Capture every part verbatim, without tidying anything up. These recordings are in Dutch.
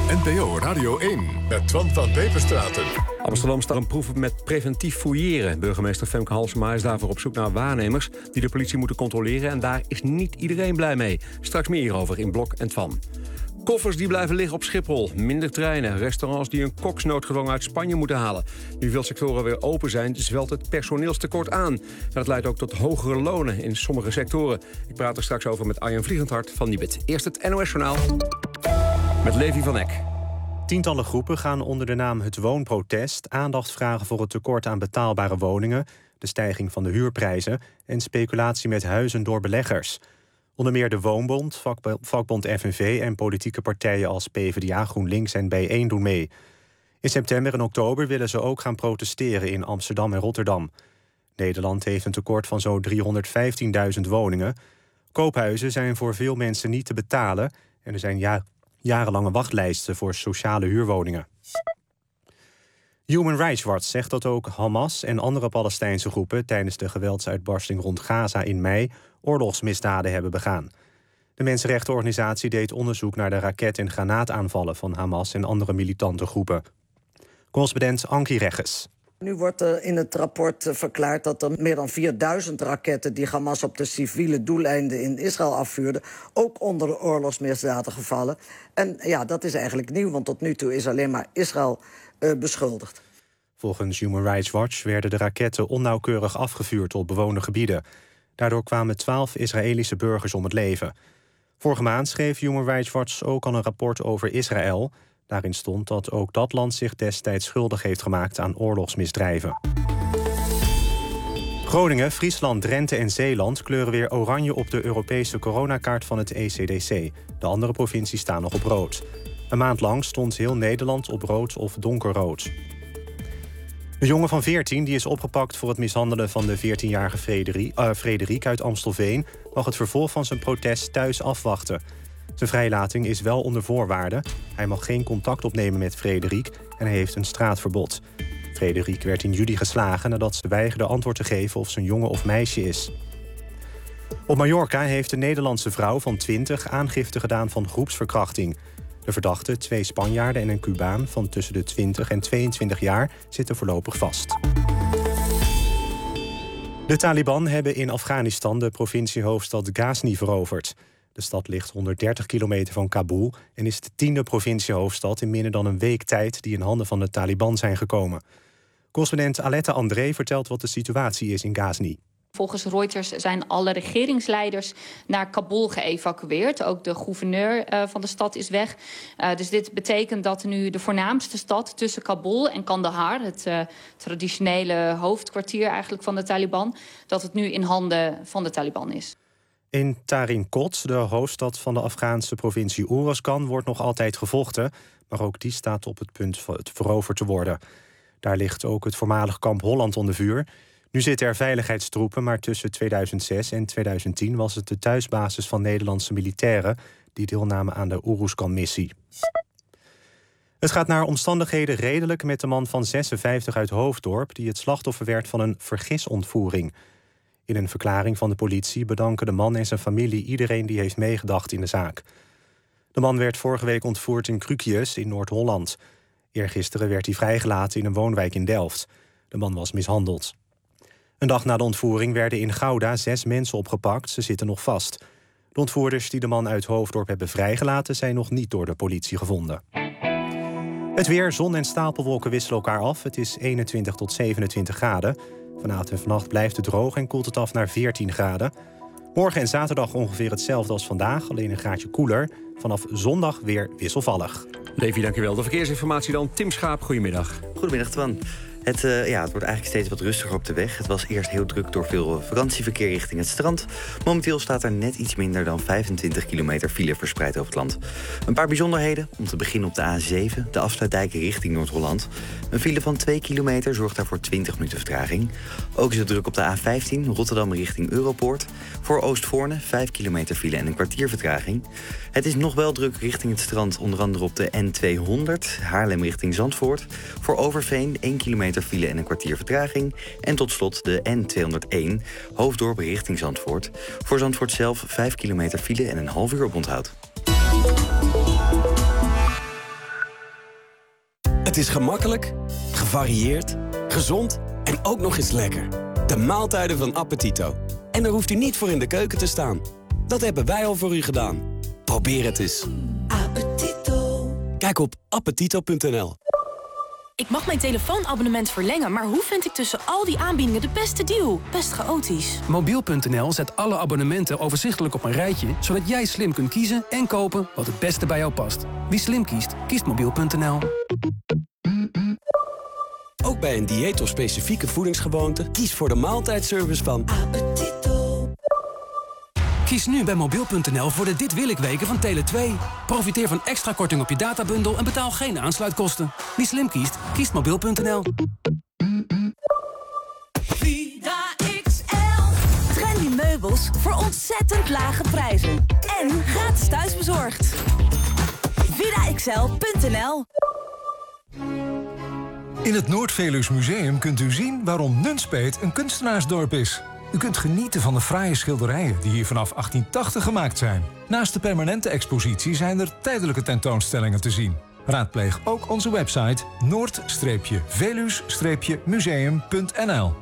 N P O Radio één met Twan van Peperstraten. Amsterdam staat een proef met preventief fouilleren. Burgemeester Femke Halsema is daarvoor op zoek naar waarnemers die de politie moeten controleren. En daar is niet iedereen blij mee. Straks meer hierover in Blok en Twan. Koffers die blijven liggen op Schiphol. Minder treinen. Restaurants die een koksnoodgedwongen uit Spanje moeten halen. Nu veel sectoren weer open zijn, zwelt het personeelstekort aan. En dat leidt ook tot hogere lonen in sommige sectoren. Ik praat er straks over met Arjen Vliegendhart van Nibud. Eerst het N O S-journaal met Levi van Eck. Tientallen groepen gaan onder de naam Het Woonprotest aandacht vragen voor het tekort aan betaalbare woningen, de stijging van de huurprijzen en speculatie met huizen door beleggers. Onder meer de Woonbond, vakbond F N V en politieke partijen als PvdA, GroenLinks en Bijeen doen mee. In september en oktober willen ze ook gaan protesteren in Amsterdam en Rotterdam. Nederland heeft een tekort van zo'n driehonderdvijftienduizend woningen. Koophuizen zijn voor veel mensen niet te betalen en er zijn ja, jarenlange wachtlijsten voor sociale huurwoningen. Human Rights Watch zegt dat ook Hamas en andere Palestijnse groepen tijdens de geweldsuitbarsting rond Gaza in mei oorlogsmisdaden hebben begaan. De mensenrechtenorganisatie deed onderzoek naar de raket- en granaataanvallen van Hamas en andere militante groepen. Correspondent Ankie Regges. Nu wordt er in het rapport verklaard dat er meer dan vierduizend raketten die Hamas op de civiele doeleinden in Israël afvuurde ook onder de oorlogsmisdaden gevallen. En ja, dat is eigenlijk nieuw, want tot nu toe is alleen maar Israël uh, beschuldigd. Volgens Human Rights Watch werden de raketten onnauwkeurig afgevuurd op bewoonde gebieden. Daardoor kwamen twaalf Israëlische burgers om het leven. Vorige maand schreef Human Rights Watch ook al een rapport over Israël. Daarin stond dat ook dat land zich destijds schuldig heeft gemaakt aan oorlogsmisdrijven. Groningen, Friesland, Drenthe en Zeeland kleuren weer oranje op de Europese coronakaart van het E C D C. De andere provincies staan nog op rood. Een maand lang stond heel Nederland op rood of donkerrood. De jongen van veertien die is opgepakt voor het mishandelen van de veertienjarige Frederik, uh, Frederik uit Amstelveen mag het vervolg van zijn protest thuis afwachten. Zijn vrijlating is wel onder voorwaarden. Hij mag geen contact opnemen met Frederik en hij heeft een straatverbod. Frederik werd in juli geslagen nadat ze weigerde antwoord te geven of ze een jongen of meisje is. Op Mallorca heeft een Nederlandse vrouw van twintig aangifte gedaan van groepsverkrachting. De verdachte, twee Spanjaarden en een Cubaan van tussen de twintig en tweeëntwintig jaar zitten voorlopig vast. De Taliban hebben in Afghanistan de provinciehoofdstad Ghazni veroverd. De stad ligt honderddertig kilometer van Kabul en is de tiende provinciehoofdstad in minder dan een week tijd die in handen van de Taliban zijn gekomen. Correspondent Aletta André vertelt wat de situatie is in Ghazni. Volgens Reuters zijn alle regeringsleiders naar Kabul geëvacueerd. Ook de gouverneur uh, van de stad is weg. Uh, dus dit betekent dat nu de voornaamste stad tussen Kabul en Kandahar, het uh, traditionele hoofdkwartier eigenlijk van de Taliban, dat het nu in handen van de Taliban is. In Tarinkot, de hoofdstad van de Afghaanse provincie Uruzgan, wordt nog altijd gevochten, maar ook die staat op het punt van het veroverd te worden. Daar ligt ook het voormalig kamp Holland onder vuur. Nu zitten er veiligheidstroepen, maar tussen tweeduizend zes en tweeduizend tien was het de thuisbasis van Nederlandse militairen die deelnamen aan de Uruzgan-missie. Het gaat naar omstandigheden redelijk met de man van zesenvijftig uit Hoofddorp die het slachtoffer werd van een vergisontvoering. In een verklaring van de politie bedanken de man en zijn familie iedereen die heeft meegedacht in de zaak. De man werd vorige week ontvoerd in Krukius in Noord-Holland. Eergisteren werd hij vrijgelaten in een woonwijk in Delft. De man was mishandeld. Een dag na de ontvoering werden in Gouda zes mensen opgepakt. Ze zitten nog vast. De ontvoerders die de man uit Hoofddorp hebben vrijgelaten zijn nog niet door de politie gevonden. Het weer, zon en stapelwolken wisselen elkaar af. Het is eenentwintig tot zevenentwintig graden. Vanavond en vannacht blijft het droog en koelt het af naar veertien graden. Morgen en zaterdag ongeveer hetzelfde als vandaag, alleen een graadje koeler. Vanaf zondag weer wisselvallig. Levi, dankjewel. De verkeersinformatie dan. Tim Schaap, goedemiddag. Goedemiddag, Twan. Het, uh, ja, het wordt eigenlijk steeds wat rustiger op de weg. Het was eerst heel druk door veel vakantieverkeer richting het strand. Momenteel staat er net iets minder dan vijfentwintig kilometer file verspreid over het land. Een paar bijzonderheden. Om te beginnen op de A zeven, de afsluitdijk richting Noord-Holland. Een file van twee kilometer zorgt daarvoor twintig minuten vertraging. Ook is het druk op de A vijftien, Rotterdam richting Europoort. Voor Oostvoorne vijf kilometer file en een kwartier vertraging. Het is nog wel druk richting het strand, onder andere op de N tweehonderd, Haarlem richting Zandvoort. Voor Overveen één kilometer file en een kwartier vertraging. En tot slot de N tweehonderdéén, Hoofddorp richting Zandvoort. Voor Zandvoort zelf vijf kilometer file en een half uur oponthoud. Het is gemakkelijk, gevarieerd, gezond en ook nog eens lekker. De maaltijden van Appetito. En daar hoeft u niet voor in de keuken te staan. Dat hebben wij al voor u gedaan. Probeer het eens. Appetito. Kijk op appetito punt n l. Ik mag mijn telefoonabonnement verlengen, maar hoe vind ik tussen al die aanbiedingen de beste deal? Best chaotisch. Mobiel punt n l zet alle abonnementen overzichtelijk op een rijtje, zodat jij slim kunt kiezen en kopen wat het beste bij jou past. Wie slim kiest, kiest mobiel punt n l. Ook bij een dieet of specifieke voedingsgewoonte, kies voor de maaltijdservice van Appetito. Kies nu bij mobiel punt n l voor de Dit Wil Ik weken van Tele twee. Profiteer van extra korting op je databundel en betaal geen aansluitkosten. Wie slim kiest, kiest mobiel punt n l. Vida X L. Trendy meubels voor ontzettend lage prijzen. En gratis thuisbezorgd. vida x l punt n l. In het Noord-Veluws Museum kunt u zien waarom Nunspeet een kunstenaarsdorp is. U kunt genieten van de fraaie schilderijen die hier vanaf achttien tachtig gemaakt zijn. Naast de permanente expositie zijn er tijdelijke tentoonstellingen te zien. Raadpleeg ook onze website noord veluws museum punt n l.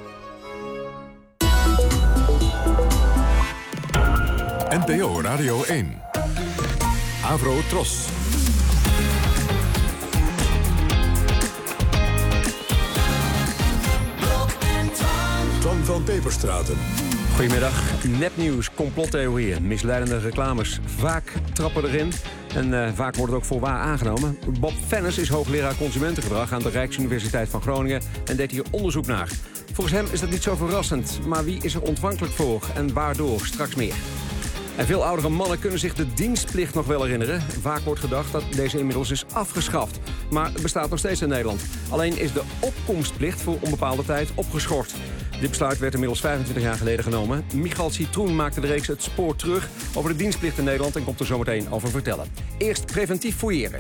N P O Radio één. Avro Tros. Twan van Peperstraten. Goedemiddag. Nepnieuws, complottheorieën, misleidende reclames. Vaak trappen erin en uh, vaak wordt het ook voor waar aangenomen. Bob Fennis is hoogleraar consumentengedrag aan de Rijksuniversiteit van Groningen en deed hier onderzoek naar. Volgens hem is dat niet zo verrassend, maar wie is er ontvankelijk voor en waardoor? Straks meer. En veel oudere mannen kunnen zich de dienstplicht nog wel herinneren. Vaak wordt gedacht dat deze inmiddels is afgeschaft. Maar het bestaat nog steeds in Nederland. Alleen is de opkomstplicht voor onbepaalde tijd opgeschort. Dit besluit werd inmiddels vijfentwintig jaar geleden genomen. Michal Citroen maakte de reeks Het Spoor terug over de dienstplicht in Nederland en komt er zo meteen over vertellen. Eerst preventief fouilleren.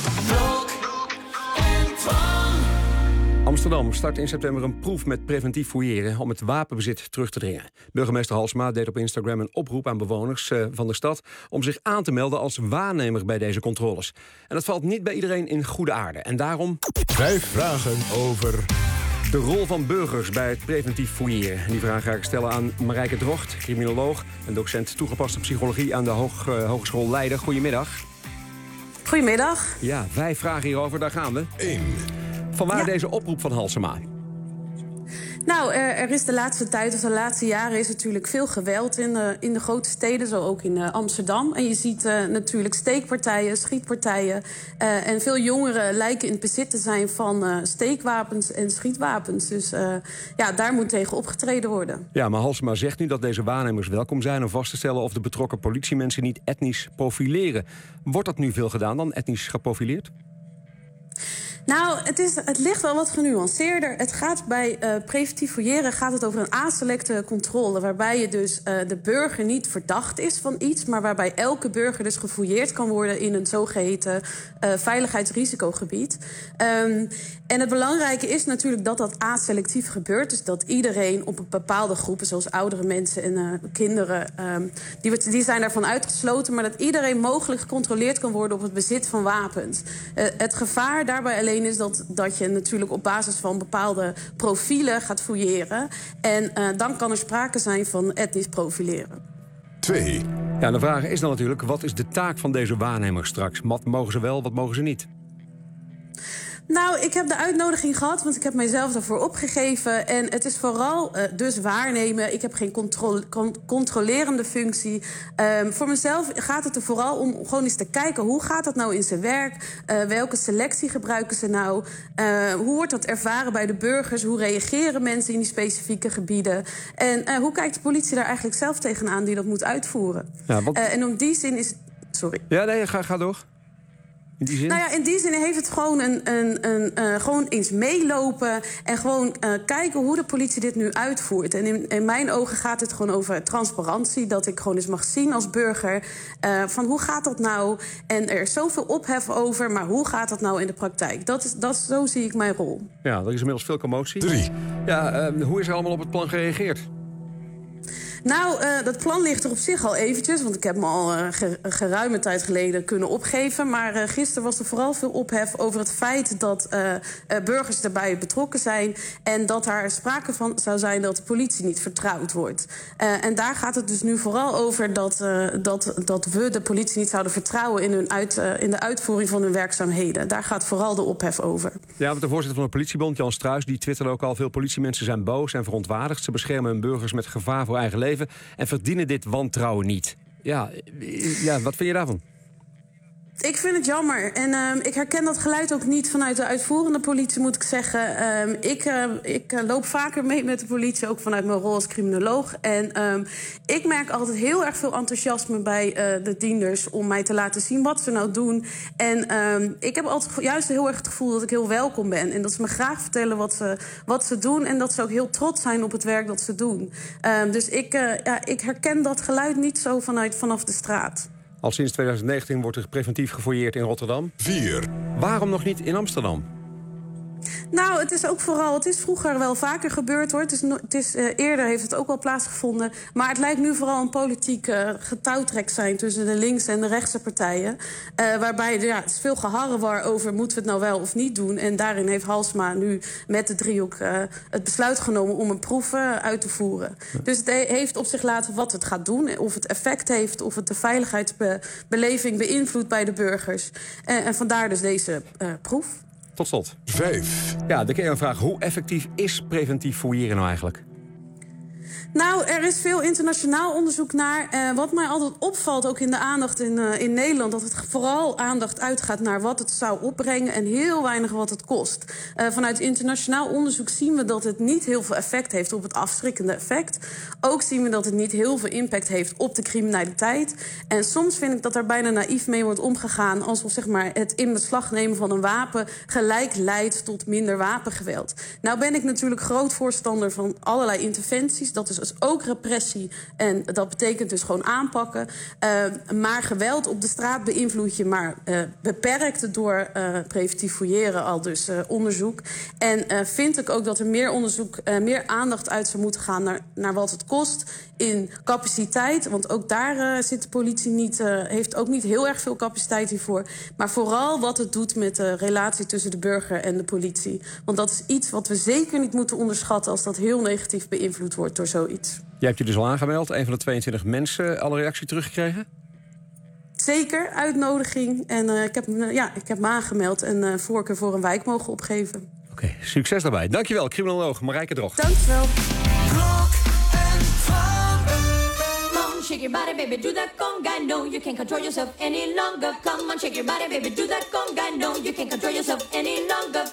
Amsterdam start in september een proef met preventief fouilleren om het wapenbezit terug te dringen. Burgemeester Halsema deed op Instagram een oproep aan bewoners uh, van de stad om zich aan te melden als waarnemer bij deze controles. En dat valt niet bij iedereen in goede aarde. En daarom Vijf vragen over de rol van burgers bij het preventief fouilleren. Die vraag ga ik stellen aan Marijke Drocht, criminoloog en docent toegepaste psychologie aan de Hoog, uh, Hogeschool Leiden. Goedemiddag. Goedemiddag. Ja, vijf vragen hierover, daar gaan we. één. Vanwaar Ja. deze oproep van Halsema? Nou, er, er is de laatste tijd, of de laatste jaren, is natuurlijk veel geweld in de, in de grote steden, zo ook in uh, Amsterdam. En je ziet uh, natuurlijk steekpartijen, schietpartijen. Uh, en veel jongeren lijken in het bezit te zijn van uh, steekwapens en schietwapens. Dus uh, ja, daar moet tegen opgetreden worden. Ja, maar Halsema zegt nu dat deze waarnemers welkom zijn om vast te stellen of de betrokken politiemensen niet etnisch profileren. Wordt dat nu veel gedaan dan, etnisch geprofileerd? Nou, het, is, het ligt wel wat genuanceerder. Het gaat bij uh, preventief fouilleren gaat het over een aselecte controle, waarbij je dus uh, de burger niet verdacht is van iets, maar waarbij elke burger dus gefouilleerd kan worden in een zogeheten uh, veiligheidsrisicogebied. Um, en het belangrijke is natuurlijk dat dat aselectief gebeurt. Dus dat iedereen op een bepaalde groepen, zoals oudere mensen en uh, kinderen, um, die, die zijn daarvan uitgesloten, maar dat iedereen mogelijk gecontroleerd kan worden op het bezit van wapens. Uh, het gevaar daarbij alleen is dat, dat je natuurlijk op basis van bepaalde profielen gaat fouilleren. En uh, dan kan er sprake zijn van etnisch profileren. twee. Ja, de vraag is dan natuurlijk, wat is de taak van deze waarnemers straks? Wat mogen ze wel, wat mogen ze niet? Nou, ik heb de uitnodiging gehad, want ik heb mijzelf daarvoor opgegeven. En het is vooral uh, dus waarnemen. Ik heb geen controle, con- controlerende functie. Um, voor mezelf gaat het er vooral om gewoon eens te kijken, hoe gaat dat nou in zijn werk? Uh, welke selectie gebruiken ze nou? Uh, hoe wordt dat ervaren bij de burgers? Hoe reageren mensen in die specifieke gebieden? En uh, hoe kijkt de politie daar eigenlijk zelf tegenaan die dat moet uitvoeren? Ja, want... uh, en om die zin is... Sorry. Ja, nee, ga, ga door. In die zin? Nou ja, in die zin heeft het gewoon, een, een, een, uh, gewoon eens meelopen en gewoon uh, kijken hoe de politie dit nu uitvoert. En in, in mijn ogen gaat het gewoon over transparantie. Dat ik gewoon eens mag zien als burger uh, van hoe gaat dat nou? En er is zoveel ophef over, maar hoe gaat dat nou in de praktijk? Dat is, dat, zo zie ik mijn rol. Ja, er is inmiddels veel commotie. drie. Ja, uh, hoe is er allemaal op het plan gereageerd? Nou, uh, dat plan ligt er op zich al eventjes. Want ik heb me al uh, ger- geruime tijd geleden kunnen opgeven. Maar uh, gisteren was er vooral veel ophef over het feit dat uh, uh, burgers daarbij betrokken zijn. En dat daar sprake van zou zijn dat de politie niet vertrouwd wordt. Uh, en daar gaat het dus nu vooral over dat, uh, dat, dat we de politie niet zouden vertrouwen in, hun uit, uh, in de uitvoering van hun werkzaamheden. Daar gaat vooral de ophef over. Ja, want de voorzitter van de politiebond, Jan Struijs, die twitterde ook al: veel politiemensen zijn boos en verontwaardigd. Ze beschermen hun burgers met gevaar voor eigen leven en verdienen dit wantrouwen niet. Ja, ja, wat vind je daarvan? Ik vind het jammer. En uh, ik herken dat geluid ook niet vanuit de uitvoerende politie, moet ik zeggen. Uh, ik uh, ik uh, loop vaker mee met de politie, ook vanuit mijn rol als criminoloog. En uh, ik merk altijd heel erg veel enthousiasme bij uh, de dienders om mij te laten zien wat ze nou doen. En uh, ik heb altijd juist heel erg het gevoel dat ik heel welkom ben. En dat ze me graag vertellen wat ze, wat ze doen. En dat ze ook heel trots zijn op het werk dat ze doen. Uh, dus ik, uh, ja, ik herken dat geluid niet zo vanuit, vanaf de straat. Al sinds twintig negentien wordt er preventief gefouilleerd in Rotterdam. vier. Waarom nog niet in Amsterdam? Nou, het is ook vooral, het is vroeger wel vaker gebeurd hoor. Het is, no, het is, uh, eerder heeft het ook wel plaatsgevonden. Maar het lijkt nu vooral een politiek uh, getouwtrek zijn tussen de linkse en de rechtse partijen. Uh, waarbij ja, het is veel geharrewar over moeten we het nou wel of niet doen. En daarin heeft Halsema nu met de driehoek uh, het besluit genomen om een proef uh, uit te voeren. Ja. Dus het heeft op zich laten wat het gaat doen. Of het effect heeft, of het de veiligheidsbeleving beïnvloedt bij de burgers. Uh, en vandaar dus deze uh, proef. Tot slot. Vijf. Ja, de kernvraag: hoe effectief is preventief fouilleren nou eigenlijk? Nou, er is veel internationaal onderzoek naar. Uh, wat mij altijd opvalt, ook in de aandacht in, uh, in Nederland, dat het vooral aandacht uitgaat naar wat het zou opbrengen en heel weinig wat het kost. Uh, vanuit internationaal onderzoek zien we dat het niet heel veel effect heeft op het afschrikkende effect. Ook zien we dat het niet heel veel impact heeft op de criminaliteit. En soms vind ik dat daar bijna naïef mee wordt omgegaan, alsof zeg maar, het in beslag nemen van een wapen gelijk leidt tot minder wapengeweld. Nou ben ik natuurlijk groot voorstander van allerlei interventies. Dat is dus ook repressie en dat betekent dus gewoon aanpakken. Uh, maar geweld op de straat beïnvloed je maar uh, beperkt door uh, preventief fouilleren, al dus uh, onderzoek. En uh, vind ik ook dat er meer onderzoek, uh, meer aandacht uit zou moeten gaan naar, naar wat het kost in capaciteit. Want ook daar uh, zit de politie niet, uh, heeft ook niet heel erg veel capaciteit hiervoor. Maar vooral wat het doet met de relatie tussen de burger en de politie. Want dat is iets wat we zeker niet moeten onderschatten als dat heel negatief beïnvloed wordt door zoiets. Jij hebt je dus al aangemeld, een van de tweeëntwintig mensen. Alle reactie teruggekregen? Zeker, uitnodiging. En uh, ik, heb, uh, ja, ik heb me aangemeld en uh, voorkeur voor een wijk mogen opgeven. Oké, okay, succes daarbij. Dankjewel, criminoloog Marijke Drocht. Dankjewel. Rock and fun. Come on, shake your body, baby, do that conga. No, you can't control yourself any longer. Come on, shake your body, baby, do that conga. No, you can't control yourself any longer.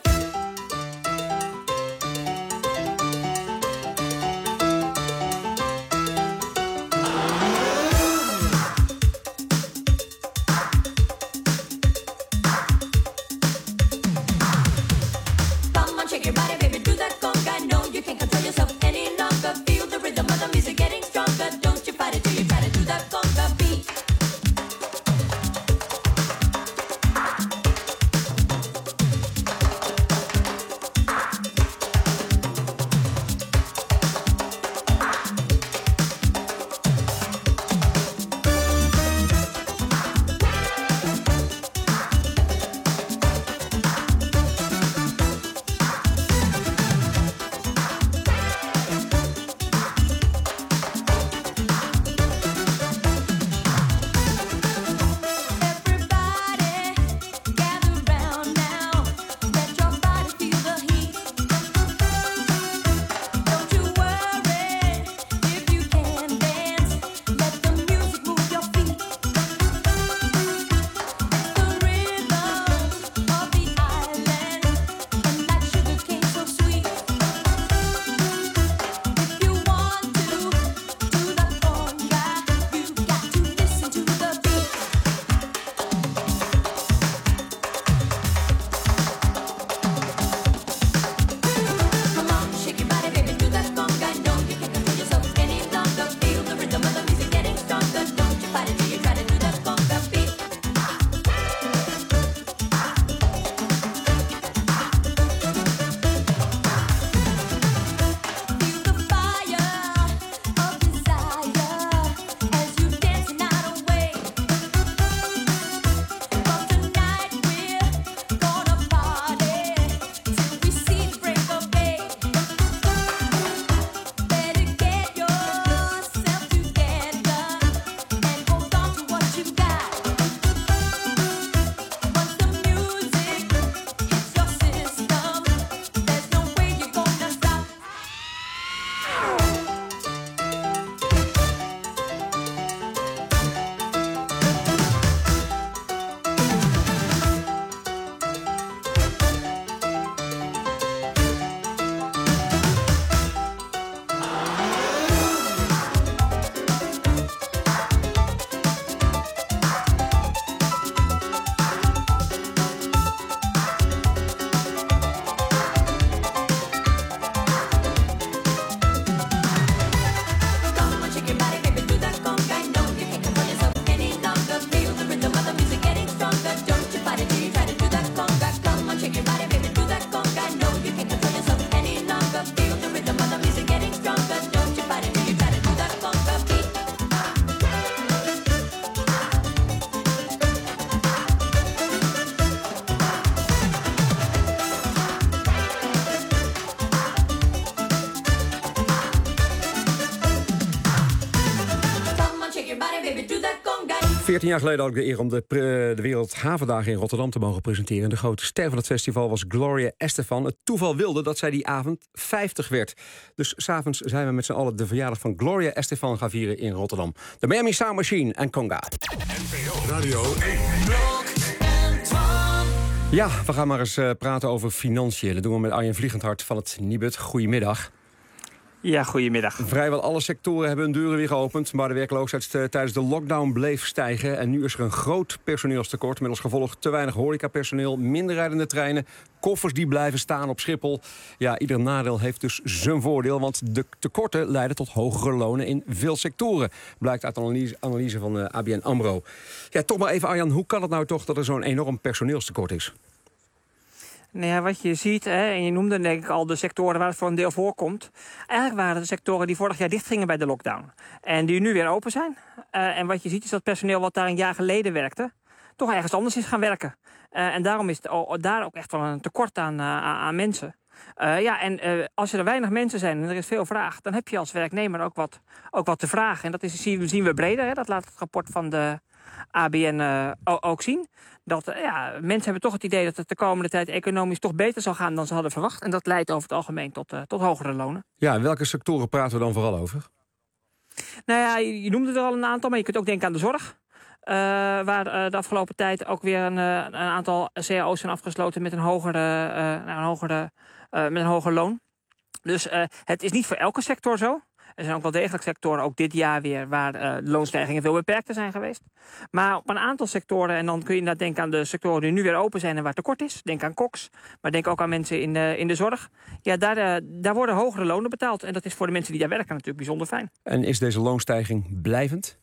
veertien jaar geleden had ik de eer om de, pre- de Wereldhavendagen in Rotterdam te mogen presenteren. De grote ster van het festival was Gloria Estefan. Het toeval wilde dat zij die avond vijftig werd. Dus s'avonds zijn we met z'n allen de verjaardag van Gloria Estefan gaan vieren in Rotterdam. De Miami Sound Machine en Conga. N P O Radio één. Ja, we gaan maar eens uh, praten over financiën. Dat doen we met Arjen Vliegendhart van het Nibud. Goedemiddag. Ja, goedemiddag. Vrijwel alle sectoren hebben hun deuren weer geopend, maar de werkloosheid uh, tijdens de lockdown bleef stijgen. En nu is er een groot personeelstekort, met als gevolg te weinig horecapersoneel, minder rijdende treinen, koffers die blijven staan op Schiphol. Ja, ieder nadeel heeft dus zijn voordeel, want de tekorten leiden tot hogere lonen in veel sectoren. Blijkt uit de analyse, analyse van uh, A B N AMRO. Ja, toch maar even, Arjan, hoe kan het nou toch dat er zo'n enorm personeelstekort is? Nou ja, wat je ziet, hè, en je noemde denk ik al de sectoren waar het voor een deel voorkomt. Eigenlijk waren het de sectoren die vorig jaar dichtgingen bij de lockdown. En die nu weer open zijn. Uh, en wat je ziet is dat personeel wat daar een jaar geleden werkte, toch ergens anders is gaan werken. Uh, en daarom is het al, daar ook echt wel een tekort aan, uh, aan mensen. Uh, ja, en uh, als er weinig mensen zijn en er is veel vraag, dan heb je als werknemer ook wat, ook wat te vragen. En dat is, zien, zien we breder, hè? Dat laat het rapport van de A B N uh, ook zien. Dat uh, ja, mensen hebben toch het idee dat het de komende tijd economisch toch beter zal gaan dan ze hadden verwacht. En dat leidt over het algemeen tot, uh, tot hogere lonen. Ja, en welke sectoren praten we dan vooral over? Nou ja, je, je noemde er al een aantal, maar je kunt ook denken aan de zorg. Uh, waar uh, de afgelopen tijd ook weer een, uh, een aantal C A O's zijn afgesloten met een hogere, uh, een hogere, uh, met een hoger loon. Dus uh, het is niet voor elke sector zo. Er zijn ook wel degelijk sectoren, ook dit jaar weer, waar uh, de loonstijgingen veel beperkter zijn geweest. Maar op een aantal sectoren, en dan kun je inderdaad denken aan de sectoren die nu weer open zijn en waar tekort is. Denk aan koks, maar denk ook aan mensen in de, in de zorg. Ja, daar, uh, daar worden hogere lonen betaald. En dat is voor de mensen die daar werken natuurlijk bijzonder fijn. En is deze loonstijging blijvend?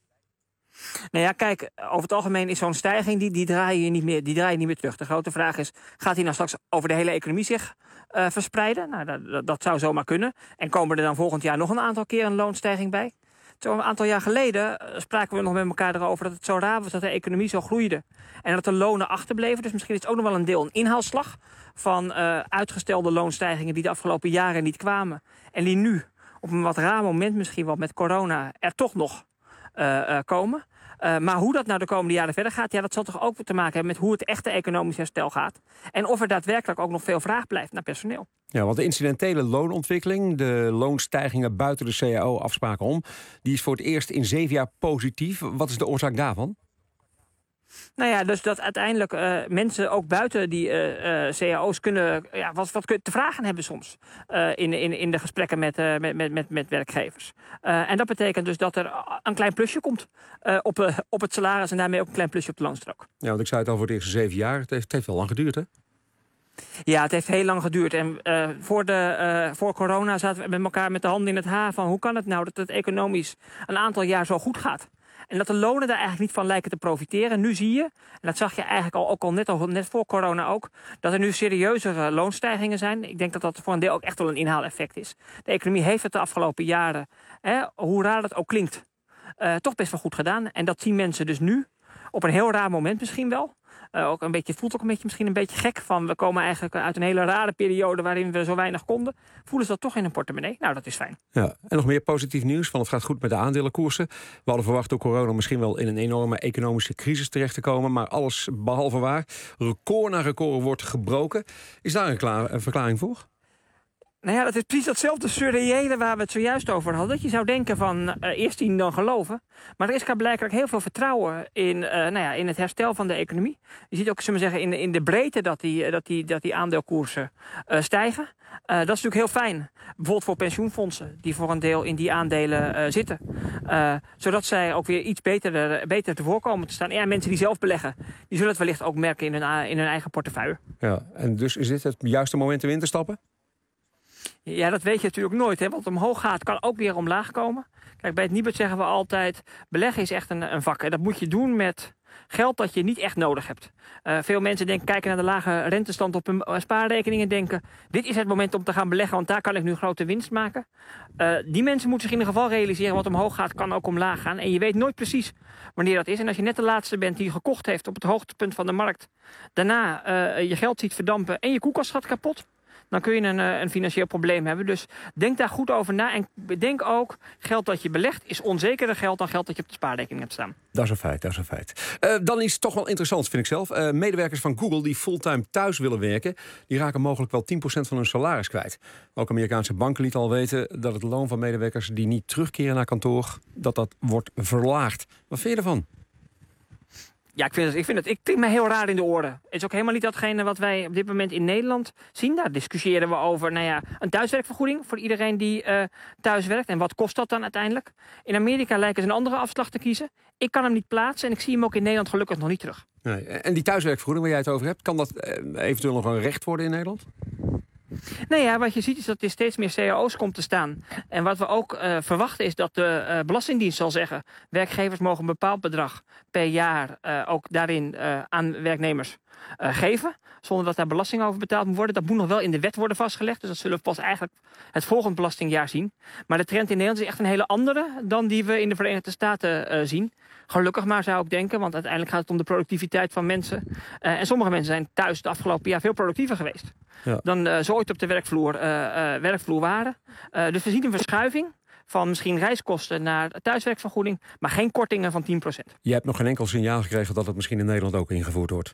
Nou ja, kijk, over het algemeen is zo'n stijging, die, die, draai je niet meer, die draai je niet meer terug. De grote vraag is, gaat die nou straks over de hele economie zich uh, verspreiden? Nou, dat, dat zou zomaar kunnen. En komen er dan volgend jaar nog een aantal keer een loonstijging bij? Zo'n aantal jaar geleden uh, spraken we nog met elkaar erover dat het zo raar was dat de economie zo groeide. En dat de lonen achterbleven. Dus misschien is het ook nog wel een deel een inhaalslag van uh, uitgestelde loonstijgingen die de afgelopen jaren niet kwamen. En die nu, op een wat raar moment misschien wel met corona, er toch nog uh, uh, komen. Uh, maar hoe dat nou de komende jaren verder gaat, ja, dat zal toch ook te maken hebben met hoe het echte economisch herstel gaat. En of er daadwerkelijk ook nog veel vraag blijft naar personeel. Ja, want de incidentele loonontwikkeling, de loonstijgingen buiten de C A O-afspraken om, die is voor het eerst in zeven jaar positief. Wat is de oorzaak daarvan? Nou ja, dus dat uiteindelijk uh, mensen ook buiten die uh, uh, C A O's kunnen, ja, wat, wat te vragen hebben soms uh, in, in, in de gesprekken met, uh, met, met, met, met werkgevers. Uh, en dat betekent dus dat er een klein plusje komt uh, op, uh, op het salaris en daarmee ook een klein plusje op de loonstrook. Ja, want ik zei het al voor de eerste zeven jaar. Het heeft, het heeft wel lang geduurd, hè? Ja, het heeft heel lang geduurd. En uh, voor, de, uh, voor corona zaten we met elkaar met de handen in het haar van hoe kan het nou dat het economisch een aantal jaar zo goed gaat? En dat de lonen daar eigenlijk niet van lijken te profiteren. Nu zie je, en dat zag je eigenlijk al, ook al net, al net voor corona ook, dat er nu serieuzere loonstijgingen zijn. Ik denk dat dat voor een deel ook echt wel een inhaaleffect is. De economie heeft het de afgelopen jaren, hè, hoe raar dat ook klinkt, uh, toch best wel goed gedaan. En dat zien mensen dus nu, op een heel raar moment misschien wel. Uh, ook een beetje, voelt ook een beetje, misschien een beetje gek van we komen eigenlijk uit een hele rare periode waarin we zo weinig konden. Voelen ze dat toch in een portemonnee? Nou, dat is fijn. Ja, en nog meer positief nieuws, want het gaat goed met de aandelenkoersen. We hadden verwacht door corona misschien wel in een enorme economische crisis terecht te komen, maar alles behalve waar. Record na record wordt gebroken. Is daar een, klaar, een verklaring voor? Nou ja, dat is precies datzelfde surreële waar we het zojuist over hadden. Dat je zou denken van uh, eerst zien dan geloven. Maar er is blijkbaar heel veel vertrouwen in, uh, nou ja, in het herstel van de economie. Je ziet ook, zullen we zeggen, in de, in de breedte dat die, dat die, dat die aandeelkoersen uh, stijgen. Uh, dat is natuurlijk heel fijn. Bijvoorbeeld voor pensioenfondsen die voor een deel in die aandelen uh, zitten. Uh, zodat zij ook weer iets beter, uh, beter te voorkomen te staan. Ja, mensen die zelf beleggen, die zullen het wellicht ook merken in hun, in hun eigen portefeuille. Ja, en dus is dit het juiste moment om in te stappen? Ja, dat weet je natuurlijk nooit. Hè? Wat omhoog gaat, kan ook weer omlaag komen. Kijk, bij het Nibud zeggen we altijd, beleggen is echt een, een vak. En dat moet je doen met geld dat je niet echt nodig hebt. Uh, veel mensen denken, kijken naar de lage rentestand op hun spaarrekening en denken, dit is het moment om te gaan beleggen, want daar kan ik nu grote winst maken. Uh, die mensen moeten zich in ieder geval realiseren, wat omhoog gaat, kan ook omlaag gaan. En je weet nooit precies wanneer dat is. En als je net de laatste bent die gekocht heeft op het hoogtepunt van de markt, daarna uh, je geld ziet verdampen en je koelkast gaat kapot, dan kun je een, een financieel probleem hebben. Dus denk daar goed over na. En bedenk ook, geld dat je belegt is onzekerder geld dan geld dat je op de spaarrekening hebt staan. Dat is een feit, dat is een feit. Uh, dan is het toch wel interessant, vind ik zelf. Uh, medewerkers van Google die fulltime thuis willen werken, die raken mogelijk wel tien procent van hun salaris kwijt. Ook Amerikaanse banken lieten al weten dat het loon van medewerkers die niet terugkeren naar kantoor, dat dat wordt verlaagd. Wat vind je ervan? Ja, ik vind het, ik vind het, ik klinkt me heel raar in de oren. Het is ook helemaal niet datgene wat wij op dit moment in Nederland zien. Daar discussiëren we over, nou ja, een thuiswerkvergoeding voor iedereen die uh, thuis werkt. En wat kost dat dan uiteindelijk? In Amerika lijken ze een andere afslag te kiezen. Ik kan hem niet plaatsen en ik zie hem ook in Nederland gelukkig nog niet terug. Nee, en die thuiswerkvergoeding waar jij het over hebt, kan dat uh, eventueel nog een recht worden in Nederland? Nou ja, wat je ziet is dat er steeds meer C A O's komt te staan. En wat we ook uh, verwachten is dat de uh, Belastingdienst zal zeggen, werkgevers mogen een bepaald bedrag per jaar uh, ook daarin uh, aan werknemers uh, geven. Zonder dat daar belasting over betaald moet worden. Dat moet nog wel in de wet worden vastgelegd. Dus dat zullen we pas eigenlijk het volgende belastingjaar zien. Maar de trend in Nederland is echt een hele andere dan die we in de Verenigde Staten uh, zien. Gelukkig maar, zou ik denken, want uiteindelijk gaat het om de productiviteit van mensen. Uh, en sommige mensen zijn thuis de afgelopen jaar veel productiever geweest. Ja. Dan uh, ze ooit op de werkvloer, uh, uh, werkvloer waren. Uh, dus we zien een verschuiving van misschien reiskosten naar thuiswerkvergoeding, maar geen kortingen van tien procent. Je hebt nog geen enkel signaal gekregen dat het misschien in Nederland ook ingevoerd wordt?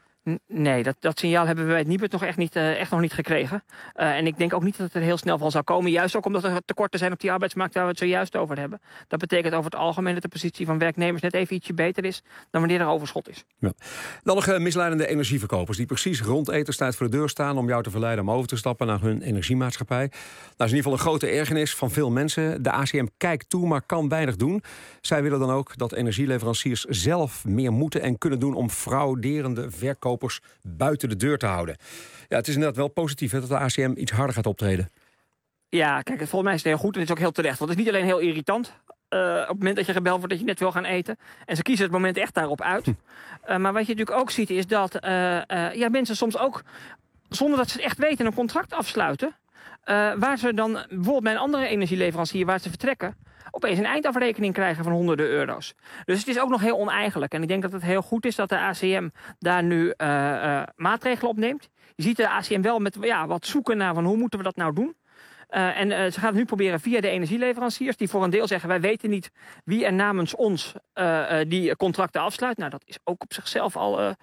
Nee, dat, dat signaal hebben we bij het Nibud nog echt, niet, uh, echt nog niet gekregen. Uh, en ik denk ook niet dat het er heel snel van zou komen. Juist ook omdat er tekorten zijn op die arbeidsmarkt waar we het zojuist over hebben. Dat betekent over het algemeen dat de positie van werknemers net even ietsje beter is dan wanneer er overschot is. Ja. Dan nog uh, misleidende energieverkopers die precies rond etenstijd voor de deur staan om jou te verleiden om over te stappen naar hun energiemaatschappij. Dat is in ieder geval een grote ergernis van veel mensen. De A C M kijkt toe, maar kan weinig doen. Zij willen dan ook dat energieleveranciers zelf meer moeten en kunnen doen om frauderende verkopers buiten de deur te houden. Ja, het is inderdaad wel positief hè, dat de A C M iets harder gaat optreden. Ja, kijk, volgens mij is het heel goed en het is ook heel terecht. Want het is niet alleen heel irritant uh, op het moment dat je gebeld wordt dat je net wil gaan eten. En ze kiezen het moment echt daarop uit. Hm. Uh, maar wat je natuurlijk ook ziet is dat uh, uh, ja, mensen soms ook, zonder dat ze het echt weten, een contract afsluiten. Uh, waar ze dan bijvoorbeeld bij een andere energieleverancier waar ze vertrekken, opeens een eindafrekening krijgen van honderden euro's. Dus het is ook nog heel oneigenlijk. En ik denk dat het heel goed is dat de A C M daar nu uh, uh, maatregelen op neemt. Je ziet de A C M wel met ja, wat zoeken naar van hoe moeten we dat nou doen. Uh, en uh, ze gaan het nu proberen via de energieleveranciers, die voor een deel zeggen, wij weten niet wie er namens ons uh, uh, die contracten afsluit. Nou, dat is ook op zichzelf al uh,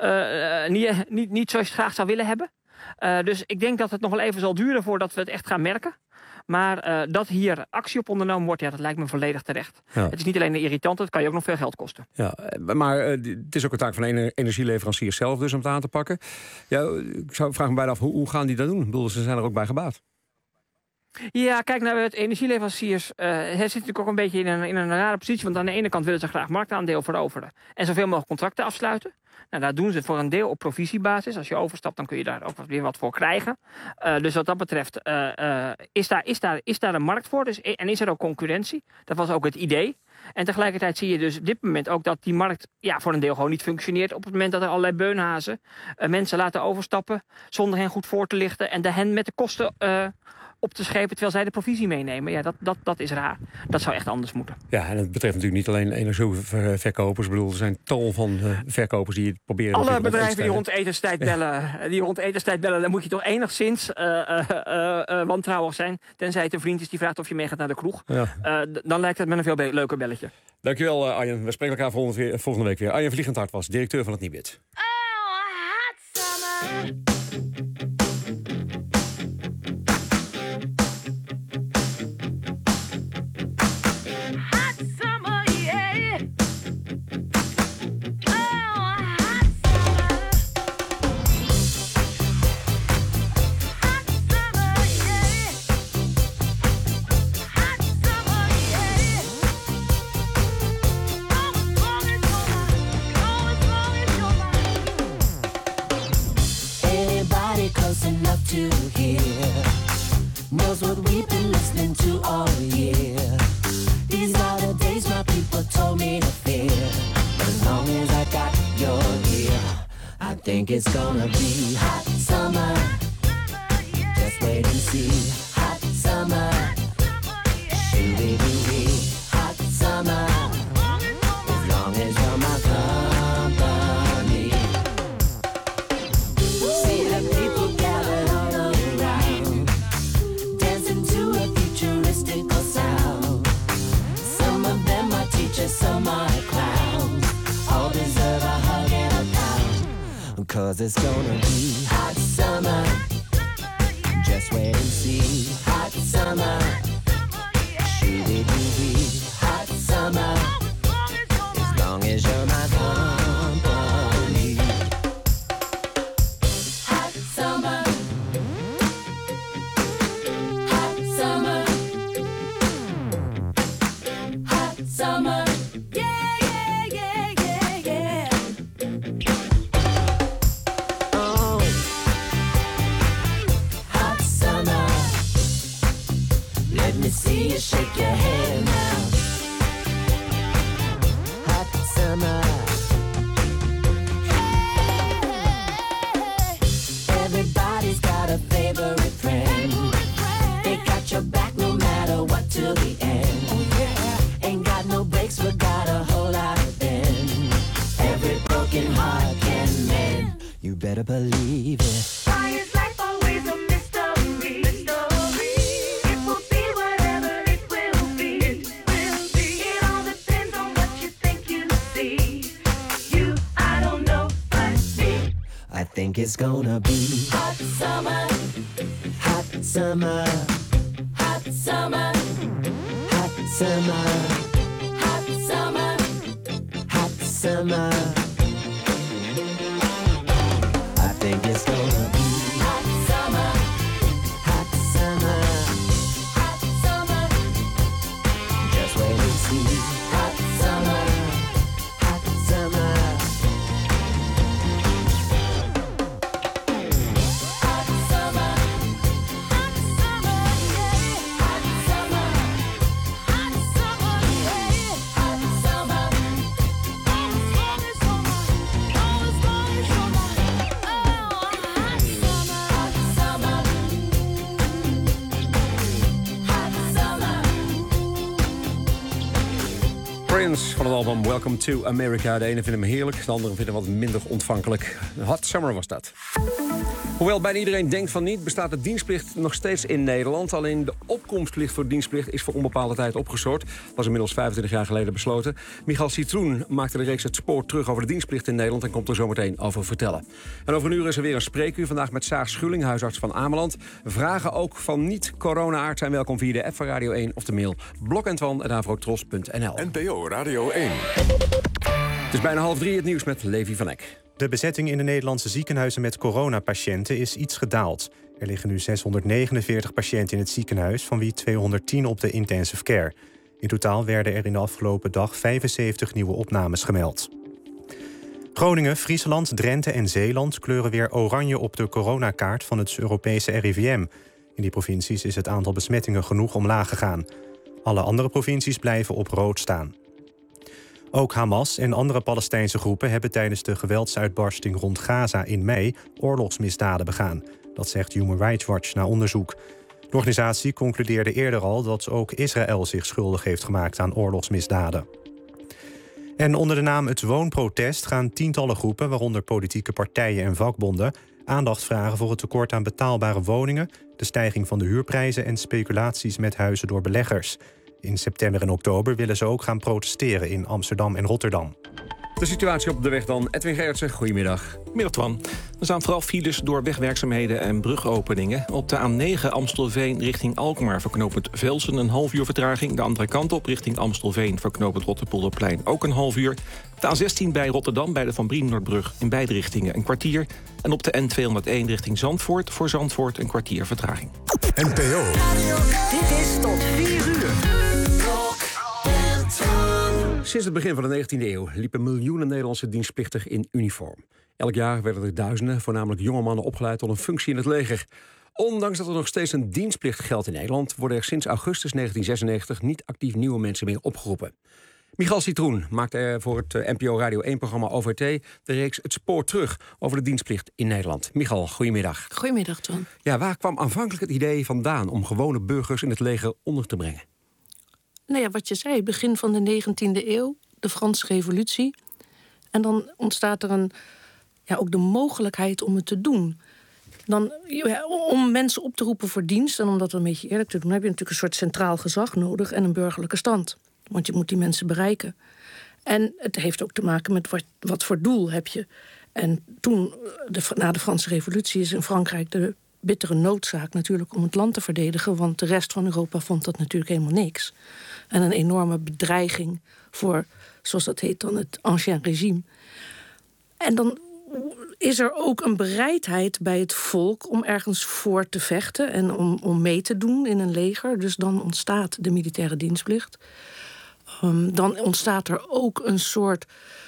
uh, niet, niet, niet zoals je het graag zou willen hebben. Uh, dus ik denk dat het nog wel even zal duren voordat we het echt gaan merken. Maar uh, dat hier actie op ondernomen wordt, ja, dat lijkt me volledig terecht. Ja. Het is niet alleen irritant, het kan je ook nog veel geld kosten. Ja, maar uh, het is ook een taak van de energieleverancier zelf dus om het aan te pakken. Ja, ik zou vragen me bijna af, hoe, hoe gaan die dat doen? Ik bedoel, ze zijn er ook bij gebaat. Ja, kijk, naar het energieleveranciers uh, zit natuurlijk ook een beetje in een, in een rare positie. Want aan de ene kant willen ze graag marktaandeel veroveren en zoveel mogelijk contracten afsluiten. Nou, daar doen ze voor een deel op provisiebasis. Als je overstapt, dan kun je daar ook weer wat voor krijgen. Uh, dus wat dat betreft uh, uh, is, daar, is, daar, is daar een markt voor. Dus, en is er ook concurrentie. Dat was ook het idee. En tegelijkertijd zie je dus op dit moment ook dat die markt ja, voor een deel gewoon niet functioneert. Op het moment dat er allerlei beunhazen uh, mensen laten overstappen zonder hen goed voor te lichten. En de hen met de kosten Uh, op te schepen terwijl zij de provisie meenemen. Ja, dat, dat, dat is raar. Dat zou echt anders moeten. Ja, en het betreft natuurlijk niet alleen energieverkopers. Ik bedoel, er zijn tal van uh, verkopers die het proberen. Alle bedrijven die rond etenstijd bellen, ja. die rond etenstijd bellen, dan moet je toch enigszins uh, uh, uh, uh, wantrouwig zijn. Tenzij het een vriend is die vraagt of je meegaat naar de kroeg. Ja. Uh, d- dan lijkt het met een veel be- leuker belletje. Dankjewel, uh, Arjen. We spreken elkaar volgende, weer, volgende week weer. Arjen Vliegendhart was directeur van het Nibud. Oh, hot summer. To hear knows what we've been listening to all year. These are the days my people told me to fear. But as long as I got your ear, I think it's gonna be hot summer. Just wait and see. Hot summer. Shoo-dee-doo-dee. Hot summer. As long as you're my company. See the people gathered all around. Cause it's gonna be hot summer. Just wait and see. Hot summer. Shoo-dee-doo-dee. Hot summer. As long as you're my company. Hot summer. Hot summer. Hot summer. Yeah, yeah, yeah, yeah, yeah. Oh. Hot summer. Let me see you shake your head now. Hot summer. Everybody's got a favorite friend. They got your back no matter what till the end. Ain't got no breaks, but got a whole lot of bend. Every broken heart can mend. You better believe it. Why is life always a mystery? Mystery. It will be whatever it will be. It will be. It all depends on what you think you see. You, I don't know, but me. I think it's gonna be Hot summer. hot summer, Hot summer. hot summer, Hot summer. hot summer. I think it's gonna be Hot summer. hot summer. Hot summer. Just wait and see. Hot summer. Hot summer. Hot summer. Hot summer. Yeah. Hot summer. Hot summer. Yeah. Hot summer. Oh, it's gonna summer. Oh, it's gonna summer. Oh, hot summer. Hot summer. Hot summer. Prince van het album Welcome to America. De ene vindt hem heerlijk, de andere vindt hem wat minder ontvankelijk. Hot Summer was dat. Hoewel bijna iedereen denkt van niet, bestaat de dienstplicht nog steeds in Nederland. Alleen de opkomstplicht voor dienstplicht is voor onbepaalde tijd opgeschort. Dat was inmiddels vijfentwintig jaar geleden besloten. Michal Citroen maakte de reeks Het Spoor terug over de dienstplicht in Nederland en komt er zo meteen over vertellen. En over een uur is er weer een spreekuur. Vandaag met Saar Schulling, huisarts van Ameland. Vragen ook van niet-corona-aard zijn welkom via de app van Radio één of de mail blokentwan en avrotros punt n l. N P O Radio één. Het is bijna half drie, het nieuws met Levi van Eck. De bezetting in de Nederlandse ziekenhuizen met coronapatiënten is iets gedaald. Er liggen nu zeshonderdnegenenveertig patiënten in het ziekenhuis, van wie tweehonderdtien op de intensive care. In totaal werden er in de afgelopen dag vijfenzeventig nieuwe opnames gemeld. Groningen, Friesland, Drenthe en Zeeland kleuren weer oranje op de coronakaart van het Europese R I V M. In die provincies is het aantal besmettingen genoeg omlaag gegaan. Alle andere provincies blijven op rood staan. Ook Hamas en andere Palestijnse groepen hebben tijdens de geweldsuitbarsting rond Gaza in mei oorlogsmisdaden begaan. Dat zegt Human Rights Watch na onderzoek. De organisatie concludeerde eerder al dat ook Israël zich schuldig heeft gemaakt aan oorlogsmisdaden. En onder de naam Het Woonprotest gaan tientallen groepen, waaronder politieke partijen en vakbonden, aandacht vragen voor het tekort aan betaalbare woningen, de stijging van de huurprijzen en speculaties met huizen door beleggers. In september en oktober willen ze ook gaan protesteren in Amsterdam en Rotterdam. De situatie op de weg dan. Edwin Gerritsen, goedemiddag. Middag Twan. Er staan vooral files door wegwerkzaamheden en brugopeningen. Op de A negen Amstelveen richting Alkmaar voor knooppunt Velsen een half uur vertraging. De andere kant op richting Amstelveen voor knooppunt Rotterpolderplein ook een half uur. De A zestien bij Rotterdam bij de Van Brienoordbrug in beide richtingen een kwartier. En op de N tweehonderdéén richting Zandvoort voor Zandvoort een kwartier vertraging. N P O. Dit is tot vier uur. Sinds het begin van de negentiende eeuw liepen miljoenen Nederlandse dienstplichtigen in uniform. Elk jaar werden er duizenden, voornamelijk jonge mannen, opgeleid tot een functie in het leger. Ondanks dat er nog steeds een dienstplicht geldt in Nederland, worden er sinds augustus negentien zesennegentig niet actief nieuwe mensen meer opgeroepen. Michal Citroen maakte voor het N P O Radio één-programma O V T de reeks Het Spoor terug over de dienstplicht in Nederland. Michal, goedemiddag. Goedemiddag, Tom. Ja, waar kwam aanvankelijk het idee vandaan om gewone burgers in het leger onder te brengen? Nou ja, wat je zei, begin van de negentiende eeuw, de Franse Revolutie. En dan ontstaat er een, ja, ook de mogelijkheid om het te doen. Dan, ja, om mensen op te roepen voor dienst, en om dat een beetje eerlijk te doen, heb je natuurlijk een soort centraal gezag nodig en een burgerlijke stand. Want je moet die mensen bereiken. En het heeft ook te maken met wat, wat voor doel heb je. En toen, de, na de Franse Revolutie, is in Frankrijk de bittere noodzaak natuurlijk om het land te verdedigen, want de rest van Europa vond dat natuurlijk helemaal niks. En een enorme bedreiging voor, zoals dat heet dan, het ancien regime. En dan is er ook een bereidheid bij het volk om ergens voor te vechten en om, om mee te doen in een leger. Dus dan ontstaat de militaire dienstplicht. Um, dan ontstaat er ook een soort,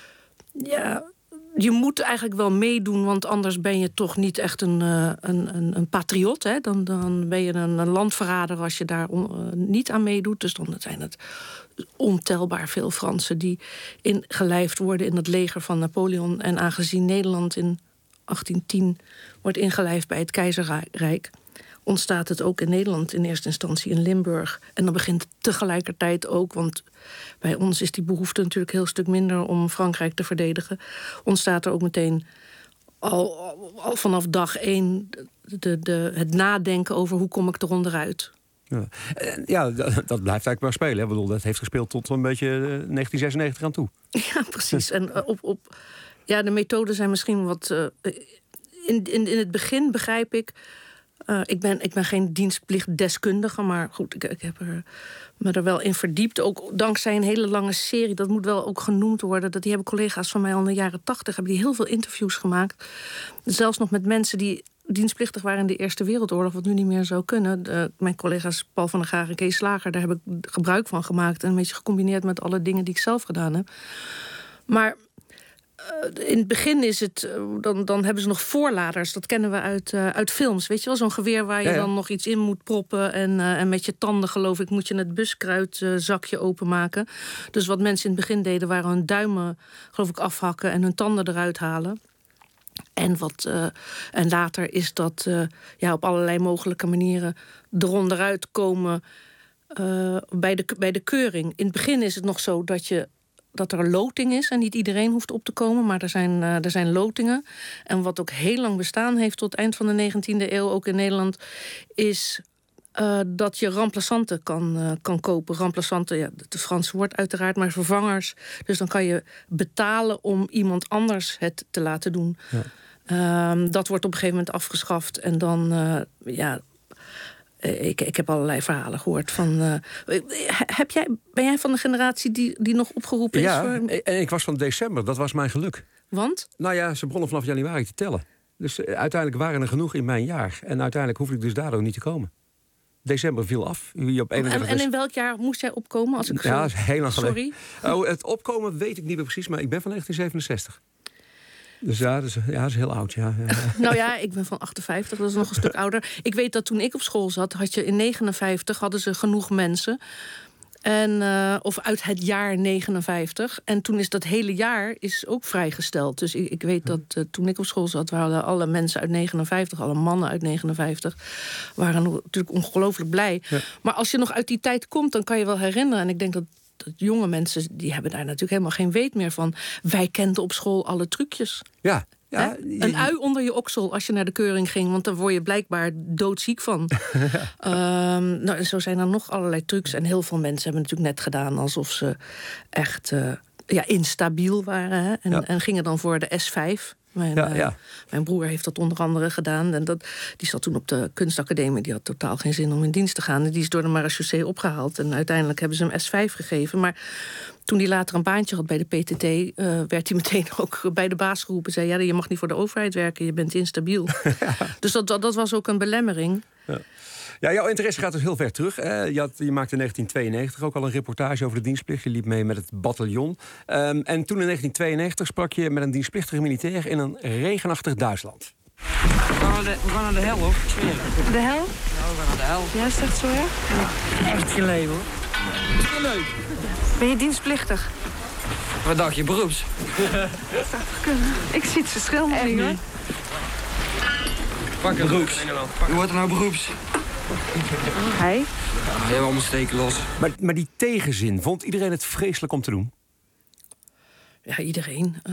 ja, je moet eigenlijk wel meedoen, want anders ben je toch niet echt een, uh, een, een, een patriot. Hè? Dan, dan ben je een, een landverrader als je daar on, uh, niet aan meedoet. Dus dan zijn het ontelbaar veel Fransen die ingelijfd worden in het leger van Napoleon. En aangezien Nederland in achttien tien wordt ingelijfd bij het keizerrijk, ontstaat het ook in Nederland in eerste instantie in Limburg. En dan begint tegelijkertijd ook, want bij ons is die behoefte natuurlijk een heel stuk minder om Frankrijk te verdedigen, ontstaat er ook meteen al, al vanaf dag één de, de, het nadenken over hoe kom ik er onderuit. Ja, ja dat, dat blijft eigenlijk maar spelen. Hè? Ik bedoel, dat heeft gespeeld tot een beetje negentien zesennegentig aan toe. Ja, precies. En op, op, ja, de methoden zijn misschien wat Uh, in, in, in het begin begrijp ik, Uh, ik, ben, ik ben geen dienstplichtdeskundige, maar goed, ik, ik heb er, me er wel in verdiept. Ook dankzij een hele lange serie, dat moet wel ook genoemd worden. Dat die hebben collega's van mij al in de jaren tachtig, hebben die heel veel interviews gemaakt. Zelfs nog met mensen die dienstplichtig waren in de Eerste Wereldoorlog, wat nu niet meer zou kunnen. De, mijn collega's Paul van der Gaag en Kees Slager, daar heb ik gebruik van gemaakt en een beetje gecombineerd met alle dingen die ik zelf gedaan heb. Maar Uh, in het begin is het, uh, dan, dan hebben ze nog voorladers. Dat kennen we uit, uh, uit films. Weet je wel, zo'n geweer waar je ja, ja. dan nog iets in moet proppen. En, uh, en met je tanden, geloof ik, moet je het buskruidzakje uh, openmaken. Dus wat mensen in het begin deden, waren hun duimen, geloof ik, afhakken en hun tanden eruit halen. En, wat, uh, en later is dat uh, ja, op allerlei mogelijke manieren eronderuit komen uh, bij, de, bij de keuring. In het begin is het nog zo dat je dat er een loting is en niet iedereen hoeft op te komen, maar er zijn, uh, er zijn lotingen. En wat ook heel lang bestaan heeft tot het eind van de negentiende eeuw, ook in Nederland, is uh, dat je remplaçanten kan, uh, kan kopen. Remplaçanten, ja, het Franse woord uiteraard, maar vervangers. Dus dan kan je betalen om iemand anders het te laten doen. Ja. Um, dat wordt op een gegeven moment afgeschaft en dan, uh, ja, Ik, ik heb allerlei verhalen gehoord van. Uh, heb jij, ben jij van de generatie die, die nog opgeroepen is? Ja, voor... en ik was van december. Dat was mijn geluk. Want? Nou ja, ze begonnen vanaf januari te tellen. Dus uh, uiteindelijk waren er genoeg in mijn jaar. En uiteindelijk hoefde ik dus daardoor niet te komen. December viel af. Wie op en, en in welk jaar moest jij opkomen? Als ik ja, dat is heel lang geleden. Sorry. Oh, het opkomen weet ik niet meer precies, maar ik ben van negentien zevenenzestig. Dus ja, dat is, ja, dat is heel oud, ja. Nou ja, ik ben van achtenvijftig, dat is nog een stuk ouder. Ik weet dat toen ik op school zat, had je in negenenvijftig hadden ze genoeg mensen. En, uh, of uit het jaar negenenvijftig. En toen is dat hele jaar is ook vrijgesteld. Dus ik, ik weet dat uh, toen ik op school zat, waren alle mensen uit negenenvijftig, alle mannen uit negenenvijftig, waren natuurlijk ongelooflijk blij. Ja. Maar als je nog uit die tijd komt, dan kan je wel herinneren. En ik denk dat dat jonge mensen, die hebben daar natuurlijk helemaal geen weet meer van. Wij kenden op school alle trucjes. Ja. Ja, je... Een ui onder je oksel als je naar de keuring ging, want daar word je blijkbaar doodziek van. ja. um, nou, zo zijn er nog allerlei trucs. En heel veel mensen hebben natuurlijk net gedaan alsof ze echt uh, ja, instabiel waren. Hè? En, ja. en gingen dan voor de S vijf. Mijn, ja, ja. Uh, mijn broer heeft dat onder andere gedaan. En dat, die zat toen op de kunstacademie. Die had totaal geen zin om in dienst te gaan. En die is door de marechaussee opgehaald. En uiteindelijk hebben ze hem S vijf gegeven. Maar toen hij later een baantje had bij de P T T, Uh, werd hij meteen ook bij de baas geroepen. Zei, ja, je mag niet voor de overheid werken, je bent instabiel. ja. Dus dat, dat, dat was ook een belemmering. Ja. Ja, jouw interesse gaat dus heel ver terug. Hè. Je, had, je maakte in negentien tweeënwannegentig ook al een reportage over de dienstplicht. Je liep mee met het bataljon. Um, en toen in negentien tweeënnegentig sprak je met een dienstplichtige militair in een regenachtig Duitsland. We gaan naar de, we gaan naar de hel, hoor. De hel? Ja, we gaan naar de hel. Ja, is dat zo, ja? ja. Echt geen leven, hoor. Dat is wel leuk. Ben je dienstplichtig? Wat dacht je, beroeps? Dat zou toch kunnen? Ik zie het verschil nog niet, hoor. Pak een beroeps. Je wordt er nou beroeps. Hij? Ja, je hebt allemaal steken los. Maar, maar die tegenzin, vond iedereen het vreselijk om te doen? Ja, iedereen. Uh,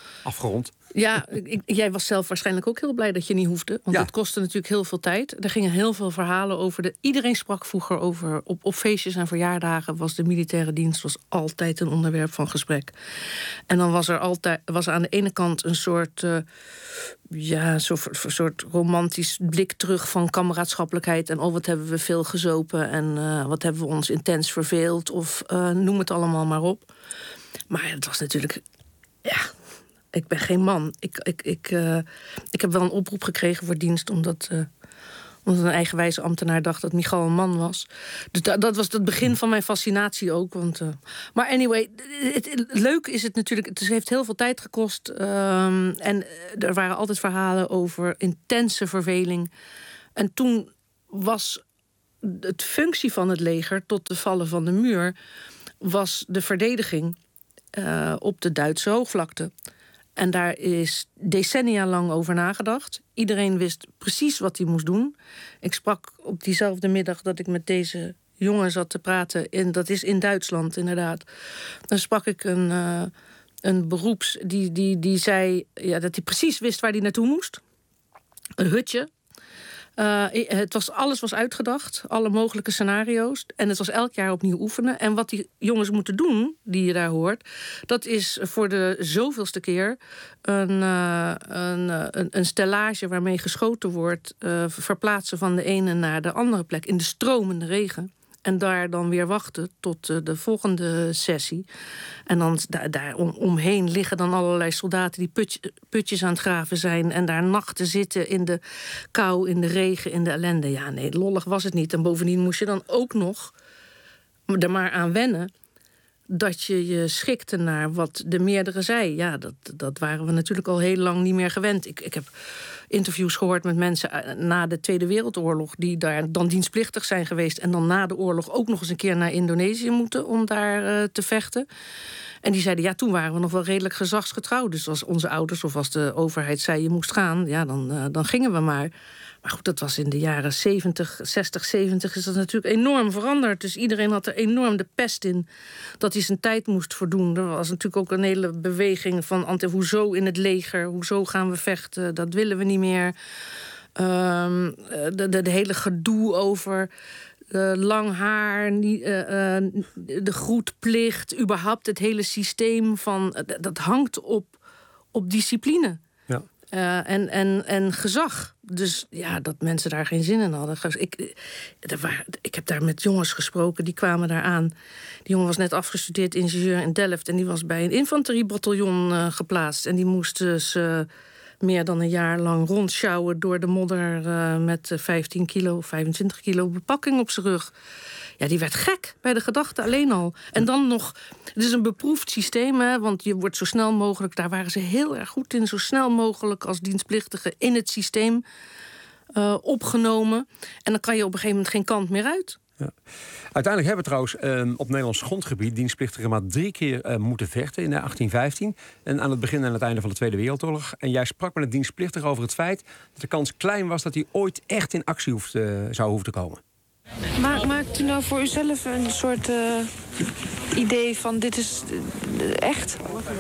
Afgerond. Ja, ik, jij was zelf waarschijnlijk ook heel blij dat je niet hoefde. Want Ja. het kostte natuurlijk heel veel tijd. Er gingen heel veel verhalen over. De, iedereen sprak vroeger over... Op, op feestjes en verjaardagen was de militaire dienst was altijd een onderwerp van gesprek. En dan was er altijd was er aan de ene kant een soort... Uh, ja, een soort, een soort romantisch blik terug van kameraadschappelijkheid. En oh, wat hebben we veel gezopen. En uh, wat hebben we ons intens verveeld. Of uh, noem het allemaal maar op. Maar het was natuurlijk... Ja... Ik ben geen man. Ik, ik, ik, uh, ik heb wel een oproep gekregen voor dienst... omdat, uh, omdat een eigenwijze ambtenaar dacht dat Michal een man was. Dus da, dat was het begin van mijn fascinatie ook. Want, uh, maar anyway, het, het, leuk is het natuurlijk... Het heeft heel veel tijd gekost. Um, en er waren altijd verhalen over intense verveling. En toen was het functie van het leger... tot de vallen van de muur... was de verdediging uh, op de Duitse hoogvlakte... En daar is decennia lang over nagedacht. Iedereen wist precies wat hij moest doen. Ik sprak op diezelfde middag dat ik met deze jongen zat te praten... en dat is in Duitsland inderdaad. Dan sprak ik een, uh, een beroeps die, die, die zei... Ja, dat hij precies wist waar hij naartoe moest. Een hutje. Uh, het was, alles was uitgedacht, alle mogelijke scenario's. En het was elk jaar opnieuw oefenen. En wat die jongens moeten doen, die je daar hoort... dat is voor de zoveelste keer een, uh, een, een, een stellage waarmee geschoten wordt... Uh, verplaatsen van de ene naar de andere plek in de stromende regen. En daar dan weer wachten tot uh, de volgende sessie. En dan da- daar om, omheen liggen dan allerlei soldaten... die put, putjes aan het graven zijn... en daar nachten zitten in de kou, in de regen, in de ellende. Ja, nee, lollig was het niet. En bovendien moest je dan ook nog er maar aan wennen... dat je je schikte naar wat de meerdere zei. Ja, dat, dat waren we natuurlijk al heel lang niet meer gewend. Ik, ik heb interviews gehoord met mensen na de Tweede Wereldoorlog... die daar dan dienstplichtig zijn geweest... en dan na de oorlog ook nog eens een keer naar Indonesië moeten... om daar uh, te vechten. En die zeiden, ja, toen waren we nog wel redelijk gezagsgetrouw. Dus als onze ouders of als de overheid zei je moest gaan... ja, dan, uh, dan gingen we maar... Maar goed, dat was in de jaren zeventig, zestig, zeventig is dat natuurlijk enorm veranderd. Dus iedereen had er enorm de pest in dat hij zijn tijd moest voldoen. Er was natuurlijk ook een hele beweging van anti, hoezo in het leger, hoezo gaan we vechten, dat willen we niet meer. Um, de, de, de hele gedoe over uh, lang haar, uh, uh, de groetplicht, überhaupt het hele systeem van uh, dat hangt op, op discipline. Ja. Uh, en, en, en gezag. Dus ja, dat mensen daar geen zin in hadden. Ik, er waren, ik heb daar met jongens gesproken, die kwamen daar aan. Die jongen was net afgestudeerd ingenieur in Delft... en die was bij een infanteriebataljon uh, geplaatst. En die moest dus uh, meer dan een jaar lang rondsjouwen door de modder... Uh, met vijftien kilo, vijfentwintig kilo bepakking op zijn rug. Ja, die werd gek bij de gedachte alleen al. En dan nog, het is een beproefd systeem, hè, want je wordt zo snel mogelijk... daar waren ze heel erg goed in, zo snel mogelijk als dienstplichtige... in het systeem uh, opgenomen. En dan kan je op een gegeven moment geen kant meer uit. Ja. Uiteindelijk hebben we trouwens uh, op Nederlands grondgebied... dienstplichtigen maar drie keer uh, moeten vechten in achttien vijftien. En aan het begin en het einde van de Tweede Wereldoorlog. En jij sprak met een dienstplichtige over het feit... dat de kans klein was dat hij ooit echt in actie hoeft, uh, zou hoeven te komen. Ma- maakt u nou voor uzelf een soort uh, idee van dit is uh, echt?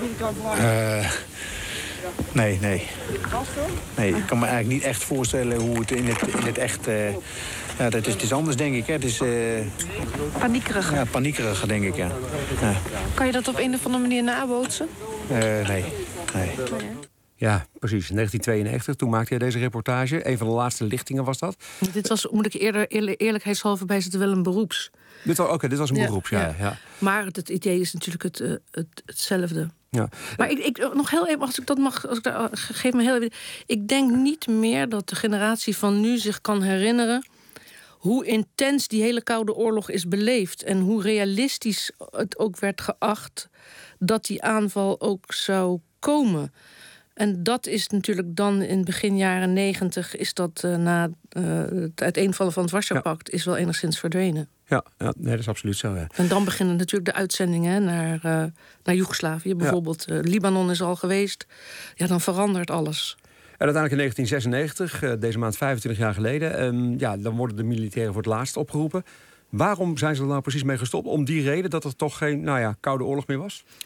Uh, nee, nee. Nee, ik kan me eigenlijk niet echt voorstellen hoe het in het, in het echt... Uh, ja, dat is, het is anders, denk ik. Hè. Het is... Uh, paniekerig? Ja, paniekerig, denk ik, ja. ja. Kan je dat op een of andere manier nabootsen? Uh, nee, nee. nee. Ja, precies. In negentien tweeënnegentig, toen maakte je deze reportage. Een van de laatste lichtingen was dat. Dit was, moet ik eerder eerlijk, eerlijkheidshalve bij zitten, wel een beroeps. Dit was, Oké, okay, dit was een ja, beroeps, ja, ja. ja. Maar het idee is natuurlijk het, uh, het, hetzelfde. Ja. Maar ik, ik, nog heel even, als ik dat mag, als ik daar, geef me heel even... Ik denk niet meer dat de generatie van nu zich kan herinneren... hoe intens die hele Koude Oorlog is beleefd... en hoe realistisch het ook werd geacht... dat die aanval ook zou komen... En dat is natuurlijk dan in begin jaren negentig... is dat uh, na uh, het uiteenvallen van het Warschau-pact... Ja. is wel enigszins verdwenen. Ja, ja nee, dat is absoluut zo. Ja. En dan beginnen natuurlijk de uitzendingen naar, uh, naar Joegoslavië. Bijvoorbeeld ja. uh, Libanon is al geweest. Ja, dan verandert alles. En uiteindelijk in negentien zesennegentig, uh, deze maand vijfentwintig jaar geleden... Um, ja, dan worden de militairen voor het laatst opgeroepen. Waarom zijn ze er nou precies mee gestopt? Om die reden dat er toch geen nou ja, Koude Oorlog meer was?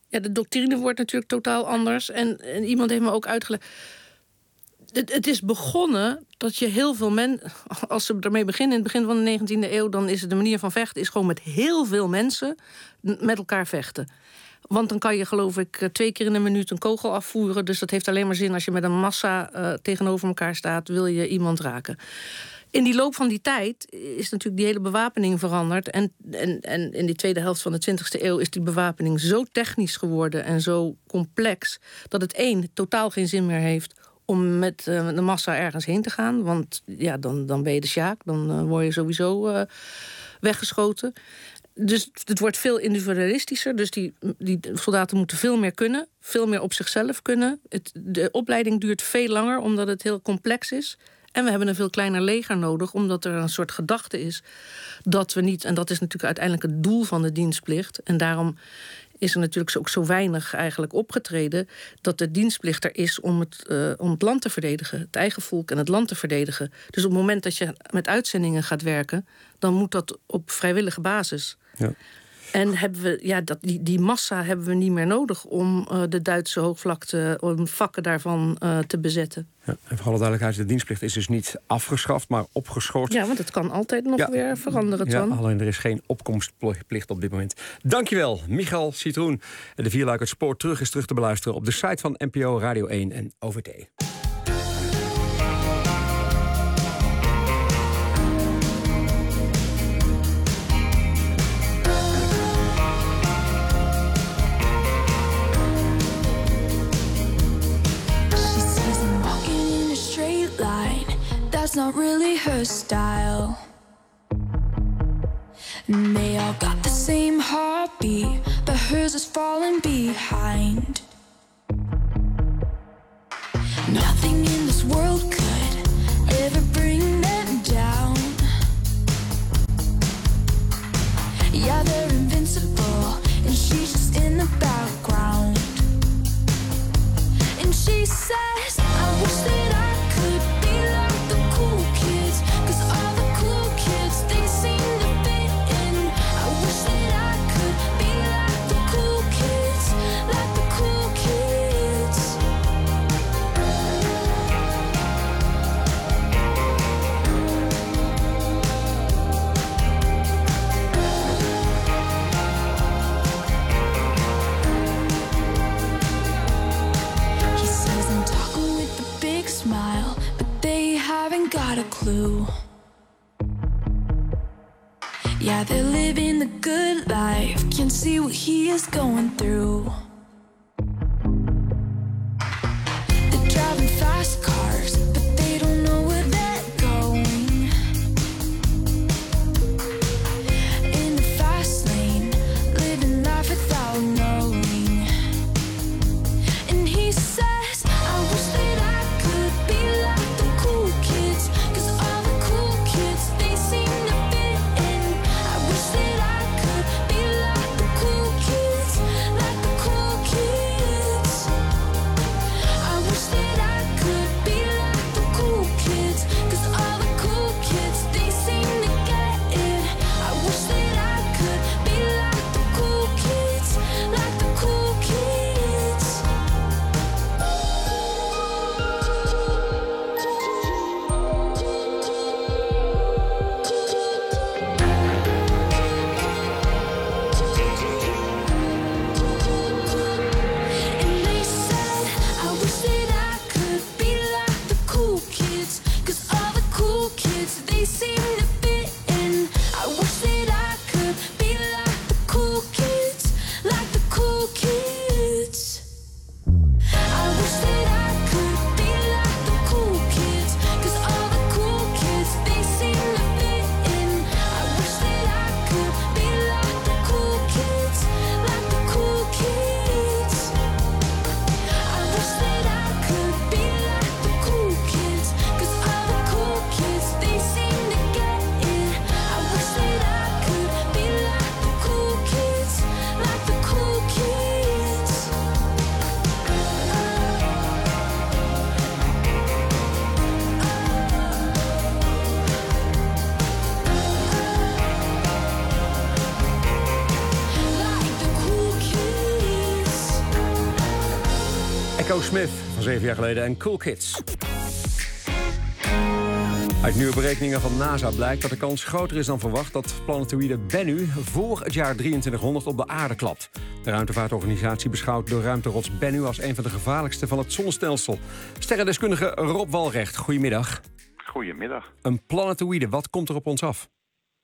Ja, de doctrine wordt natuurlijk totaal anders. En, en iemand heeft me ook uitgelegd... Het, het is begonnen dat je heel veel mensen... Als ze ermee beginnen in het begin van de negentiende eeuw... dan is het de manier van vechten... is gewoon met heel veel mensen met elkaar vechten. Want dan kan je, geloof ik, twee keer in een minuut een kogel afvoeren. Dus dat heeft alleen maar zin als je met een massa uh, tegenover elkaar staat... wil je iemand raken. In die loop van die tijd is natuurlijk die hele bewapening veranderd. En, en, en in die tweede helft van de twintigste eeuw is die bewapening zo technisch geworden... en zo complex, dat het één totaal geen zin meer heeft... om met uh, de massa ergens heen te gaan. Want ja, dan, dan ben je de sjaak, dan uh, word je sowieso uh, weggeschoten. Dus het wordt veel individualistischer. Dus die, die soldaten moeten veel meer kunnen. Veel meer op zichzelf kunnen. Het, de opleiding duurt veel langer, omdat het heel complex is. En we hebben een veel kleiner leger nodig, omdat er een soort gedachte is dat we niet... en dat is natuurlijk uiteindelijk het doel van de dienstplicht... en daarom is er natuurlijk ook zo weinig eigenlijk opgetreden... dat de dienstplicht er is om het, uh, om het land te verdedigen. Het eigen volk en het land te verdedigen. Dus op het moment dat je met uitzendingen gaat werken... dan moet dat op vrijwillige basis. Ja. En hebben we, ja, dat, die, die massa hebben we niet meer nodig... om uh, de Duitse hoogvlakte, om vakken daarvan uh, te bezetten. Ja, en voor alle duidelijkheid, de dienstplicht is dus niet afgeschaft, maar opgeschort. Ja, want het kan altijd nog ja. weer veranderen, Twan. Ja, alleen er is geen opkomstplicht op dit moment. Dankjewel, Michal Citroen. De vierluik het spoor terug is terug te beluisteren... op de site van N P O Radio één en O V T. That's not really her style. And they all got the same heartbeat, but hers is falling behind. Nothing in this world could ever bring them down. Yeah, they're invincible, and she's just in the background. And she says, I wish that I could be like the cool kids, 'cause all the cool kids, they seem to fit in. I wish that I could be like the cool kids, like the cool kids. He says I'm talking with a big smile, but they haven't got a clue. Yeah, they're living the good life, can't see what he is going through. They're driving fast cars, but they don't know where they're going. In the fast lane, living life without knowing. And he says, I wish that I could be like the cool kids, 'cause all the cool kids, they seem to fit in. I wish that I could be like the cool kids, like the cool kids. I wish that I could be Echo Smith van zeven jaar geleden en Cool Kids. Uit nieuwe berekeningen van NASA blijkt dat de kans groter is dan verwacht dat planetoïde Bennu voor het jaar drieëntwintighonderd op de aarde klapt. De ruimtevaartorganisatie beschouwt de ruimterots Bennu als een van de gevaarlijkste van het zonnestelsel. Sterrendeskundige Rob Walrecht, goedemiddag. Goedemiddag. Een planetoïde, wat komt er op ons af?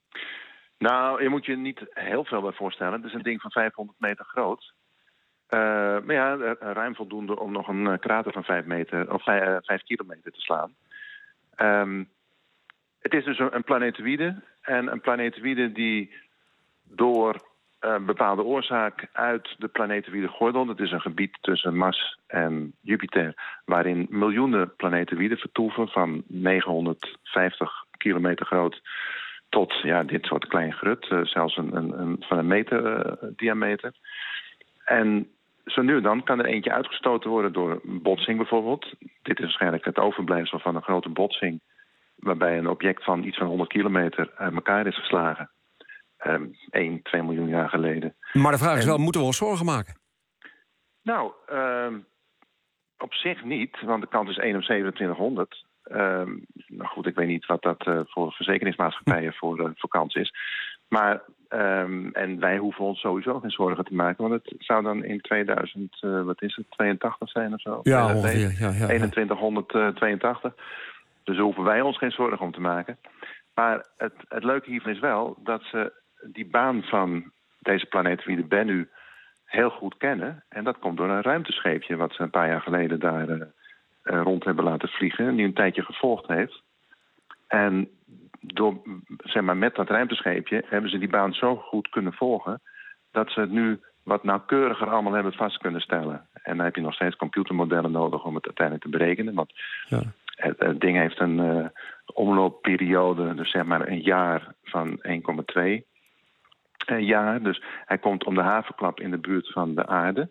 Nou, je moet je niet heel veel bij voorstellen. Het is een ding van vijfhonderd meter groot. Uh, maar ja, ruim voldoende om nog een krater van vijf meter of vijf, uh, vijf kilometer te slaan. Um, het is dus een, een planetoïde. En een planetoïde die door een bepaalde oorzaak uit de planetoïde gordel. Het is een gebied tussen Mars en Jupiter, waarin miljoenen planetoïden vertoeven van negenhonderdvijftig kilometer groot tot ja, dit soort klein grut, uh, zelfs een, een, een, van een meter uh, diameter. En zo nu en dan kan er eentje uitgestoten worden door een botsing bijvoorbeeld. Dit is waarschijnlijk het overblijfsel van een grote botsing, waarbij een object van iets van honderd kilometer uit elkaar is geslagen. Um, één, twee miljoen jaar geleden. Maar de vraag is en, wel, moeten we ons zorgen maken? Nou, um, op zich niet, want de kans is één op zevenentwintighonderd. Um, nou goed, ik weet niet wat dat uh, voor verzekeringsmaatschappijen voor, uh, voor kans is. Maar, um, en wij hoeven ons sowieso geen zorgen te maken, want het zou dan in tweeduizend, uh, wat is het, tweeëntachtig zijn of zo? Ja, ongeveer. Ja, ja, ja. eenentwintighonderdtweeëntachtig. Dus daar hoeven wij ons geen zorgen om te maken. Maar het, het leuke hiervan is wel dat ze die baan van deze planetoïde Bennu heel goed kennen. En dat komt door een ruimtescheepje wat ze een paar jaar geleden daar uh, uh, rond hebben laten vliegen. Die een tijdje gevolgd heeft. En door, zeg maar, met dat ruimtescheepje hebben ze die baan zo goed kunnen volgen dat ze het nu wat nauwkeuriger allemaal hebben vast kunnen stellen. En dan heb je nog steeds computermodellen nodig om het uiteindelijk te berekenen. Want ja. het, het ding heeft een uh, omloopperiode, dus zeg maar een jaar van één komma twee jaar. Dus hij komt om de haverklap in de buurt van de aarde.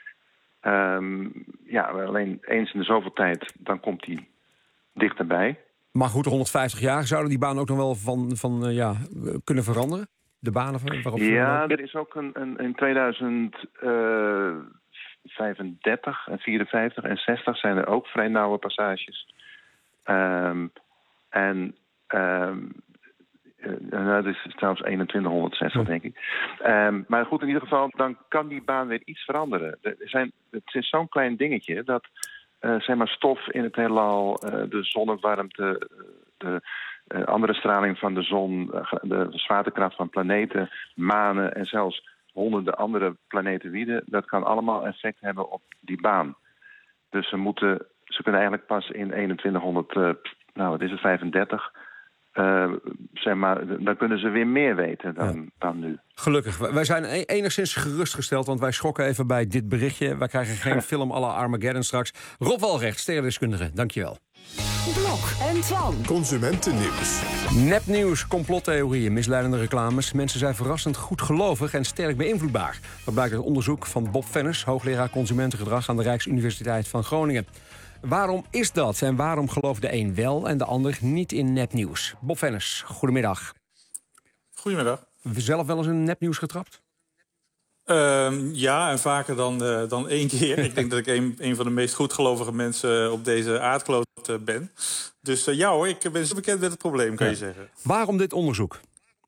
Um, ja, alleen eens in de zoveel tijd, dan komt hij dichterbij. Maar goed, honderdvijftig jaar, zouden die baan ook nog wel van, van uh, ja, kunnen veranderen? De banen waarop ze Ja, er is ook een, een in tweeduizend vijfendertig en vierenvijftig en zestig zijn er ook vrij nauwe passages. Um, en um, uh, dat is trouwens eenentwintighonderdzestig, denk ik. Um, maar goed, in ieder geval, dan kan die baan weer iets veranderen. Er zijn, het is zo'n klein dingetje dat uh, zeg maar stof in het heelal, uh, de zonnewarmte, de uh, andere straling van de zon, de zwaartekracht van planeten, manen en zelfs honderden andere planetoïden, dat kan allemaal effect hebben op die baan. Dus ze moeten, ze kunnen eigenlijk pas in eenentwintighonderd, uh, nou wat is het, vijfendertig, uh, zeg maar, dan kunnen ze weer meer weten dan, ja. dan nu. Gelukkig. Wij zijn enigszins gerustgesteld, want wij schrokken even bij dit berichtje. Wij krijgen geen film à la Armageddon straks. Rob Walrecht, sterrendeskundige, dankjewel. Blok en Twan. Consumentennieuws. Nepnieuws, complottheorieën, misleidende reclames. Mensen zijn verrassend goedgelovig en sterk beïnvloedbaar. Dat blijkt uit onderzoek van Bob Vennis, hoogleraar consumentengedrag aan de Rijksuniversiteit van Groningen. Waarom is dat en waarom gelooft de een wel en de ander niet in nepnieuws? Bob Vennis, goedemiddag. Goedemiddag. Zelf wel eens in nepnieuws getrapt? Uh, ja, en vaker dan, uh, dan één keer. Ik denk dat ik een, een van de meest goedgelovige mensen op deze aardkloot uh, ben. Dus uh, ja hoor, ik ben zo bekend met het probleem, kan ja. je zeggen. Waarom dit onderzoek?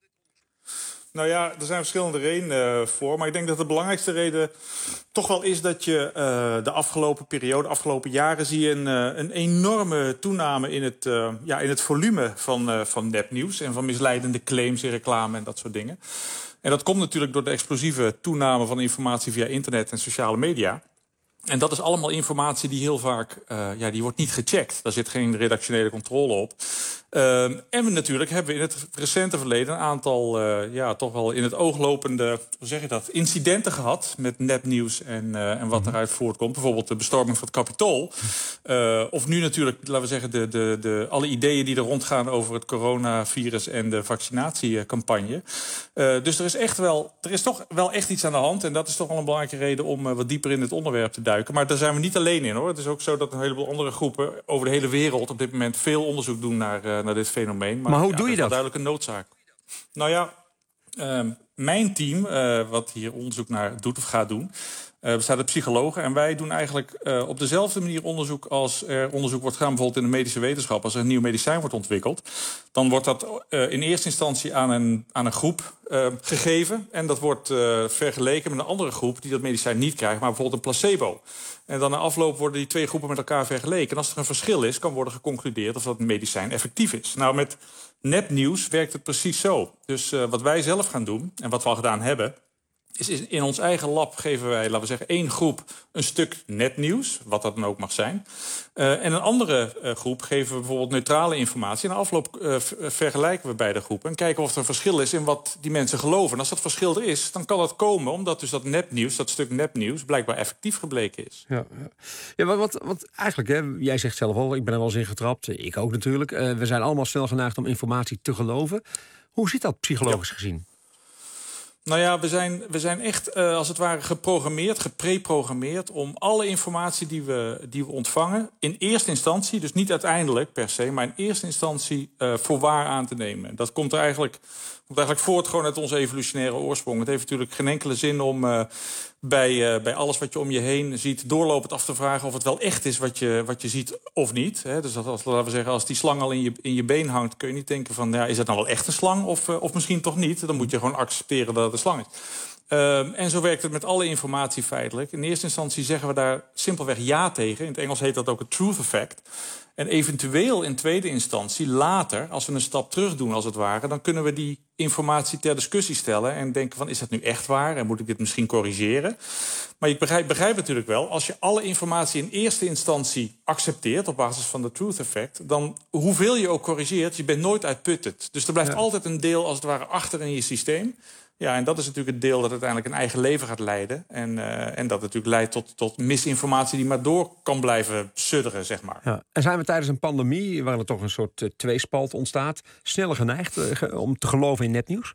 Nou ja, er zijn verschillende redenen uh, voor. Maar ik denk dat de belangrijkste reden toch wel is dat je uh, de afgelopen periode, de afgelopen jaren, zie je een, uh, een enorme toename in het, uh, ja, in het volume van, uh, van nepnieuws en van misleidende claims in reclame en dat soort dingen. En dat komt natuurlijk door de explosieve toename van informatie via internet en sociale media. En dat is allemaal informatie die heel vaak, uh, ja, die wordt niet gecheckt. Daar zit geen redactionele controle op. Uh, en we natuurlijk hebben we in het recente verleden een aantal, uh, ja, toch wel in het oog lopende, hoe zeg je dat, incidenten gehad met nepnieuws en, uh, en wat eruit voortkomt. Bijvoorbeeld de bestorming van het Capitool. Uh, of nu natuurlijk, laten we zeggen, de, de, de, alle ideeën die er rondgaan over het coronavirus en de vaccinatiecampagne. Uh, dus er is echt wel, er is toch wel echt iets aan de hand. En dat is toch wel een belangrijke reden om uh, wat dieper in het onderwerp te duiken. Maar daar zijn we niet alleen in, hoor. Het is ook zo dat een heleboel andere groepen over de hele wereld op dit moment veel onderzoek doen naar, uh, naar dit fenomeen. Maar, maar hoe ja, doe je dat? Dat is duidelijk een noodzaak. Nou ja, uh, mijn team, uh, wat hier onderzoek naar doet of gaat doen, Uh, bestaat uit psychologen. En wij doen eigenlijk uh, op dezelfde manier onderzoek als er onderzoek wordt gedaan, bijvoorbeeld in de medische wetenschap. Als er een nieuw medicijn wordt ontwikkeld, dan wordt dat uh, in eerste instantie aan een, aan een groep uh, gegeven. En dat wordt uh, vergeleken met een andere groep die dat medicijn niet krijgt, maar bijvoorbeeld een placebo. En dan na afloop worden die twee groepen met elkaar vergeleken. En als er een verschil is, kan worden geconcludeerd of dat medicijn effectief is. Nou, met nepnieuws werkt het precies zo. Dus uh, wat wij zelf gaan doen, en wat we al gedaan hebben, is in ons eigen lab geven wij, laten we zeggen, één groep een stuk nepnieuws, wat dat dan ook mag zijn. Uh, en een andere uh, groep geven we bijvoorbeeld neutrale informatie. En na afloop uh, vergelijken we beide groepen en kijken of er een verschil is in wat die mensen geloven. En als dat verschil er is, dan kan dat komen omdat dus dat nepnieuws, dat stuk nepnieuws, blijkbaar effectief gebleken is. Ja, ja. ja wat, wat, wat eigenlijk, hè, jij zegt zelf al, ik ben er wel eens in getrapt, ik ook natuurlijk. Uh, we zijn allemaal snel geneigd om informatie te geloven. Hoe zit dat psychologisch ja. gezien? Nou ja, we zijn, we zijn echt uh, als het ware geprogrammeerd, gepreprogrammeerd om alle informatie die we, die we ontvangen in eerste instantie, dus niet uiteindelijk per se, maar in eerste instantie uh, voor waar aan te nemen. Dat komt er eigenlijk, komt eigenlijk voort gewoon uit onze evolutionaire oorsprong. Het heeft natuurlijk geen enkele zin om uh, bij, uh, bij alles wat je om je heen ziet doorlopend af te vragen of het wel echt is wat je, wat je ziet of niet. Hè? Dus dat, als, laten we zeggen, als die slang al in je, in je been hangt, kun je niet denken van, ja, is dat nou wel echt een slang of, uh, of misschien toch niet? Dan moet je gewoon accepteren dat het een slang is. Uh, en zo werkt het met alle informatie feitelijk. In eerste instantie zeggen we daar simpelweg ja tegen. In het Engels heet dat ook het truth effect. En eventueel in tweede instantie, later, als we een stap terug doen als het ware, dan kunnen we die informatie ter discussie stellen en denken van, is dat nu echt waar en moet ik dit misschien corrigeren? Maar ik begrijp, begrijp natuurlijk wel, als je alle informatie in eerste instantie accepteert op basis van de truth effect, dan hoeveel je ook corrigeert, je bent nooit uitputtend. Dus er blijft ja. altijd een deel als het ware achter in je systeem. Ja, en dat is natuurlijk het deel dat uiteindelijk een eigen leven gaat leiden. En, uh, en dat natuurlijk leidt tot, tot misinformatie die maar door kan blijven sudderen, zeg maar. Ja. En zijn we tijdens een pandemie, waar er toch een soort uh, tweespalt ontstaat, sneller geneigd uh, ge- om te geloven in nepnieuws?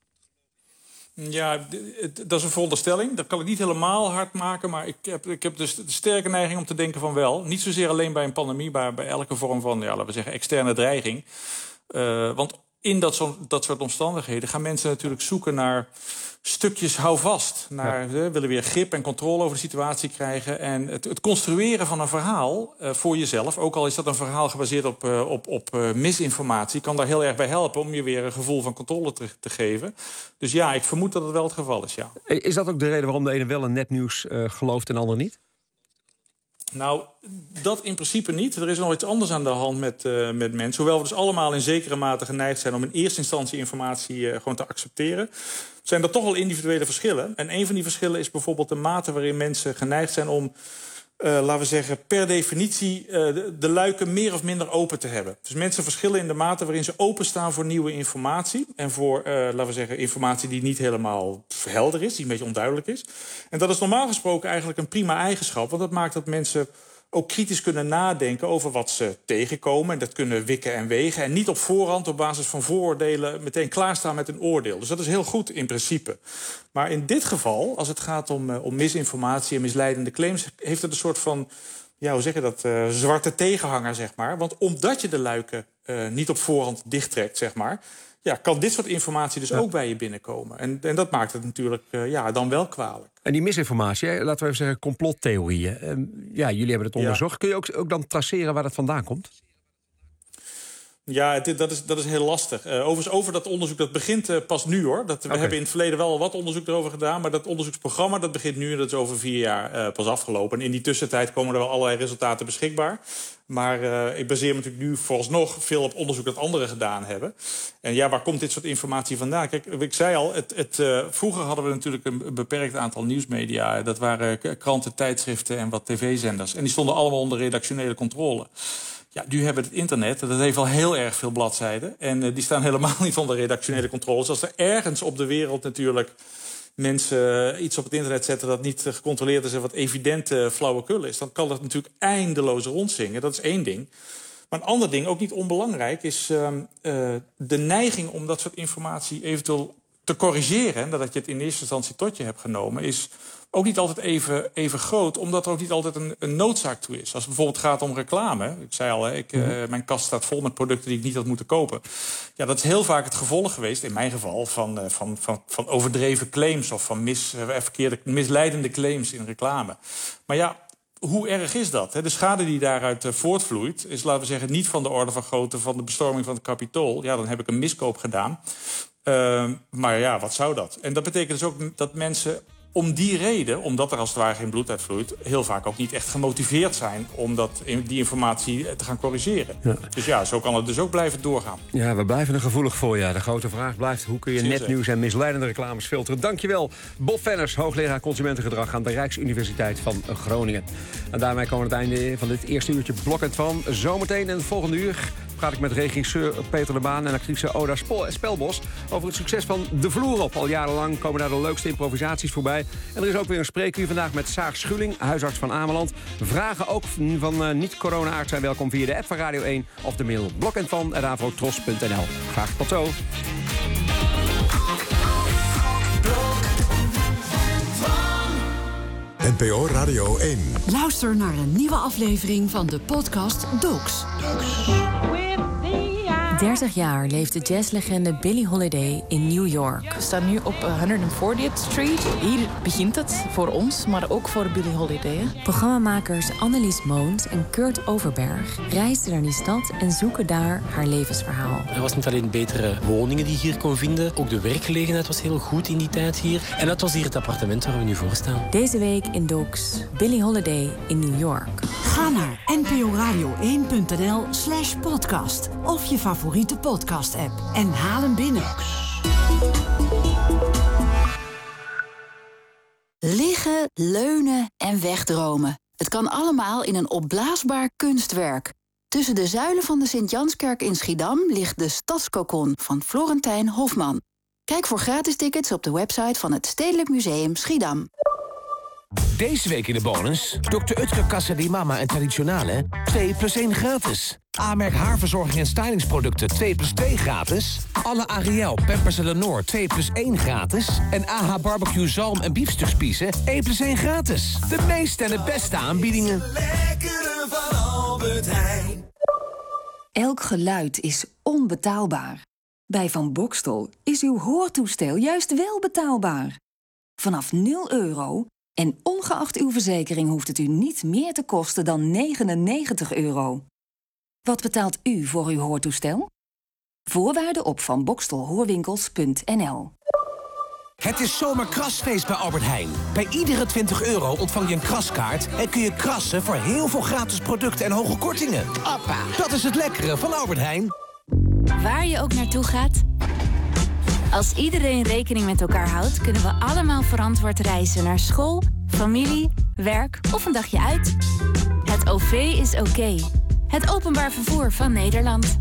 Ja, dat is een veronderstelling. Dat kan ik niet helemaal hard maken, maar ik heb, ik heb dus de sterke neiging om te denken van wel. Niet zozeer alleen bij een pandemie, maar bij elke vorm van, ja, laten we zeggen, externe dreiging. Uh, want in dat, zo, dat soort omstandigheden gaan mensen natuurlijk zoeken naar stukjes houvast. Naar, ja. uh, willen weer grip en controle over de situatie krijgen. En het, het construeren van een verhaal uh, voor jezelf, ook al is dat een verhaal gebaseerd op, uh, op, op uh, misinformatie, kan daar heel erg bij helpen om je weer een gevoel van controle te, te geven. Dus ja, ik vermoed dat het wel het geval is, ja. Is dat ook de reden waarom de ene wel een nepnieuws uh, gelooft en de ander niet? Nou, dat in principe niet. Er is nog iets anders aan de hand met, uh, met mensen. Hoewel we dus allemaal in zekere mate geneigd zijn om in eerste instantie informatie uh, gewoon te accepteren, zijn er toch wel individuele verschillen. En een van die verschillen is bijvoorbeeld de mate waarin mensen geneigd zijn om, Uh, laten we zeggen, per definitie uh, de, de luiken meer of minder open te hebben. Dus mensen verschillen in de mate waarin ze openstaan voor nieuwe informatie. En voor, uh, laten we zeggen, informatie die niet helemaal helder is, die een beetje onduidelijk is. En dat is normaal gesproken eigenlijk een prima eigenschap. Want dat maakt dat mensen ook kritisch kunnen nadenken over wat ze tegenkomen. En dat kunnen wikken en wegen. En niet op voorhand op basis van vooroordelen meteen klaarstaan met een oordeel. Dus dat is heel goed in principe. Maar in dit geval, als het gaat om, uh, om misinformatie en misleidende claims, heeft het een soort van, ja, hoe zeg je dat, uh, zwarte tegenhanger, zeg maar. Want omdat je de luiken uh, niet op voorhand dichttrekt, zeg maar, ja, kan dit soort informatie dus ja. ook bij je binnenkomen. En, en dat maakt het natuurlijk uh, ja, dan wel kwalijk. En die misinformatie, hè, laten we even zeggen complottheorieën. Uh, ja, jullie hebben het onderzocht. Ja. Kun je ook, ook dan traceren waar dat vandaan komt? Ja, dit, dat, is, dat is heel lastig. Uh, overigens, over dat onderzoek, dat begint uh, pas nu, hoor. Dat, we okay. hebben in het verleden wel wat onderzoek erover gedaan, maar dat onderzoeksprogramma dat begint nu en dat is over vier jaar uh, pas afgelopen. En in die tussentijd komen er wel allerlei resultaten beschikbaar. Maar uh, ik baseer me natuurlijk nu vooralsnog veel op onderzoek dat anderen gedaan hebben. En ja, waar komt dit soort informatie vandaan? Kijk, ik zei al, het, het, uh, vroeger hadden we natuurlijk een beperkt aantal nieuwsmedia. Dat waren kranten, tijdschriften en wat tv-zenders. En die stonden allemaal onder redactionele controle. Ja, nu hebben we het internet, dat heeft al heel erg veel bladzijden. En uh, die staan helemaal niet onder redactionele controle. Dus als er ergens op de wereld natuurlijk mensen iets op het internet zetten dat niet gecontroleerd is en wat evidente flauwekul is, dan kan dat natuurlijk eindeloos rondzingen. Dat is één ding. Maar een ander ding, ook niet onbelangrijk, is uh, uh, de neiging om dat soort informatie eventueel te corrigeren, nadat je het in eerste instantie tot je hebt genomen, is ook niet altijd even, even groot, omdat er ook niet altijd een, een noodzaak toe is. Als het bijvoorbeeld gaat om reclame. Ik zei al, hè, ik, uh, mijn kast staat vol met producten die ik niet had moeten kopen. Ja, dat is heel vaak het gevolg geweest, in mijn geval, van, uh, van, van, van overdreven claims of van mis, uh, verkeerde, misleidende claims in reclame. Maar ja, hoe erg is dat? Hè? De schade die daaruit uh, voortvloeit is, laten we zeggen, niet van de orde van grootte van de bestorming van het Capitool. Ja, dan heb ik een miskoop gedaan. Uh, maar ja, wat zou dat? En dat betekent dus ook dat mensen om die reden, omdat er als het ware geen bloed uitvloeit, heel vaak ook niet echt gemotiveerd zijn om dat, die informatie te gaan corrigeren. Ja. Dus ja, zo kan het dus ook blijven doorgaan. Ja, we blijven er gevoelig voor. Ja. De grote vraag blijft, hoe kun je nepnieuws en misleidende reclames filteren? Dankjewel, Bob Venners, hoogleraar consumentengedrag aan de Rijksuniversiteit van Groningen. En daarmee komen we aan het einde van dit eerste uurtje Blok en Twan. Zometeen in het volgende uur praat ik met regisseur Peter de Baan en actrice Oda Spelbos over het succes van De Vloer op. Al jarenlang komen daar de leukste improvisaties voorbij. En er is ook weer een spreekuur vandaag met Saag Schuling, huisarts van Ameland. Vragen ook van uh, niet-corona-aard zijn welkom via de app van Radio één of de mail blok en van at avrotros punt n l. Graag tot zo. N P O Radio één. Luister naar een nieuwe aflevering van de podcast Docs. dertig jaar leeft de jazzlegende Billie Holiday in New York. We staan nu op honderdveertiende Street. Hier begint het voor ons, maar ook voor Billie Holiday. Hè? Programmamakers Annelies Moont en Kurt Overberg reisden naar die stad en zoeken daar haar levensverhaal. Er was niet alleen betere woningen die je hier kon vinden, ook de werkgelegenheid was heel goed in die tijd hier. En dat was hier het appartement waar we nu voor staan. Deze week in Docs, Billie Holiday in New York. Ga naar n p o radio één punt n l slash podcast of je favoriete podcast-app en haal hem binnen. Liggen, leunen en wegdromen. Het kan allemaal in een opblaasbaar kunstwerk. Tussen de zuilen van de Sint-Janskerk in Schiedam ligt de Stadskokon van Florentijn Hofman. Kijk voor gratis tickets op de website van het Stedelijk Museum Schiedam. Deze week in de bonus, dokter Utker Casa di Mama en Traditionale, twee plus één gratis. A-merk haarverzorging en stylingsproducten twee plus twee gratis. Alle Ariel, Pampers en Lenore twee plus één gratis. En A H Barbecue zalm en biefstukspiezen één plus één gratis. De meeste en de beste aanbiedingen. Lekkere van Albert Heijn. Elk geluid is onbetaalbaar. Bij Van Boxtel is uw hoortoestel juist wel betaalbaar. Vanaf nul euro... En ongeacht uw verzekering hoeft het u niet meer te kosten dan negenennegentig euro. Wat betaalt u voor uw hoortoestel? Voorwaarden op van boxtel hoorwinkels punt n l. Het is zomerkrasfeest bij Albert Heijn. Bij iedere twintig euro ontvang je een kraskaart en kun je krassen voor heel veel gratis producten en hoge kortingen. Appa, dat is het lekkere van Albert Heijn. Waar je ook naartoe gaat, als iedereen rekening met elkaar houdt, kunnen we allemaal verantwoord reizen naar school, familie, werk of een dagje uit. Het O V is oké. Okay. Het openbaar vervoer van Nederland.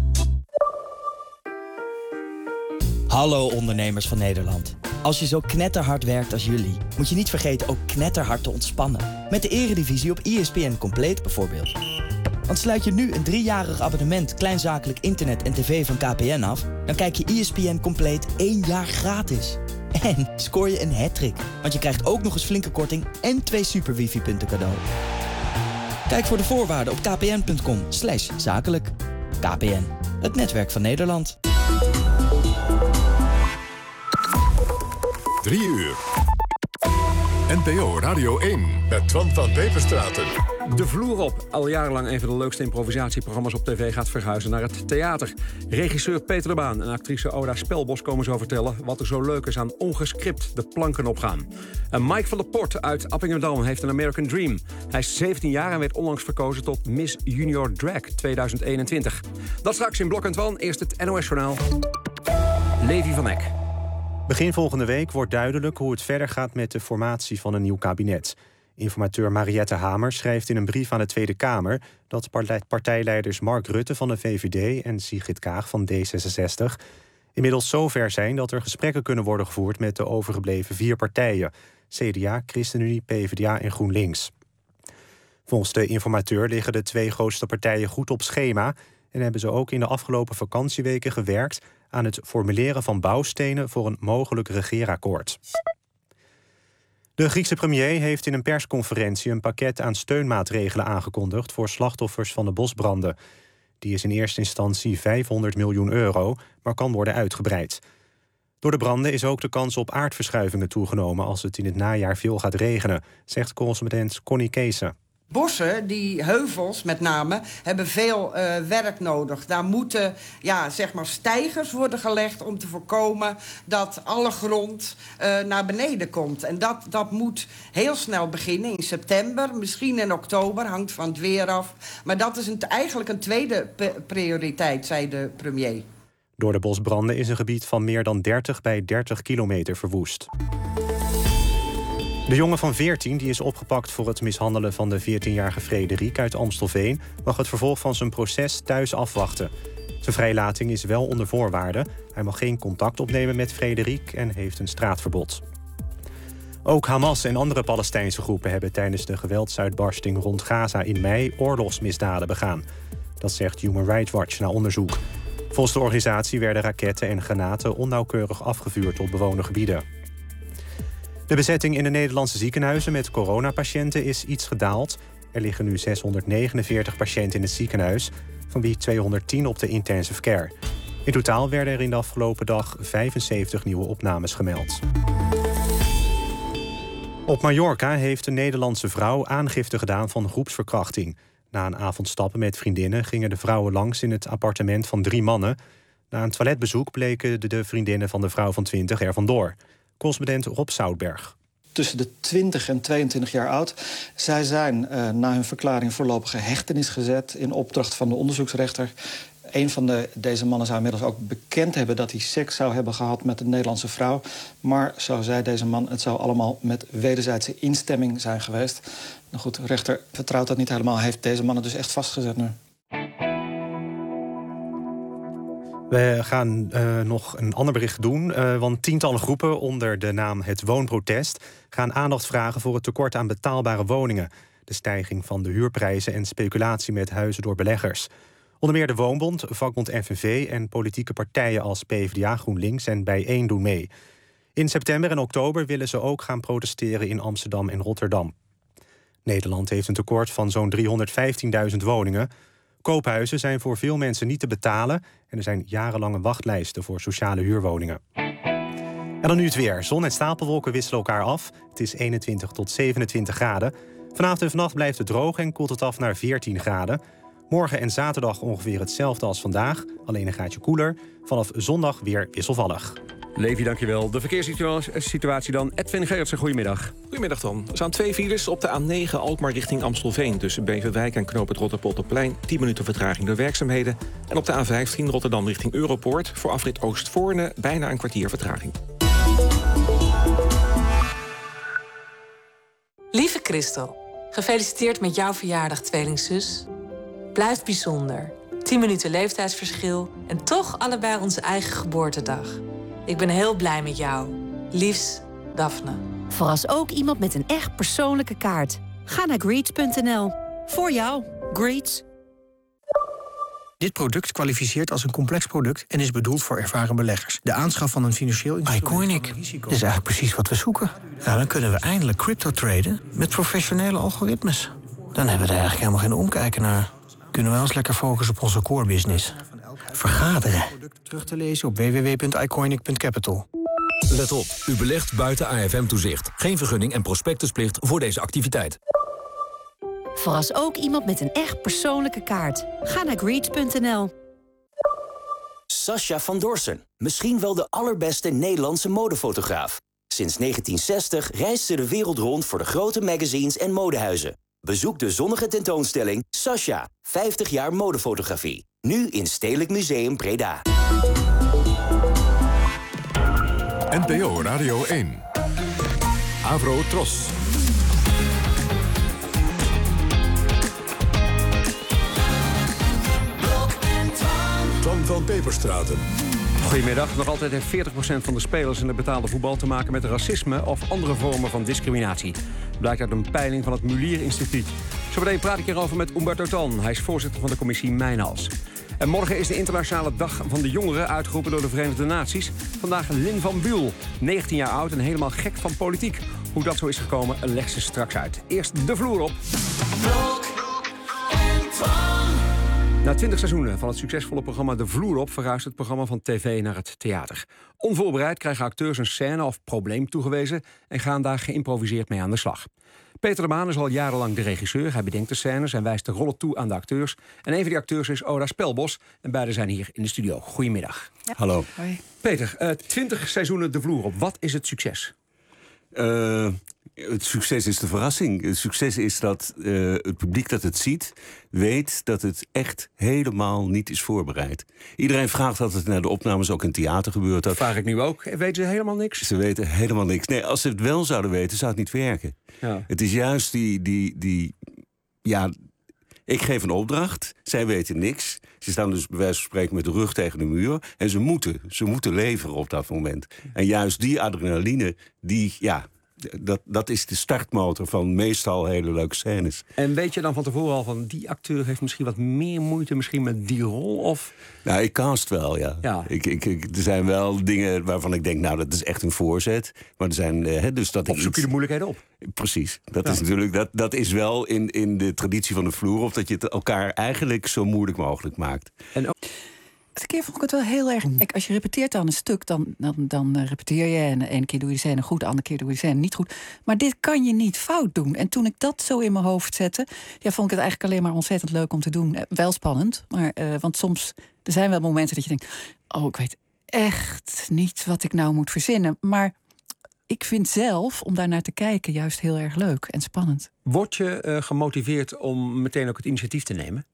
Hallo ondernemers van Nederland. Als je zo knetterhard werkt als jullie, moet je niet vergeten ook knetterhard te ontspannen. Met de Eredivisie op E S P N Compleet bijvoorbeeld. Want sluit je nu een driejarig abonnement kleinzakelijk internet en tv van K P N af, dan kijk je E S P N Compleet één jaar gratis. En scoor je een hattrick, want je krijgt ook nog eens flinke korting en twee super wifi-punten cadeau. Kijk voor de voorwaarden op kpn punt com slash zakelijk. K P N, het netwerk van Nederland. Drie uur. N P O Radio één met Twan van Peperstraten. De Vloer op, al jarenlang een van de leukste improvisatieprogramma's op tv, gaat verhuizen naar het theater. Regisseur Peter de Baan en actrice Oda Spelbos komen zo vertellen wat er zo leuk is aan ongescript de planken opgaan. En Mike van der Port uit Appingedam heeft een American Dream. Hij is zeventien jaar en werd onlangs verkozen tot Miss Junior Drag tweeduizend eenentwintig. Dat straks in Blok en Twan, eerst het N O S-journaal. Levi van Eck. Begin volgende week wordt duidelijk hoe het verder gaat met de formatie van een nieuw kabinet. Informateur Mariette Hamer schrijft in een brief aan de Tweede Kamer dat partijleiders Mark Rutte van de V V D en Sigrid Kaag van D zesenzestig inmiddels zover zijn dat er gesprekken kunnen worden gevoerd met de overgebleven vier partijen: C D A, ChristenUnie, P v d A en GroenLinks. Volgens de informateur liggen de twee grootste partijen goed op schema en hebben ze ook in de afgelopen vakantieweken gewerkt aan het formuleren van bouwstenen voor een mogelijk regeerakkoord. De Griekse premier heeft in een persconferentie een pakket aan steunmaatregelen aangekondigd voor slachtoffers van de bosbranden. Die is in eerste instantie vijfhonderd miljoen euro, maar kan worden uitgebreid. Door de branden is ook de kans op aardverschuivingen toegenomen als het in het najaar veel gaat regenen, zegt correspondent Connie Keese. Bossen, die heuvels met name, hebben veel uh, werk nodig. Daar moeten ja, zeg maar stijgers worden gelegd om te voorkomen dat alle grond uh, naar beneden komt. En dat, dat moet heel snel beginnen in september, misschien in oktober, hangt van het weer af. Maar dat is een, eigenlijk een tweede prioriteit, zei de premier. Door de bosbranden is een gebied van meer dan dertig bij dertig kilometer verwoest. De jongen van veertien, die is opgepakt voor het mishandelen van de veertienjarige Frederik uit Amstelveen, mag het vervolg van zijn proces thuis afwachten. Zijn vrijlating is wel onder voorwaarden. Hij mag geen contact opnemen met Frederik en heeft een straatverbod. Ook Hamas en andere Palestijnse groepen hebben tijdens de geweldsuitbarsting rond Gaza in mei oorlogsmisdaden begaan. Dat zegt Human Rights Watch na onderzoek. Volgens de organisatie werden raketten en granaten onnauwkeurig afgevuurd op bewoonde gebieden. De bezetting in de Nederlandse ziekenhuizen met coronapatiënten is iets gedaald. Er liggen nu zeshonderdnegenenveertig patiënten in het ziekenhuis, van wie tweehonderdtien op de intensive care. In totaal werden er in de afgelopen dag vijfenzeventig nieuwe opnames gemeld. Op Mallorca heeft een Nederlandse vrouw aangifte gedaan van groepsverkrachting. Na een avond stappen met vriendinnen gingen de vrouwen langs in het appartement van drie mannen. Na een toiletbezoek bleken de, de vriendinnen van de vrouw van twintig er vandoor. Correspondent Rob Zoutberg. Tussen de twintig en tweeëntwintig jaar oud. Zij zijn uh, na hun verklaring voorlopige hechtenis gezet in opdracht van de onderzoeksrechter. Een van de, deze mannen zou inmiddels ook bekend hebben dat hij seks zou hebben gehad met een Nederlandse vrouw. Maar, zo zei deze man, het zou allemaal met wederzijdse instemming zijn geweest. Nou goed, de rechter vertrouwt dat niet helemaal. Hij heeft deze mannen dus echt vastgezet nu. We gaan uh, nog een ander bericht doen, uh, want tientallen groepen onder de naam Het Woonprotest gaan aandacht vragen voor het tekort aan betaalbare woningen, de stijging van de huurprijzen en speculatie met huizen door beleggers. Onder meer de Woonbond, vakbond F N V en politieke partijen als PvdA, GroenLinks en Bijeen doen mee. In september en oktober willen ze ook gaan protesteren in Amsterdam en Rotterdam. Nederland heeft een tekort van zo'n driehonderdvijftienduizend woningen. Koophuizen zijn voor veel mensen niet te betalen en er zijn jarenlange wachtlijsten voor sociale huurwoningen. En dan nu het weer. Zon en stapelwolken wisselen elkaar af. Het is eenentwintig tot zevenentwintig graden. Vanavond en vannacht blijft het droog en koelt het af naar veertien graden. Morgen en zaterdag ongeveer hetzelfde als vandaag, alleen een graadje koeler. Vanaf zondag weer wisselvallig. Levi, dankjewel. De verkeerssituatie dan. Edwin Gerritsen, goedemiddag. Goedemiddag dan. Er staan twee files op de A negen Alkmaar richting Amstelveen. Tussen Beverwijk en Knoop het Rotterpolderplein. tien minuten vertraging door werkzaamheden. En op de A vijftien Rotterdam richting Europoort. Voor afrit Oostvoorne bijna een kwartier vertraging. Lieve Christel, gefeliciteerd met jouw verjaardag, tweelingzus. Blijft bijzonder. tien minuten leeftijdsverschil en toch allebei onze eigen geboortedag. Ik ben heel blij met jou. Liefs, Daphne. Verras ook iemand met een echt persoonlijke kaart. Ga naar greets punt n l. Voor jou, Greets. Dit product kwalificeert als een complex product en is bedoeld voor ervaren beleggers. De aanschaf van een financieel instrument... Icoinic, dat is eigenlijk precies wat we zoeken. Nou, dan kunnen we eindelijk crypto traden met professionele algoritmes. Dan hebben we er eigenlijk helemaal geen omkijken naar. Kunnen we ons lekker focussen op onze core business. Vergaderen. Terug te lezen op w w w punt icoinic punt capital. Let op, u belegt buiten A F M-toezicht. Geen vergunning en prospectusplicht voor deze activiteit. Verras ook iemand met een echt persoonlijke kaart. Ga naar greets punt n l. Sascha van Dorsen, misschien wel de allerbeste Nederlandse modefotograaf. Sinds negentien zestig reist ze de wereld rond voor de grote magazines en modehuizen. Bezoek de zonnige tentoonstelling Sascha, vijftig jaar modefotografie. Nu in Stedelijk Museum Breda. N P O Radio één. Avro Tros. Tom van Peperstraten. Goedemiddag. Nog altijd heeft veertig procent van de spelers in het betaalde voetbal te maken met racisme of andere vormen van discriminatie. Blijkt uit een peiling van het Mulier Instituut. Zometeen praat ik hierover met Umberto Tan. Hij is voorzitter van de commissie Mijnals. En morgen is de internationale dag van de jongeren uitgeroepen door de Verenigde Naties. Vandaag Lin van Buel, negentien jaar oud en helemaal gek van politiek. Hoe dat zo is gekomen, legt ze straks uit. Eerst de vloer op. Na twintig seizoenen van het succesvolle programma De Vloer op verhuist het programma van tv naar het theater. Onvoorbereid krijgen acteurs een scène of probleem toegewezen en gaan daar geïmproviseerd mee aan de slag. Peter de Maan is al jarenlang de regisseur. Hij bedenkt de scènes en wijst de rollen toe aan de acteurs. En een van die acteurs is Oda Spelbos. En beiden zijn hier in de studio. Goedemiddag. Ja. Hallo. Hoi. Peter, uh, twintig seizoenen De Vloer op. Wat is het succes? Uh, het succes is de verrassing. Het succes is dat uh, het publiek dat het ziet weet dat het echt helemaal niet is voorbereid. Iedereen vraagt altijd naar de opnames, ook in theater gebeurt dat. Vraag ik nu ook. Weten ze helemaal niks? Ze weten helemaal niks. Nee, als ze het wel zouden weten, zou het niet werken. Ja. Het is juist die, die, die... Ja, ik geef een opdracht, zij weten niks. Ze staan dus bij wijze van spreken met de rug tegen de muur. En ze moeten, ze moeten leveren op dat moment. En juist die adrenaline, die, ja, dat, dat is de startmotor van meestal hele leuke scènes. En weet je dan van tevoren al van die acteur heeft misschien wat meer moeite misschien met die rol? Of? Nou, ik cast wel, ja. ja. Ik, ik, ik, er zijn wel dingen waarvan ik denk, nou, dat is echt een voorzet. Maar er zijn, uh, dus dat of zoek iets... je de moeilijkheden op? Precies. Dat, ja. is natuurlijk, dat, dat is wel in, in de traditie van de vloer op dat je het elkaar eigenlijk zo moeilijk mogelijk maakt. En ook... De keer vond ik het wel heel erg... Kijk, als je repeteert aan een stuk, dan, dan, dan uh, repeteer je. En de ene keer doe je de scène goed, de andere keer doe je de scène niet goed. Maar dit kan je niet fout doen. En toen ik dat zo in mijn hoofd zette, ja, vond ik het eigenlijk alleen maar ontzettend leuk om te doen. Uh, wel spannend, maar uh, want soms... Er zijn wel momenten dat je denkt, oh, ik weet echt niet wat ik nou moet verzinnen. Maar ik vind zelf, om daar naar te kijken, juist heel erg leuk en spannend. Word je uh, gemotiveerd om meteen ook het initiatief te nemen?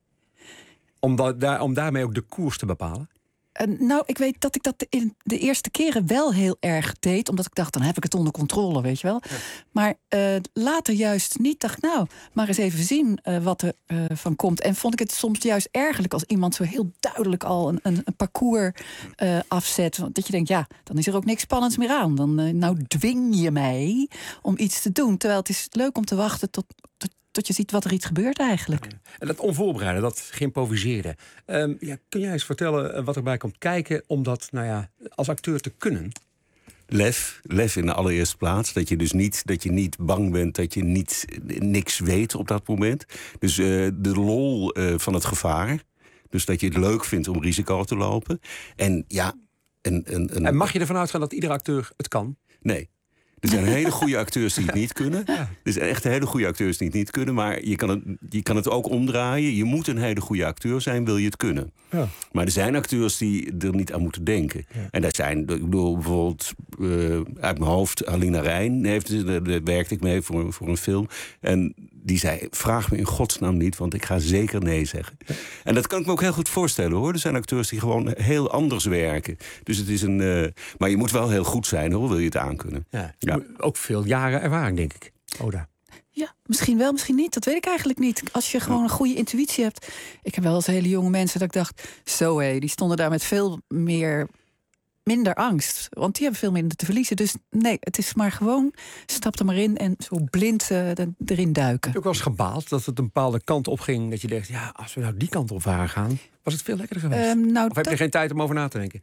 Om, da- daar, om daarmee ook de koers te bepalen? Uh, nou, ik weet dat ik dat in de eerste keren wel heel erg deed. Omdat ik dacht, dan heb ik het onder controle, weet je wel. Ja. Maar uh, later juist niet. Dacht, nou, maar eens even zien uh, wat er uh, van komt. En vond ik het soms juist ergerlijk als iemand zo heel duidelijk al een, een, een parcours uh, afzet. Dat je denkt, ja, dan is er ook niks spannends meer aan. Dan uh, nou dwing je mij om iets te doen. Terwijl het is leuk om te wachten tot... tot tot je ziet wat er iets gebeurt eigenlijk. En dat onvoorbereide, dat geïmproviseerde. Um, ja, kun jij eens vertellen wat erbij komt kijken om dat, nou ja, als acteur te kunnen? Lef, lef in de allereerste plaats. Dat je dus niet, dat je niet bang bent, dat je niet niks weet op dat moment. Dus uh, de lol uh, van het gevaar. Dus dat je het leuk vindt om risico te lopen. En ja... En, en, en, en mag je ervan uitgaan dat iedere acteur het kan? Nee. Er zijn hele goede acteurs die het niet kunnen. Er zijn echt hele goede acteurs die het niet kunnen. Maar je kan het, je kan het ook omdraaien. Je moet een hele goede acteur zijn, wil je het kunnen. Ja. Maar er zijn acteurs die er niet aan moeten denken. Ja. En dat zijn, ik bedoel, bijvoorbeeld uh, uit mijn hoofd, Alina Rijn, heeft, daar, daar werkte ik mee voor, voor een film. En die zei, vraag me in godsnaam niet, want ik ga zeker nee zeggen. Ja. En dat kan ik me ook heel goed voorstellen, hoor. Er zijn acteurs die gewoon heel anders werken. Dus het is een... Uh, maar je moet wel heel goed zijn, hoor, wil je het aankunnen. Ja. Ja. Ook veel jaren ervaring, denk ik. Oda. Ja, misschien wel, misschien niet. Dat weet ik eigenlijk niet. Als je gewoon een goede intuïtie hebt. Ik heb wel eens hele jonge mensen dat ik dacht... zo hé, die stonden daar met veel meer... minder angst. Want die hebben veel minder te verliezen. Dus nee, het is maar gewoon... stap er maar in en zo blind uh, erin duiken. Heb je ook wel eens gebaald dat het een bepaalde kant op ging... dat je dacht, ja, als we nou die kant op waren gaan... was het veel lekkerder geweest? Um, nou, of heb dat... je geen tijd om over na te denken?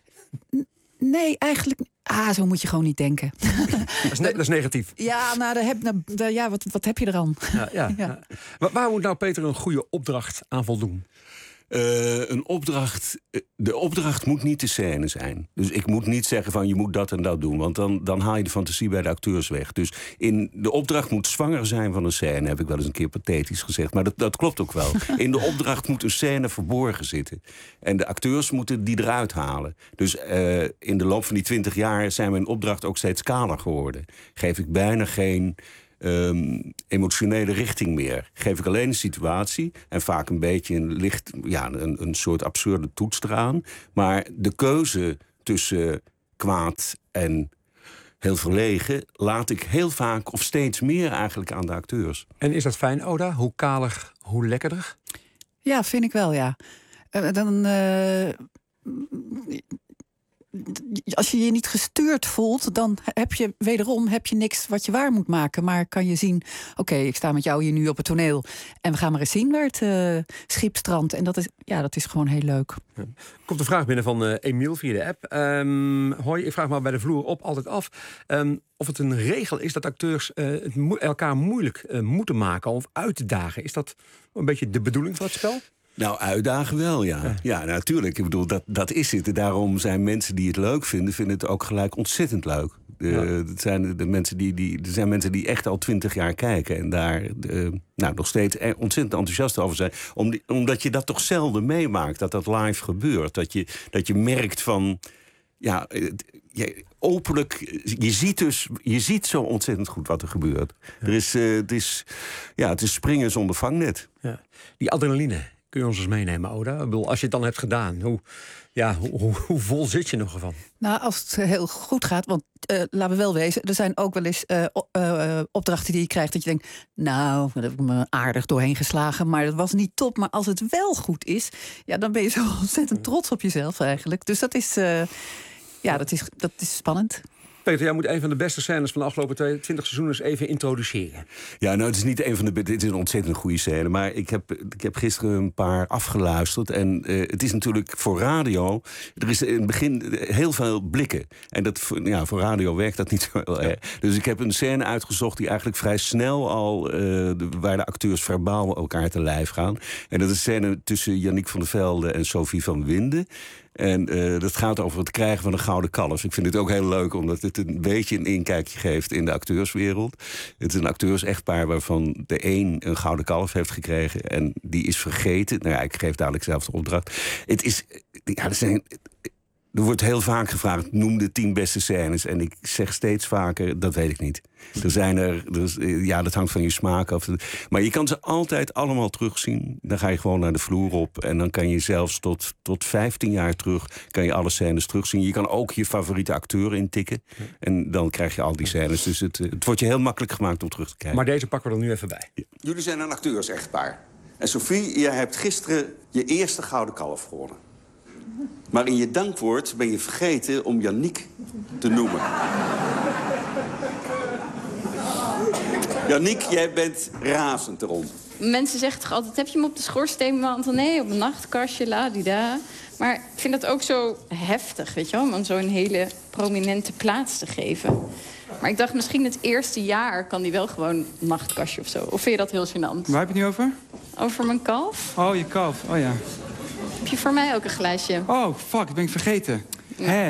Nee, eigenlijk... Ah, zo moet je gewoon niet denken. Dat is, ne- dat is negatief. Ja, nou, daar heb, nou, daar, ja wat, wat heb je er aan? Ja, ja, ja. Ja. Waar, waar moet nou Peter een goede opdracht aan voldoen? Uh, een opdracht, de opdracht moet niet de scène zijn. Dus ik moet niet zeggen van je moet dat en dat doen. Want dan, dan haal je de fantasie bij de acteurs weg. Dus in, de opdracht moet zwanger zijn van een scène. Heb ik wel eens een keer pathetisch gezegd. Maar dat, dat klopt ook wel. In de opdracht moet een scène verborgen zitten. En de acteurs moeten die eruit halen. Dus uh, in de loop van die twintig jaar zijn mijn opdracht ook steeds kaler geworden. Geef ik bijna geen... Um, emotionele richting meer. Geef ik alleen een situatie en vaak een beetje een licht, ja, een, een soort absurde toets eraan. Maar de keuze tussen kwaad en heel verlegen laat ik heel vaak of steeds meer eigenlijk aan de acteurs. En is dat fijn, Oda? Hoe kalig, hoe lekkerder? Ja, vind ik wel, ja. Uh, dan... Uh... als je je niet gestuurd voelt, dan heb je wederom heb je niks wat je waar moet maken. Maar kan je zien, oké, okay, ik sta met jou hier nu op het toneel en we gaan maar eens zien waar het uh, schip strandt. En dat is, ja, dat is gewoon heel leuk. Ja. Komt een vraag binnen van uh, Emiel via de app. Um, hoi, ik vraag me bij de vloer op altijd af um, of het een regel is dat acteurs uh, het mo- elkaar moeilijk uh, moeten maken of uitdagen. Is dat een beetje de bedoeling van het spel? Nou, uitdagen wel, ja. Ja, ja natuurlijk. Ik bedoel, dat, dat is het. Daarom zijn mensen die het leuk vinden, vinden het ook gelijk ontzettend leuk. De, ja. Het zijn de mensen die, die, er zijn mensen die echt al twintig jaar kijken en daar de, nou, nog steeds ontzettend enthousiast over zijn. Om die, omdat je dat toch zelden meemaakt, dat dat live gebeurt. Dat je, dat je merkt van, ja, je, openlijk, je ziet dus, je ziet zo ontzettend goed wat er gebeurt. Ja. Er is, uh, het, is, ja, het is springen zonder vangnet. Ja. Die adrenaline. Kun je ons eens meenemen, Oda? Ik bedoel, als je het dan hebt gedaan, hoe, ja, hoe, hoe, hoe vol zit je nog ervan? Nou, als het heel goed gaat, want uh, laten we wel wezen, er zijn ook wel eens uh, uh, opdrachten die je krijgt dat je denkt, nou, daar heb ik me aardig doorheen geslagen, maar dat was niet top. Maar als het wel goed is, ja, dan ben je zo ontzettend trots op jezelf eigenlijk. Dus dat is, uh, ja, dat is, dat is spannend. Peter, jij moet een van de beste scènes van de afgelopen twintig seizoenen eens even introduceren. Ja, nou, het is niet een van de. Dit is een ontzettend goede scène. Maar ik heb, ik heb gisteren een paar afgeluisterd. En uh, het is natuurlijk voor radio. Er is in het begin heel veel blikken. En dat, ja, voor radio werkt dat niet zo heel erg. Dus ik heb een scène uitgezocht die eigenlijk vrij snel al. Uh, de, waar de acteurs verbaal elkaar te lijf gaan. En dat is een scène tussen Yannick van der Velde en Sophie van Winden. En uh, dat gaat over het krijgen van een gouden kalf. Ik vind het ook heel leuk, omdat het een beetje een inkijkje geeft in de acteurswereld. Het is een acteurs-echtpaar waarvan de een een gouden kalf heeft gekregen. En die is vergeten. Nou ja, ik geef dadelijk zelf de opdracht. Het is, ja, er zijn... Er wordt heel vaak gevraagd, noem de tien beste scènes. En ik zeg steeds vaker, dat weet ik niet. Er zijn er, er ja, dat hangt van je smaak af. Maar je kan ze altijd allemaal terugzien. Dan ga je gewoon naar de vloer op. En dan kan je zelfs tot, tot vijftien jaar terug, kan je alle scènes terugzien. Je kan ook je favoriete acteur intikken. En dan krijg je al die scènes. Dus het, het wordt je heel makkelijk gemaakt om terug te kijken. Maar deze pakken we er nu even bij. Ja. Jullie zijn een acteurs-echtpaar. En Sophie, jij hebt gisteren je eerste gouden kalf gewonnen. Maar in je dankwoord ben je vergeten om Yannick te noemen. Yannick, jij bent razend erom. Mensen zeggen toch altijd, heb je hem op de schoorsteenmantel? Nee, op een nachtkastje, la-di-da. Maar ik vind dat ook zo heftig, weet je wel, om hem zo'n hele prominente plaats te geven. Maar ik dacht, misschien het eerste jaar kan die wel gewoon een nachtkastje of zo. Of vind je dat heel gênant? Waar heb je het nu over? Over mijn kalf. Oh, je kalf. Oh ja. Heb je voor mij ook een glaasje? Oh, fuck, dat ben ik vergeten. Ja. Hé.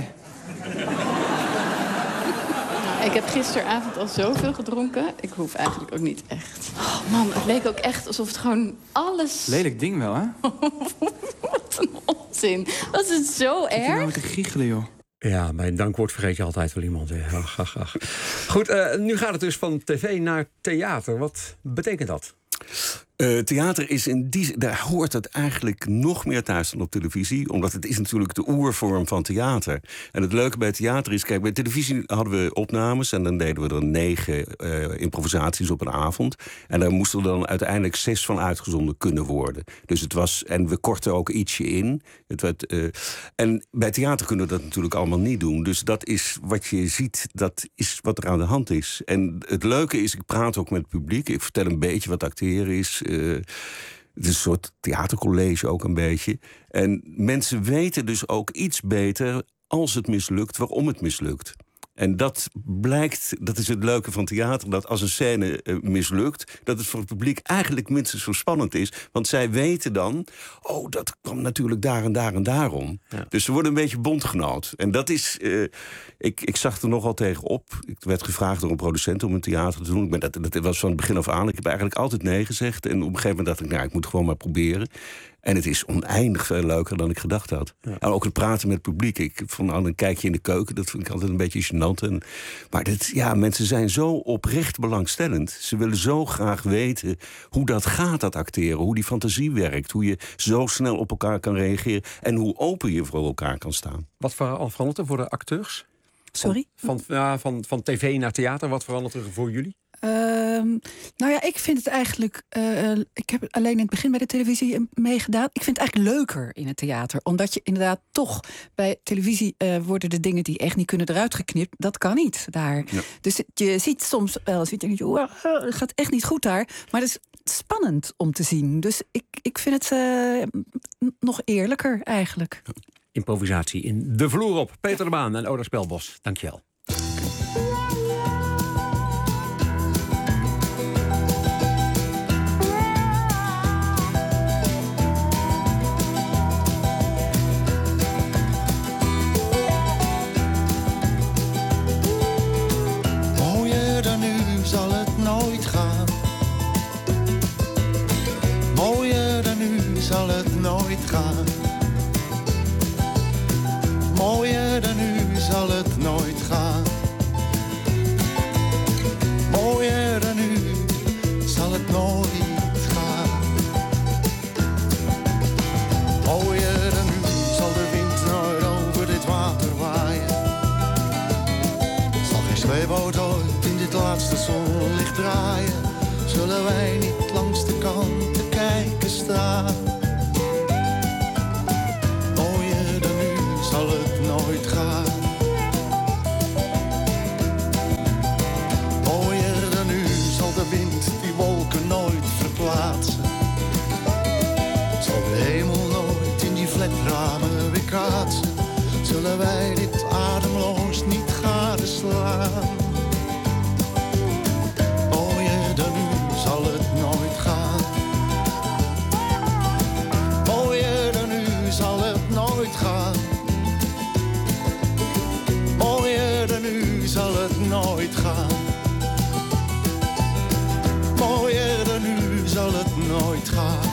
Nou, ik heb gisteravond al zoveel gedronken. Ik hoef eigenlijk ook niet echt. Oh man, het leek ook echt alsof het gewoon alles... Lelijk ding wel, hè? Wat een onzin. Was het zo erg? Zit je nou met te giechelen, joh? Ja, bij een dankwoord vergeet je altijd wel iemand. Ach, ach, ach. Goed, uh, nu gaat het dus van tv naar theater. Wat betekent dat? Uh, theater is in die... Daar hoort het eigenlijk nog meer thuis dan op televisie. Omdat het is natuurlijk de oervorm van theater. En het leuke bij theater is... Kijk, bij televisie hadden we opnames... en dan deden we er negen uh, improvisaties op een avond. En daar moesten er dan uiteindelijk zes van uitgezonden kunnen worden. Dus het was... En we korten ook ietsje in. Het werd, uh, en bij theater kunnen we dat natuurlijk allemaal niet doen. Dus dat is wat je ziet, dat is wat er aan de hand is. En het leuke is, ik praat ook met het publiek. Ik vertel een beetje wat acteren is... Uh, het is een soort theatercollege ook een beetje. En mensen weten dus ook iets beter als het mislukt, waarom het mislukt. En dat blijkt, dat is het leuke van theater... dat als een scène uh, mislukt... dat het voor het publiek eigenlijk minstens zo spannend is. Want zij weten dan... oh, dat kwam natuurlijk daar en daar en daarom. Ja. Dus ze worden een beetje bondgenoot. En dat is... Uh, ik, ik zag er nogal tegen op. Ik werd gevraagd door een producent om een theater te doen. Ik ben dat, dat was van het begin af aan. Ik heb eigenlijk altijd nee gezegd. En op een gegeven moment dacht ik... nou, ik moet gewoon maar proberen. En het is oneindig veel leuker dan ik gedacht had. Ja. En ook het praten met het publiek. Ik vond al een kijkje in de keuken, dat vind ik altijd een beetje gênant. En, maar dit, ja, mensen zijn zo oprecht belangstellend. Ze willen zo graag weten hoe dat gaat, dat acteren. Hoe die fantasie werkt. Hoe je zo snel op elkaar kan reageren. En hoe open je voor elkaar kan staan. Wat verandert er voor de acteurs? Sorry? Van, van, ja, van, van tv naar theater, wat verandert er voor jullie? Um, nou ja, ik vind het eigenlijk... Uh, ik heb alleen in het begin bij de televisie meegedaan. Ik vind het eigenlijk leuker in het theater. Omdat je inderdaad toch... Bij televisie uh, worden de dingen die echt niet kunnen eruit geknipt. Dat kan niet daar. Ja. Dus je ziet soms wel eens... Je denkt, oh, het gaat echt niet goed daar. Maar het is spannend om te zien. Dus ik, ik vind het uh, nog eerlijker eigenlijk. Improvisatie in De Vloer op. Peter de Baan en Oda Spelbos. Dank je wel. Mooier dan nu zal het nooit gaan. Mooier dan nu zal het nooit gaan. Mooier dan nu zal het nooit gaan. Mooier dan nu zal het nooit gaan. Mooier dan nu zal de wind nooit over dit water waaien. Zal geen zweeboot ooit in dit laatste zonlicht draaien. Zullen wij niet langs de kant te kijken staan. Mooier dan nu zal het nooit gaan. Mooier dan nu zal de wind die wolken nooit verplaatsen. Zal de hemel nooit in die vlekramen weer kaatsen. Zullen wij dit ademloos niet gadeslaan. Mooier dan nu zal het nooit gaan. Mooier dan nu zal het nooit gaan. Mooier dan nu zal het nooit gaan. Mooier dan nu zal het nooit gaan.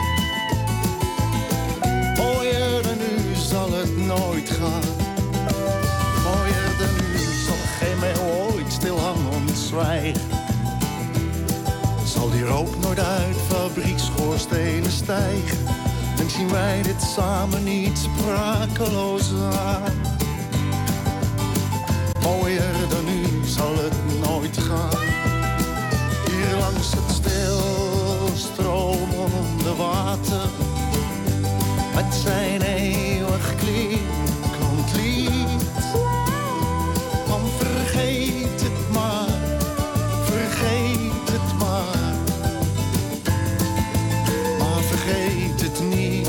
Mooier dan nu zal het nooit gaan. Mooier dan nu zal geen meeuw ooit stil hangen om het zwijgen. Zal die rook nooit uit fabriekschoorstenen stijgen. En zien wij dit samen niet sprakeloos aan. Mooier dan nu zal het nooit gaan. Hier langs het stilstromende water. Met zijn eeuwig klinkend lied. Van vergeet het maar, vergeet het maar. Maar vergeet het niet.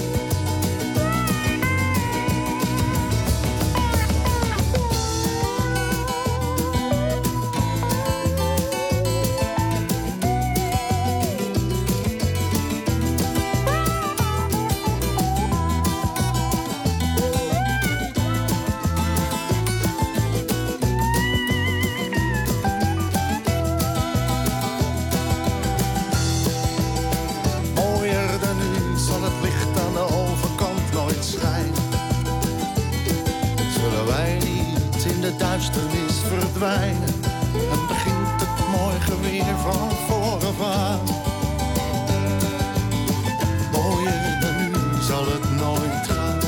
Duisternis verdwijnen en begint het morgen weer van voren. Mooier dan nu zal het nooit gaan.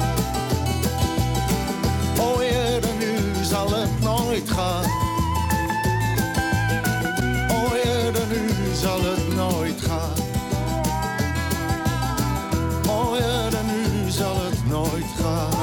Mooier dan nu zal het nooit gaan. Mooier dan nu zal het nooit gaan. Mooier dan nu zal het nooit gaan.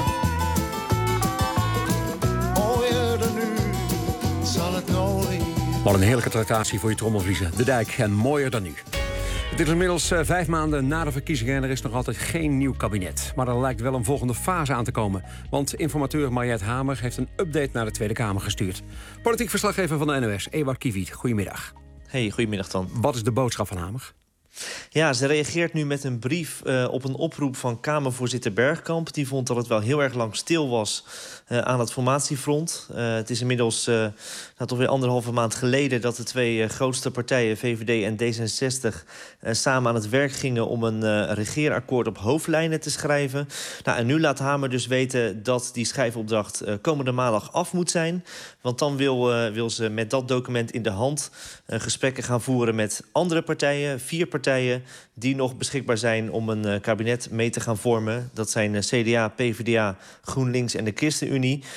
Wat een heerlijke tractatie voor je trommelvliezen. De Dijk en Mooier dan nu. Het is inmiddels uh, vijf maanden na de verkiezingen en er is nog altijd geen nieuw kabinet. Maar er lijkt wel een volgende fase aan te komen. Want informateur Mariette Hamer heeft een update naar de Tweede Kamer gestuurd. Politiek verslaggever van de N O S, Ewout Kiviet. Goedemiddag. Hey, goedemiddag dan. Wat is de boodschap van Hamer? Ja, ze reageert nu met een brief uh, op een oproep van Kamervoorzitter Bergkamp. Die vond dat het wel heel erg lang stil was uh, aan het formatiefront. Uh, het is inmiddels uh, nou, toch weer anderhalve maand geleden dat de twee uh, grootste partijen, V V D en D zesenzestig, uh, samen aan het werk gingen om een uh, regeerakkoord op hoofdlijnen te schrijven. Nou, en nu laat Hamer dus weten dat die schrijfopdracht uh, komende maandag af moet zijn. Want dan wil, uh, wil ze met dat document in de hand uh, gesprekken gaan voeren met andere partijen, vier partijen. partijen die nog beschikbaar zijn om een uh, kabinet mee te gaan vormen. Dat zijn uh, C D A, P V D A, GroenLinks en de ChristenUnie.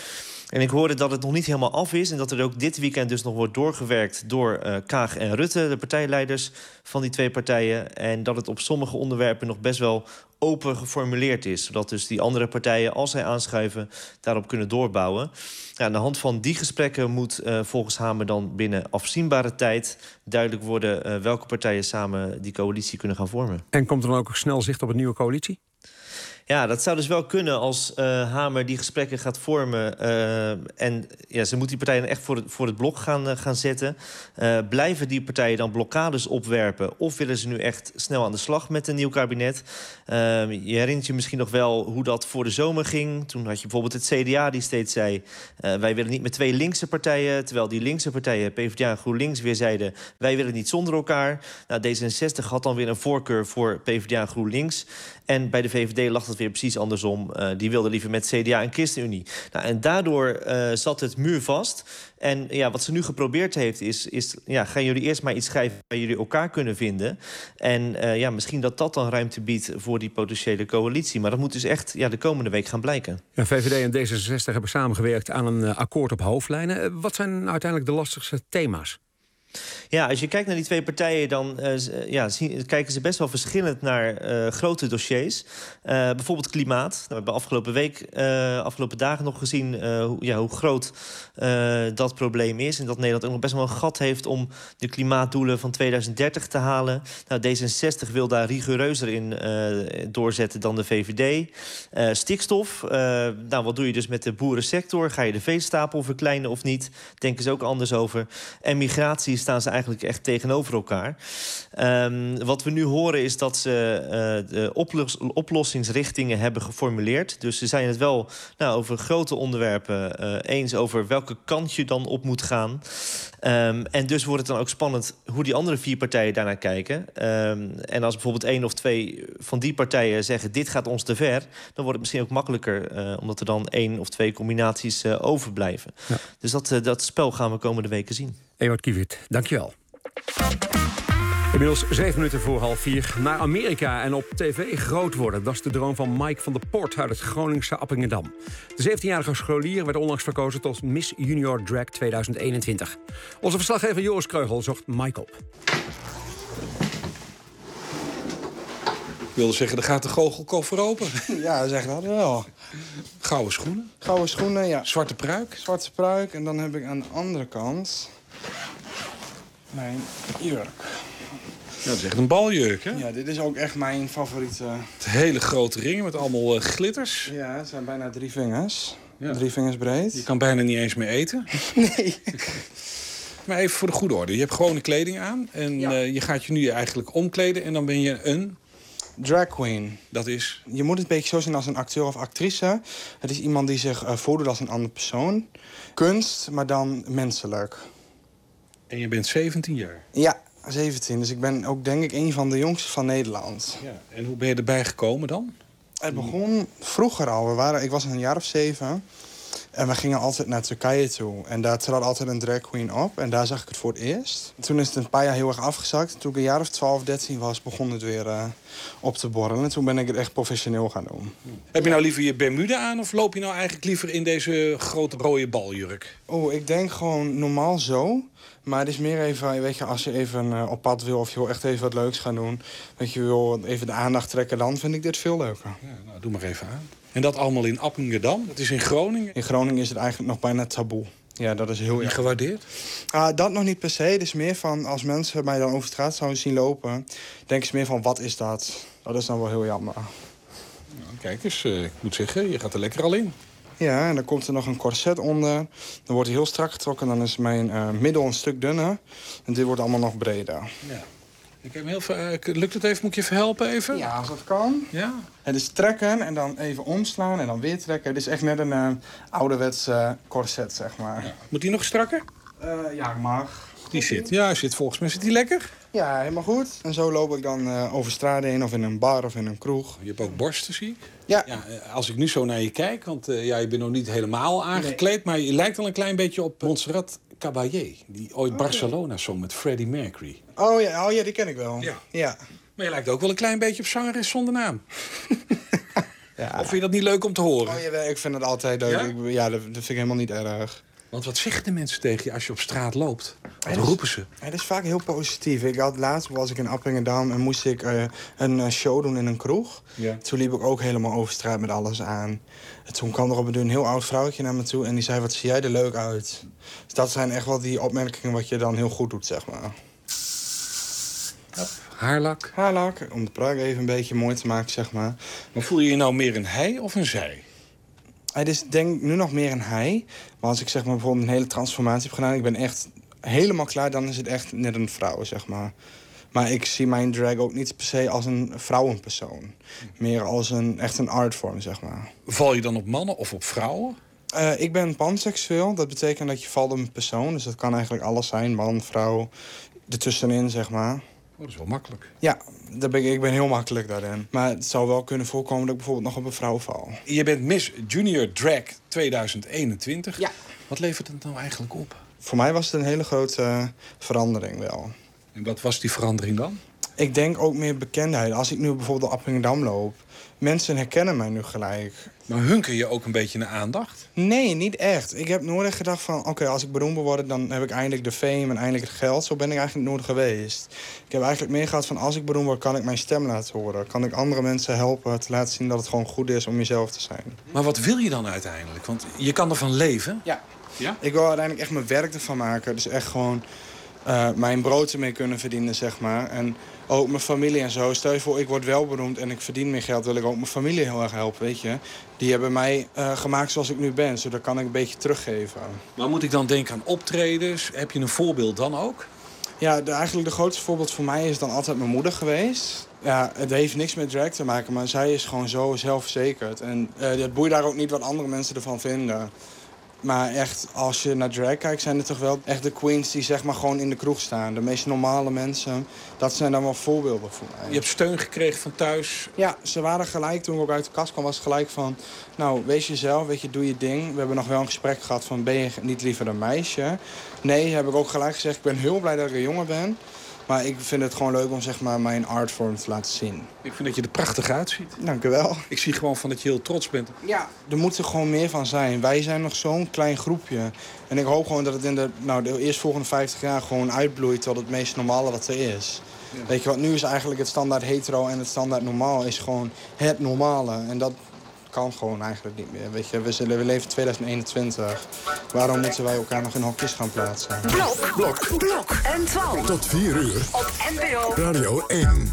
En ik hoorde dat het nog niet helemaal af is en dat er ook dit weekend dus nog wordt doorgewerkt door uh, Kaag en Rutte, de partijleiders van die twee partijen. En dat het op sommige onderwerpen nog best wel open geformuleerd is. Zodat dus die andere partijen, als zij aanschuiven, daarop kunnen doorbouwen. Ja, aan de hand van die gesprekken moet uh, volgens Hamer dan binnen afzienbare tijd duidelijk worden uh, welke partijen samen die coalitie kunnen gaan vormen. En komt er dan ook snel zicht op een nieuwe coalitie? Ja, dat zou dus wel kunnen als uh, Hamer die gesprekken gaat vormen. Uh, en ja, ze moet die partijen echt voor het, voor het blok gaan, uh, gaan zetten. Uh, blijven die partijen dan blokkades opwerpen? Of willen ze nu echt snel aan de slag met een nieuw kabinet? Uh, je herinnert je misschien nog wel hoe dat voor de zomer ging. Toen had je bijvoorbeeld het C D A die steeds zei... Uh, wij willen niet met twee linkse partijen. Terwijl die linkse partijen, PvdA en GroenLinks, weer zeiden... wij willen niet zonder elkaar. Nou, D zesenzestig had dan weer een voorkeur voor PvdA en GroenLinks. En bij de V V D lag dat weer precies andersom. Uh, die wilden liever met C D A en ChristenUnie. Nou, en daardoor uh, zat het muurvast. En ja, wat ze nu geprobeerd heeft is... is ja, gaan jullie eerst maar iets schrijven waar jullie elkaar kunnen vinden. En uh, ja, misschien dat dat dan ruimte biedt voor die potentiële coalitie. Maar dat moet dus echt ja, de komende week gaan blijken. Ja, V V D en D zesenzestig hebben samengewerkt aan een uh, akkoord op hoofdlijnen. Uh, wat zijn uiteindelijk de lastigste thema's? Ja, als je kijkt naar die twee partijen, dan uh, ja, zien, kijken ze best wel verschillend naar uh, grote dossiers. Uh, bijvoorbeeld klimaat. Nou, we hebben afgelopen week, uh, afgelopen dagen nog gezien uh, hoe, ja, hoe groot uh, dat probleem is. En dat Nederland ook nog best wel een gat heeft om de klimaatdoelen van tweeduizend dertig te halen. Nou, D zesenzestig wil daar rigoureuzer in uh, doorzetten dan de V V D. Uh, stikstof. Uh, nou, wat doe je dus met de boerensector? Ga je de veestapel verkleinen of niet? Denken ze ook anders over. En migratie staan ze eigenlijk echt tegenover elkaar. Um, wat we nu horen is dat ze uh, de oplos oplossingsrichtingen hebben geformuleerd. Dus ze zijn het wel nou, over grote onderwerpen uh, eens over welke kant je dan op moet gaan. Um, en dus wordt het dan ook spannend hoe die andere vier partijen daarnaar kijken. Um, en als bijvoorbeeld één of twee van die partijen zeggen dit gaat ons te ver, dan wordt het misschien ook makkelijker, uh, omdat er dan één of twee combinaties uh, overblijven. Ja. Dus dat, uh, dat spel gaan we komende weken zien. Ewout Kiewit, dankjewel. Inmiddels zeven minuten voor half vier. Naar Amerika en op tv groot worden. Dat is de droom van Mike van der Port uit het Groningse Appingedam. De zeventienjarige scholier werd onlangs verkozen tot Miss Junior Drag tweeduizend eenentwintig. Onze verslaggever Joris Kreugel zocht Mike op. Ik wilde zeggen, er gaat de goochelkoffer open. Ja, zeg dat wel. Gouden schoenen. Gouden schoenen, ja. Zwarte pruik. Zwarte pruik. En dan heb ik aan de andere kant mijn jurk. Ja, dat is echt een baljurk, hè? Ja, dit is ook echt mijn favoriete. Het hele grote ringen met allemaal uh, glitters. Ja, het zijn bijna drie vingers. Ja. Drie vingers breed. Je kan bijna niet eens meer eten. Nee. Maar even voor de goede orde. Je hebt gewone kleding aan. En ja. uh, je gaat je nu eigenlijk omkleden. En dan ben je een... drag queen. Dat is? Je moet het een beetje zo zien als een acteur of actrice. Het is iemand die zich uh, voordoet als een andere persoon. Kunst, maar dan menselijk. En je bent zeventien jaar? Ja, zeventien. Dus ik ben ook denk ik een van de jongsten van Nederland. Ja. En hoe ben je erbij gekomen dan? Het begon vroeger al. We waren, ik was een jaar of zeven. En we gingen altijd naar Turkije toe. En daar trad altijd een drag queen op. En daar zag ik het voor het eerst. Toen is het een paar jaar heel erg afgezakt. Toen ik een jaar of twaalf, dertien was, begon het weer uh, op te borrelen. En toen ben ik het echt professioneel gaan doen. Heb je nou liever je Bermuda aan? Of loop je nou eigenlijk liever in deze grote rode baljurk? Oh, ik denk gewoon normaal zo. Maar het is meer even, weet je, als je even uh, op pad wil of je wil echt even wat leuks gaan doen. Dat je wil even de aandacht trekken, dan vind ik dit veel leuker. Ja, nou, doe maar even aan. En dat allemaal in Appingedam? Dat is in Groningen? In Groningen is het eigenlijk nog bijna taboe. Ja, dat is heel erg. Gewaardeerd? Uh, dat nog niet per se. Het is meer van, als mensen mij dan over straat zouden zien lopen, denken ze meer van, wat is dat? Dat is dan wel heel jammer. Nou, kijk eens, uh, ik moet zeggen, je gaat er lekker al in. Ja, en dan komt er nog een corset onder. Dan wordt hij heel strak getrokken. Dan is mijn uh, middel een stuk dunner. En dit wordt allemaal nog breder. Ja. Ik heb heel veel, uh, lukt het even? Moet ik je even helpen even? Ja, als dat kan. Ja. Het is trekken en dan even omslaan en dan weer trekken. Het is echt net een uh, ouderwets uh, corset, zeg maar. Ja. Moet die nog strakker? Uh, ja, mag. Die zit. Ja, zit volgens mij zit die lekker. Ja, helemaal goed. En zo loop ik dan uh, over straat heen of in een bar of in een kroeg. Je hebt ook borsten, zie ik. Ja. ja. Als ik nu zo naar je kijk, want uh, ja, je bent nog niet helemaal aangekleed, nee. Maar je lijkt al een klein beetje op Montserrat Caballé, die ooit oh, Barcelona ja. zong met Freddie Mercury. Oh ja, oh ja, die ken ik wel. Ja. ja. Maar je lijkt ook wel een klein beetje op zangeres zonder naam. Of vind je dat niet leuk om te horen? Oh, jawel, ik vind het altijd leuk. Ja? Ik, ja, dat, dat vind ik helemaal niet erg. Want wat zeggen de mensen tegen je als je op straat loopt? Wat Het is- roepen ze? Het is vaak heel positief. Ik had laatst was ik in Appingedam en moest ik uh, een uh, show doen in een kroeg. Ja. Toen liep ik ook helemaal over straat met alles aan. En toen kwam er op een duur een heel oud vrouwtje naar me toe en die zei: wat zie jij er leuk uit? Dus dat zijn echt wel die opmerkingen wat je dan heel goed doet, zeg maar. Haarlak? Haarlak, om de pruik even een beetje mooi te maken, zeg maar. Maar voel je je nou meer een hij of een zij? Het is denk ik nu nog meer een hij. Maar als ik zeg maar bijvoorbeeld een hele transformatie heb gedaan, ik ben echt helemaal klaar, dan is het echt net een vrouw, zeg maar. Maar ik zie mijn drag ook niet per se als een vrouwenpersoon. Meer als een, echt een artvorm, zeg maar. Val je dan op mannen of op vrouwen? Uh, ik ben panseksueel. Dat betekent dat je valt op een persoon. Dus dat kan eigenlijk alles zijn. Man, vrouw, ertussenin, zeg maar. Oh, dat is wel makkelijk. Ja, daar ben ik, ik ben heel makkelijk daarin. Maar het zou wel kunnen voorkomen dat ik bijvoorbeeld nog op een vrouw val. Je bent Miss Junior Drag tweeduizend eenentwintig. Ja. Wat levert het nou eigenlijk op? Voor mij was het een hele grote uh, verandering wel. En wat was die verandering dan? Ik denk ook meer bekendheid. Als ik nu bijvoorbeeld op Appingedam loop, mensen herkennen mij nu gelijk. Maar hunker je ook een beetje naar aandacht? Nee, niet echt. Ik heb nooit echt gedacht van, oké, okay, als ik beroemd wil worden, dan heb ik eindelijk de fame en eindelijk het geld. Zo ben ik eigenlijk nooit geweest. Ik heb eigenlijk meer gehad van, als ik beroemd word, kan ik mijn stem laten horen. Kan ik andere mensen helpen te laten zien dat het gewoon goed is om jezelf te zijn. Maar wat wil je dan uiteindelijk? Want je kan ervan leven. Ja. Ja? Ik wil uiteindelijk echt mijn werk ervan maken. Dus echt gewoon uh, mijn brood ermee kunnen verdienen, zeg maar. En ook mijn familie en zo. Stel je voor, ik word wel beroemd en ik verdien meer geld, wil ik ook mijn familie heel erg helpen, weet je. Die hebben mij uh, gemaakt zoals ik nu ben, zodat kan ik een beetje teruggeven. Maar moet ik dan denken aan optredens? Heb je een voorbeeld dan ook? Ja, de, eigenlijk de grootste voorbeeld voor mij is dan altijd mijn moeder geweest. Ja, het heeft niks met drag te maken, maar zij is gewoon zo zelfverzekerd. En uh, het boeit daar ook niet wat andere mensen ervan vinden. Maar echt, als je naar drag kijkt, zijn er toch wel echt de queens die zeg maar gewoon in de kroeg staan. De meest normale mensen, dat zijn dan wel voorbeelden voor mij. Je hebt steun gekregen van thuis? Ja, ze waren gelijk, toen ik ook uit de kast kwam, was het gelijk van, nou, wees jezelf, weet je, doe je ding. We hebben nog wel een gesprek gehad van, ben je niet liever een meisje? Nee, heb ik ook gelijk gezegd, ik ben heel blij dat ik een jongen ben. Maar ik vind het gewoon leuk om zeg maar, mijn artvorm te laten zien. Ik vind dat je er prachtig uitziet. Dank u wel. Ik zie gewoon van dat je heel trots bent. Ja, er moet er gewoon meer van zijn. Wij zijn nog zo'n klein groepje. En ik hoop gewoon dat het in de, nou, de eerstvolgende vijftig jaar gewoon uitbloeit tot het meest normale wat er is. Ja. Weet je wat, nu is eigenlijk het standaard hetero en het standaard normaal is gewoon het normale. En dat kan gewoon eigenlijk niet meer. Weet je, we, zullen, we leven in tweeduizend eenentwintig. Waarom moeten wij elkaar nog in hokjes gaan plaatsen? Blok, blok, blok en twaalf. Tot vier uur. Op N P O Radio één.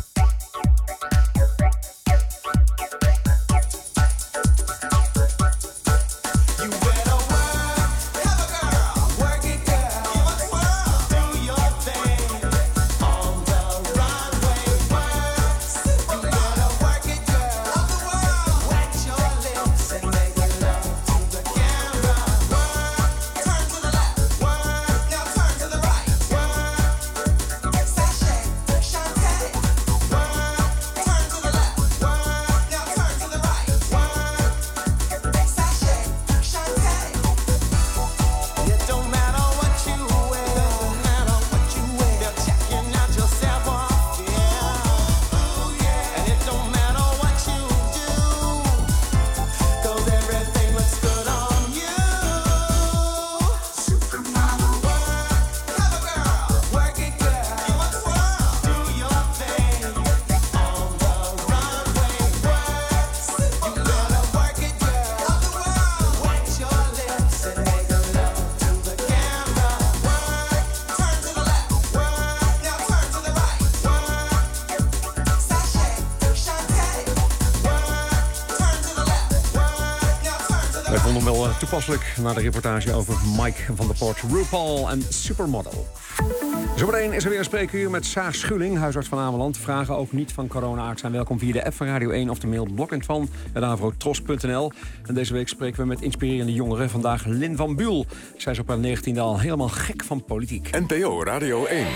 Toepasselijk naar de reportage over Mike van der Port, RuPaul en Supermodel. Zometeen is er weer een spreekuur met Saar Schulling, huisarts van Ameland. Vragen ook niet van corona-aard zijn welkom via de app van Radio één of de mail blok en van avrotros punt n l. En deze week spreken we met inspirerende jongeren. Vandaag Lin van Buul. Zij is op haar negentiende al helemaal gek van politiek. N P O Radio één.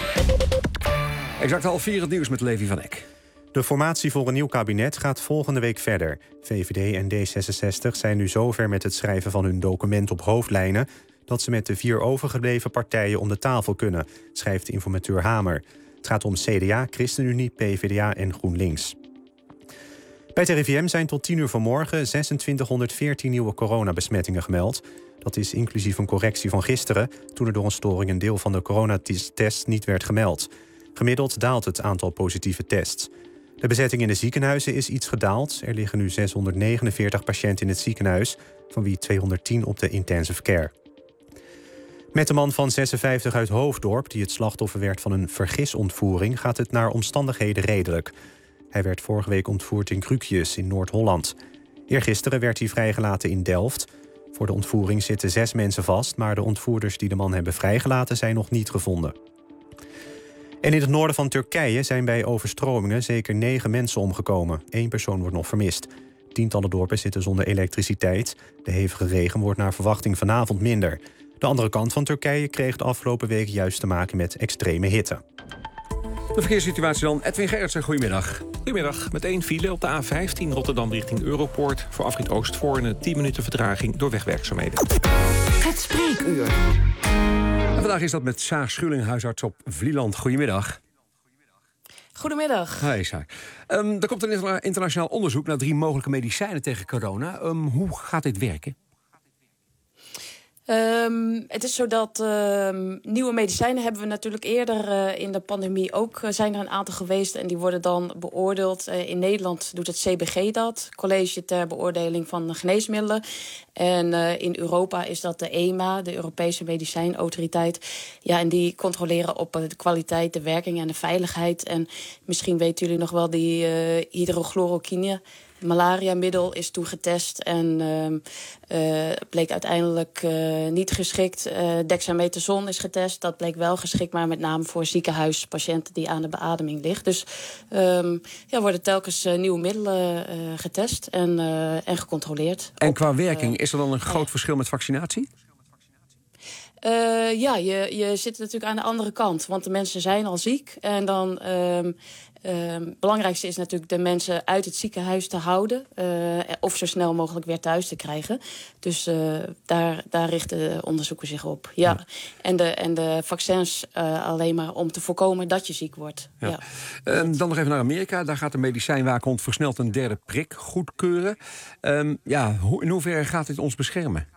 Exact half vier het nieuws met Levi van Eck. De formatie voor een nieuw kabinet gaat volgende week verder. V V D en D zesenzestig zijn nu zover met het schrijven van hun document op hoofdlijnen dat ze met de vier overgebleven partijen om de tafel kunnen, schrijft informateur Hamer. Het gaat om C D A, ChristenUnie, P v d A en GroenLinks. Bij het R I V M zijn tot tien uur vanmorgen zesentwintighonderdveertien nieuwe coronabesmettingen gemeld. Dat is inclusief een correctie van gisteren, toen er door een storing een deel van de coronatest niet werd gemeld. Gemiddeld daalt het aantal positieve tests. De bezetting in de ziekenhuizen is iets gedaald. Er liggen nu zeshonderdnegenenveertig patiënten in het ziekenhuis, van wie tweehonderdtien op de intensive care. Met de man van zesenvijftig uit Hoofddorp, die het slachtoffer werd van een vergisontvoering, gaat het naar omstandigheden redelijk. Hij werd vorige week ontvoerd in Krukjes in Noord-Holland. Eergisteren werd hij vrijgelaten in Delft. Voor de ontvoering zitten zes mensen vast, maar de ontvoerders die de man hebben vrijgelaten zijn nog niet gevonden. En in het noorden van Turkije zijn bij overstromingen zeker negen mensen omgekomen. Eén persoon wordt nog vermist. Tientallen dorpen zitten zonder elektriciteit. De hevige regen wordt naar verwachting vanavond minder. De andere kant van Turkije kreeg de afgelopen week juist te maken met extreme hitte. De verkeerssituatie dan. Edwin Gerritsen, goedemiddag. Goedemiddag. Met één file op de A vijftien Rotterdam richting Europoort. Voor afrit Oostvoorne tien minuten vertraging door wegwerkzaamheden. Het spreekuur. En vandaag is dat met Saar Schuling, huisarts op Vlieland. Goedemiddag. Goedemiddag. Hi Saar. Um, er komt een interna- internationaal onderzoek naar drie mogelijke medicijnen tegen corona. Um, hoe gaat dit werken? Um, het is zo dat um, nieuwe medicijnen hebben we natuurlijk eerder uh, in de pandemie ook uh, zijn er een aantal geweest en die worden dan beoordeeld. Uh, in Nederland doet het C B G dat, College ter Beoordeling van Geneesmiddelen. En uh, in Europa is dat de E M A, de Europese Medicijnautoriteit. Ja, en die controleren op uh, de kwaliteit, de werking en de veiligheid. En misschien weten jullie nog wel die uh, hydrochloroquine. Malaria-middel is toen getest en uh, uh, bleek uiteindelijk uh, niet geschikt. Uh, dexamethason is getest, dat bleek wel geschikt, maar met name voor ziekenhuispatiënten die aan de beademing liggen. Dus um, ja, worden telkens uh, nieuwe middelen uh, getest en, uh, en gecontroleerd. En op, qua werking, uh, is er dan een groot uh, verschil met vaccinatie? Uh, ja, je, je zit natuurlijk aan de andere kant, want de mensen zijn al ziek. En dan um, um, het belangrijkste is natuurlijk de mensen uit het ziekenhuis te houden. Uh, of zo snel mogelijk weer thuis te krijgen. Dus uh, daar, daar richten de onderzoeken zich op. Ja. Ja. En, de, en de vaccins uh, alleen maar om te voorkomen dat je ziek wordt. Ja. Ja. Um, dan nog even naar Amerika. Daar gaat de medicijnwaakhond versneld een derde prik goedkeuren. Um, ja, ho- in hoeverre gaat dit ons beschermen?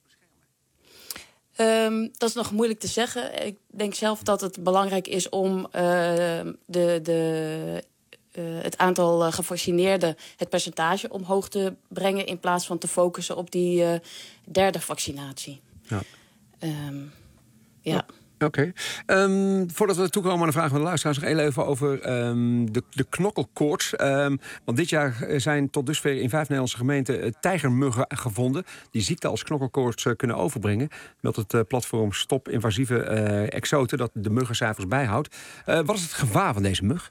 Um, dat is nog moeilijk te zeggen. Ik denk zelf dat het belangrijk is om uh, de, de, uh, het aantal uh, gevaccineerden, het percentage omhoog te brengen in plaats van te focussen op die uh, derde vaccinatie. Ja. Um, ja. ja. Oké. Okay. Um, voordat we toekomen aan de vraag van de luisteraars, nog even over um, de, de knokkelkoorts. Um, want dit jaar zijn tot dusver in vijf Nederlandse gemeenten uh, tijgermuggen gevonden die ziekte als knokkelkoorts uh, kunnen overbrengen. Meldt het uh, platform Stop Invasieve uh, Exoten dat de muggencijfers bijhoudt. Uh, wat is het gevaar van deze mug?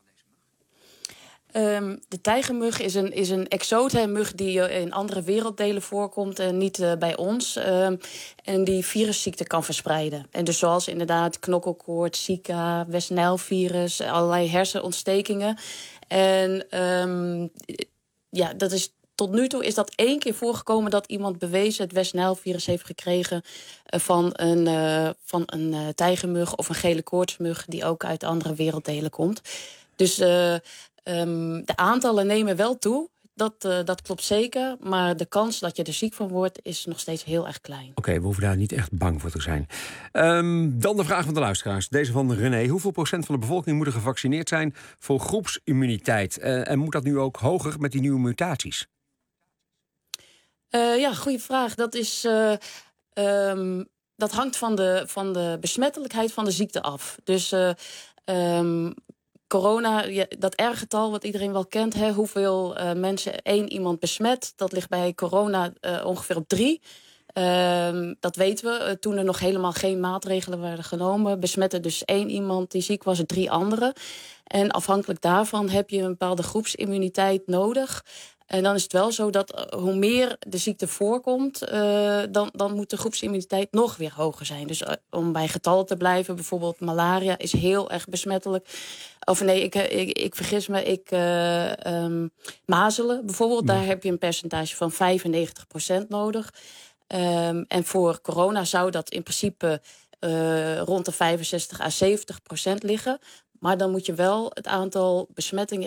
Um, de tijgermug is een, is een exote, een mug die uh, in andere werelddelen voorkomt en niet uh, bij ons. Um, en die virusziekte kan verspreiden. En dus zoals inderdaad knokkelkoorts, Zika, West-Nijl-virus, allerlei hersenontstekingen. En um, ja, dat is tot nu toe is dat één keer voorgekomen dat iemand bewezen het West-Nijl-virus heeft gekregen uh, van een, uh, van een uh, tijgermug of een gele koortsmug die ook uit andere werelddelen komt. Dus uh, Um, de aantallen nemen wel toe, dat, uh, dat klopt zeker. Maar de kans dat je er ziek van wordt is nog steeds heel erg klein. Oké, okay, we hoeven daar niet echt bang voor te zijn. Um, dan de vraag van de luisteraars. Deze van René. Hoeveel procent van de bevolking moet er gevaccineerd zijn voor groepsimmuniteit? Uh, en moet dat nu ook hoger met die nieuwe mutaties? Uh, ja, goede vraag. Dat is... Uh, um, dat hangt van de, van de besmettelijkheid van de ziekte af. Dus... Uh, um, Corona, ja, dat R-getal wat iedereen wel kent, hè, hoeveel uh, mensen één iemand besmet, dat ligt bij corona uh, ongeveer op drie. Uh, dat weten we. Uh, toen er nog helemaal geen maatregelen werden genomen, besmette dus één iemand die ziek was, drie anderen. En afhankelijk daarvan heb je een bepaalde groepsimmuniteit nodig. En dan is het wel zo dat uh, hoe meer de ziekte voorkomt, uh, dan, dan moet de groepsimmuniteit nog weer hoger zijn. Dus uh, om bij getallen te blijven, bijvoorbeeld malaria is heel erg besmettelijk. Of nee, ik, ik, ik vergis me, ik, uh, um, mazelen bijvoorbeeld, ja. Daar heb je een percentage van vijfennegentig procent nodig. Um, en voor corona zou dat in principe uh, rond de vijfenzestig à zeventig procent liggen. Maar dan moet je wel het aantal besmettingen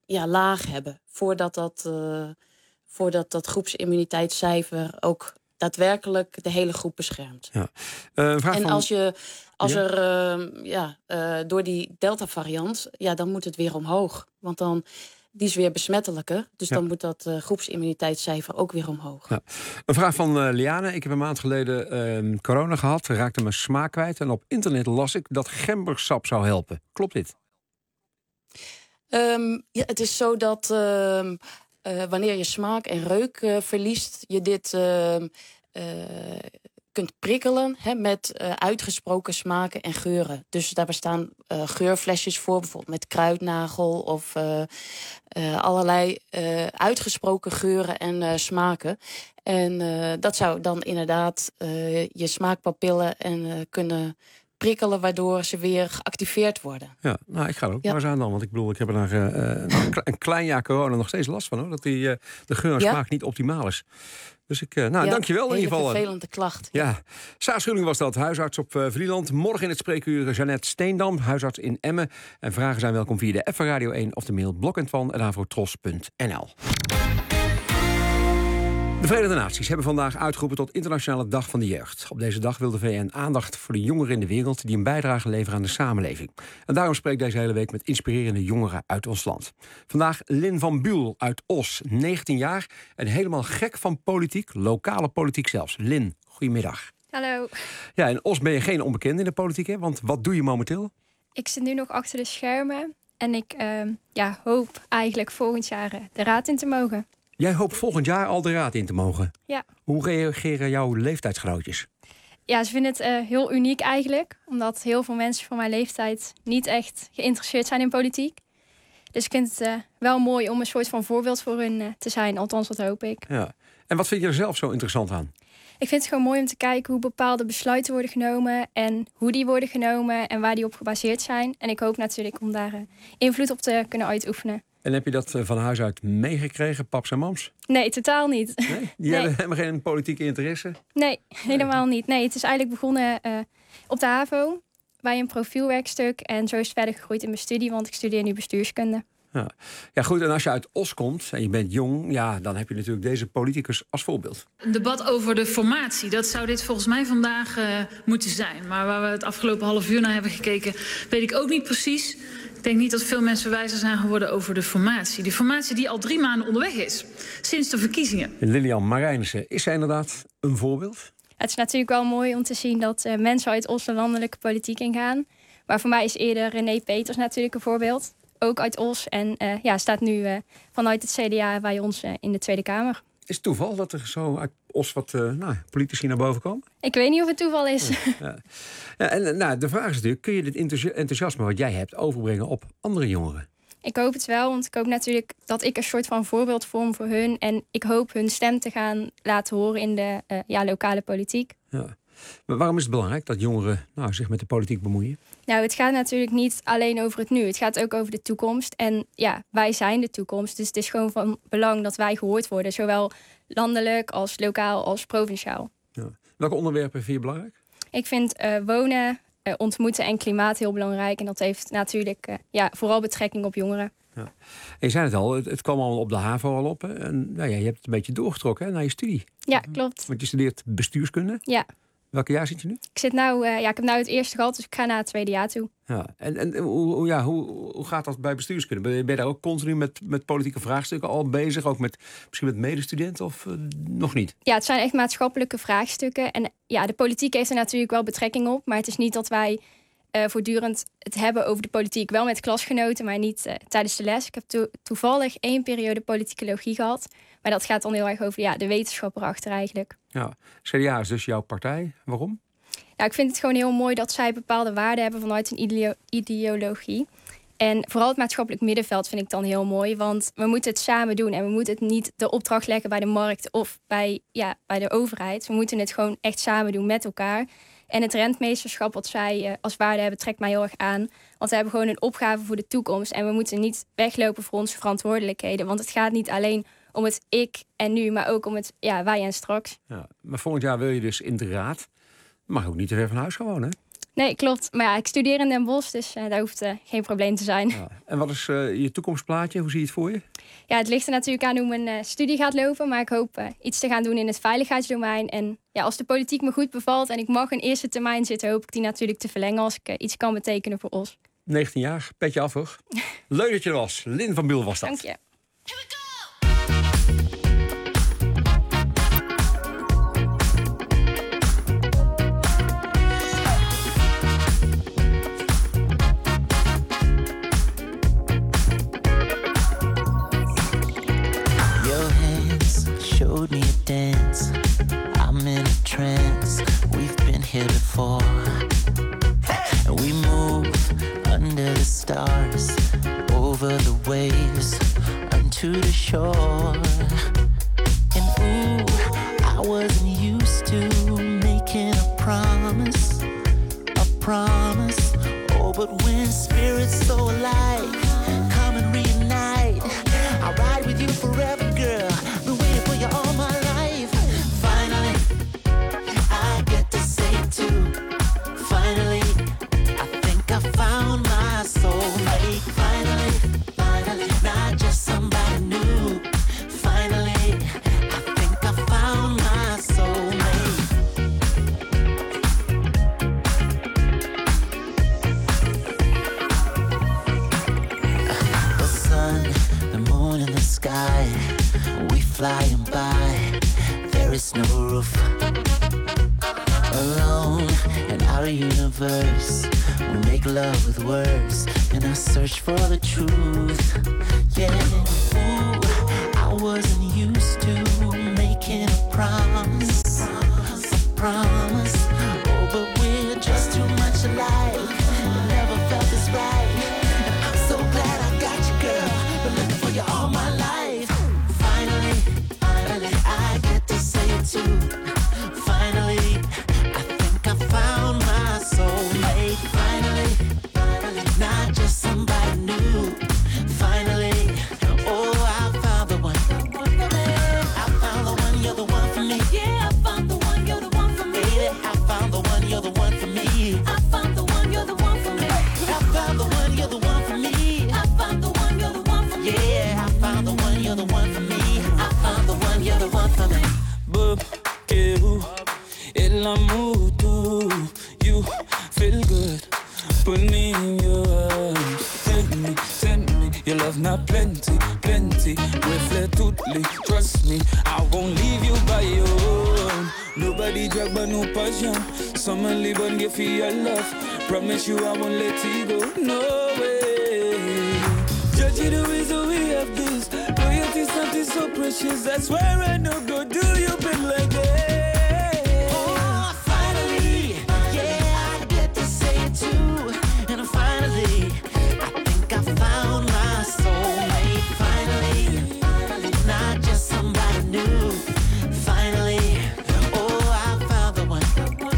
ja, laag hebben. Voordat dat, uh, voordat dat groepsimmuniteitscijfer ook daadwerkelijk de hele groep beschermt. Ja. Uh, een vraag en van... als, je, als ja? er uh, ja, uh, door die Delta-variant, ja, dan moet het weer omhoog. Want dan, die is weer besmettelijker. Dus ja. dan moet dat uh, groepsimmuniteitscijfer ook weer omhoog. Ja. Een vraag van uh, Liane. Ik heb een maand geleden uh, corona gehad. Raakte mijn smaak kwijt. En op internet las ik dat gembersap zou helpen. Klopt dit? Um, ja, het is zo dat uh, uh, wanneer je smaak en reuk uh, verliest, je dit uh, uh, kunt prikkelen hè, met uh, uitgesproken smaken en geuren. Dus daar bestaan uh, geurflesjes voor, bijvoorbeeld met kruidnagel of uh, uh, allerlei uh, uitgesproken geuren en uh, smaken. En uh, dat zou dan inderdaad uh, je smaakpapillen en uh, kunnen prikkelen, waardoor ze weer geactiveerd worden. Ja, nou, ik ga er ook ja. maar eens aan dan. Want ik bedoel, ik heb er naar uh, een klein jaar corona nog steeds last van, hoor. Dat die, uh, de geur en ja. smaak niet optimaal is. Dus ik, uh, nou, ja, dankjewel in ieder geval. Een vervelende klacht. Ja. Saar Schulling was dat, huisarts op uh, Vlieland. Morgen in het spreekuur Jeannette Steendam, huisarts in Emmen. En vragen zijn welkom via de app van Radio één of de mail blok en van en daarvoor tros punt n l. De Verenigde Naties hebben vandaag uitgeroepen tot Internationale Dag van de Jeugd. Op deze dag wil de V N aandacht voor de jongeren in de wereld die een bijdrage leveren aan de samenleving. En daarom spreek ik deze hele week met inspirerende jongeren uit ons land. Vandaag Lin van Buul uit Os, negentien jaar en helemaal gek van politiek, lokale politiek zelfs. Lin, goedemiddag. Hallo. Ja, in Os ben je geen onbekende in de politiek, hè? Want wat doe je momenteel? Ik zit nu nog achter de schermen en ik uh, ja, hoop eigenlijk volgend jaar de raad in te mogen. Jij hoopt volgend jaar al de raad in te mogen. Ja. Hoe reageren jouw leeftijdsgenootjes? Ja, ze vinden het uh, heel uniek eigenlijk. Omdat heel veel mensen van mijn leeftijd niet echt geïnteresseerd zijn in politiek. Dus ik vind het uh, wel mooi om een soort van voorbeeld voor hun uh, te zijn. Althans, dat hoop ik. Ja. En wat vind je er zelf zo interessant aan? Ik vind het gewoon mooi om te kijken hoe bepaalde besluiten worden genomen. En hoe die worden genomen en waar die op gebaseerd zijn. En ik hoop natuurlijk om daar uh, invloed op te kunnen uitoefenen. En heb je dat van huis uit meegekregen, paps en mams? Nee, totaal niet. Nee? Die nee. hebben helemaal geen politieke interesse? Nee, helemaal niet. Nee, het is eigenlijk begonnen uh, op de HAVO bij een profielwerkstuk. En zo is het verder gegroeid in mijn studie, want ik studeer nu bestuurskunde. Ja. Ja, goed. En als je uit Os komt en je bent jong, ja, dan heb je natuurlijk deze politicus als voorbeeld. Een debat over de formatie, dat zou dit volgens mij vandaag uh, moeten zijn. Maar waar we het afgelopen half uur naar hebben gekeken, weet ik ook niet precies. Ik denk niet dat veel mensen wijzer zijn geworden over de formatie. Die formatie die al drie maanden onderweg is, sinds de verkiezingen. Lilian Marijnissen, is zij inderdaad een voorbeeld? Het is natuurlijk wel mooi om te zien dat uh, mensen uit Os de landelijke politiek ingaan. Maar voor mij is eerder René Peters natuurlijk een voorbeeld. Ook uit Os en uh, ja, staat nu uh, vanuit het C D A bij ons uh, in de Tweede Kamer. Is het toeval dat er zo uit Os wat uh, nou, politici naar boven komen? Ik weet niet of het toeval is. Ja. Ja, en nou, de vraag is natuurlijk, kun je dit enthousiasme wat jij hebt overbrengen op andere jongeren? Ik hoop het wel, want ik hoop natuurlijk dat ik een soort van voorbeeld vorm voor hun. En ik hoop hun stem te gaan laten horen in de uh, ja, lokale politiek. Ja. Maar waarom is het belangrijk dat jongeren nou, zich met de politiek bemoeien? Nou, het gaat natuurlijk niet alleen over het nu. Het gaat ook over de toekomst. En ja, wij zijn de toekomst. Dus het is gewoon van belang dat wij gehoord worden. Zowel landelijk als lokaal als provinciaal. Ja. Welke onderwerpen vind je belangrijk? Ik vind uh, wonen, uh, ontmoeten en klimaat heel belangrijk. En dat heeft natuurlijk uh, ja, vooral betrekking op jongeren. Ja. En je zei het al, het, het kwam al op de HAVO al op. En nou ja, je hebt het een beetje doorgetrokken hè, naar je studie. Ja, klopt. Want je studeert bestuurskunde. Ja. Welke jaar zit je nu? Ik zit nou, uh, ja, ik heb nou het eerste gehad, dus ik ga naar het tweede jaar toe. Ja. En, en hoe, ja, hoe, hoe gaat dat bij bestuurskunde? Ben je, ben je daar ook continu met, met politieke vraagstukken al bezig? Ook met, misschien met medestudenten of uh, nog niet? Ja, het zijn echt maatschappelijke vraagstukken. En ja, de politiek heeft er natuurlijk wel betrekking op. Maar het is niet dat wij uh, voortdurend het hebben over de politiek. Wel met klasgenoten, maar niet uh, tijdens de les. Ik heb to- toevallig één periode politicologie gehad. Maar dat gaat dan heel erg over ja, de wetenschap erachter eigenlijk. Ja, C D A is dus jouw partij. Waarom? Ja, ik vind het gewoon heel mooi dat zij bepaalde waarden hebben vanuit een ideo- ideologie. En vooral het maatschappelijk middenveld vind ik dan heel mooi. Want we moeten het samen doen. En we moeten het niet de opdracht leggen bij de markt of bij, ja, bij de overheid. We moeten het gewoon echt samen doen met elkaar. En het rentmeesterschap wat zij uh, als waarde hebben, trekt mij heel erg aan. Want we hebben gewoon een opgave voor de toekomst. En we moeten niet weglopen voor onze verantwoordelijkheden. Want het gaat niet alleen om het ik en nu, maar ook om het ja, wij en straks. Ja, maar volgend jaar wil je dus in de raad. Mag ook niet te ver van huis gewoon, hè? Nee, klopt. Maar ja, ik studeer in Den Bosch, dus uh, daar hoeft uh, geen probleem te zijn. Ja. En wat is uh, je toekomstplaatje? Hoe zie je het voor je? Ja, het ligt er natuurlijk aan hoe mijn uh, studie gaat lopen. Maar ik hoop uh, iets te gaan doen in het veiligheidsdomein. En ja, als de politiek me goed bevalt en ik mag een eerste termijn zitten, hoop ik die natuurlijk te verlengen als ik uh, iets kan betekenen voor ons. negentien jaar, petje af hoor. Leuk dat je er was. Lynn van Buul was dat. Dank je. Showed me a dance. I'm in a trance. We've been here before. And we move under the stars, over the waves, unto the shore. And ooh, I wasn't used to making a promise, a promise. Oh, but when spirits so alike come and reunite, I'll ride with you forever, girl. You all my life. Finally, I get to say it too. Finally, I think I found my soulmate. Finally, finally, not just somebody new. Finally, I think I found my soulmate. The sun, the moon, and the sky, we flying by, there is no roof. Alone in our universe, we make love with words in our search for the truth. Yeah, ooh, I wasn't used to making a promise, a promise. Oh, but we're just too much alike. I never felt this right. And I'm so glad I got you, girl. Been looking for you all my life. Finally, finally, I get to say it too. Finally, I think I found my soulmate. Finally, finally, not just somebody new. Finally, oh, I found the one. I found the one, you're the one for me. Yeah, I found the one, you're the one for me. Yeah, I found the one, you're the one for me. I found the one, you're the one for me. I found the one, you're the one for me. I found the one, you're the one for me. Yeah, I found the one, you're the one for me. I found the one, you're the one for me. Boop, kebu, el amor tu. You feel good, put me in your arms. Tell me, tell me, your love not plenty, plenty. Reflectively, trust me, I won't leave you by your own. Nobody drag but no passion. Someone live and give you your love. Promise you I won't let you go, no way. Judge you the reason we have this. Loyalty is something so precious. That's why I no go do you been like that. Oh, finally, yeah, I get to say it too. And finally, I think I found my soulmate. Finally, not just somebody new. Finally, oh, I found the one.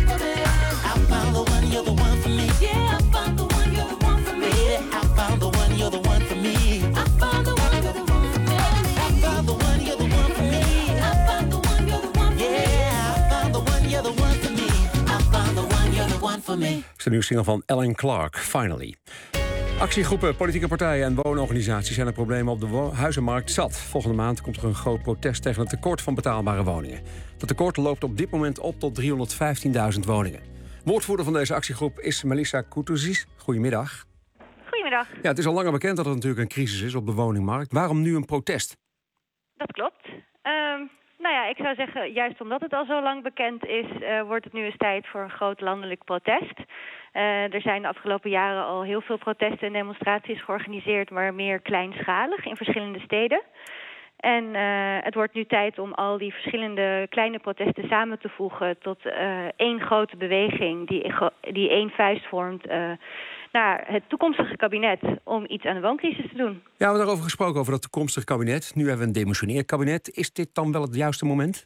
I found the one, you're the one for me. Yeah, I found the one, you're the one for me. Yeah, I found the one, you're the one for me. I found the one, you're the one for me. I found the one, you're the one for me. I found the one, you're the one for me. Yeah, I found the one, you're the one for me. I found the one, you're the one for me. Dat is de nieuwe single van Alan Clark, Finally. Actiegroepen, politieke partijen en woonorganisaties zijn de problemen op de wo- huizenmarkt zat. Volgende maand komt er een groot protest tegen het tekort van betaalbare woningen. Dat tekort loopt op dit moment op tot driehonderdvijftienduizend woningen. Woordvoerder van deze actiegroep is Melissa Koutouzis. Goedemiddag. Goedemiddag. Ja, het is al langer bekend dat er natuurlijk een crisis is op de woningmarkt. Waarom nu een protest? Dat klopt. Um, nou ja, ik zou zeggen, juist omdat het al zo lang bekend is, uh, wordt het nu eens tijd voor een groot landelijk protest. Uh, er zijn de afgelopen jaren al heel veel protesten en demonstraties georganiseerd, maar meer kleinschalig in verschillende steden. En uh, het wordt nu tijd om al die verschillende kleine protesten samen te voegen tot uh, één grote beweging die, die één vuist vormt uh, naar het toekomstige kabinet om iets aan de wooncrisis te doen. Ja, we hebben daarover gesproken, over dat toekomstige kabinet. Nu hebben we een demissionair kabinet. Is dit dan wel het juiste moment?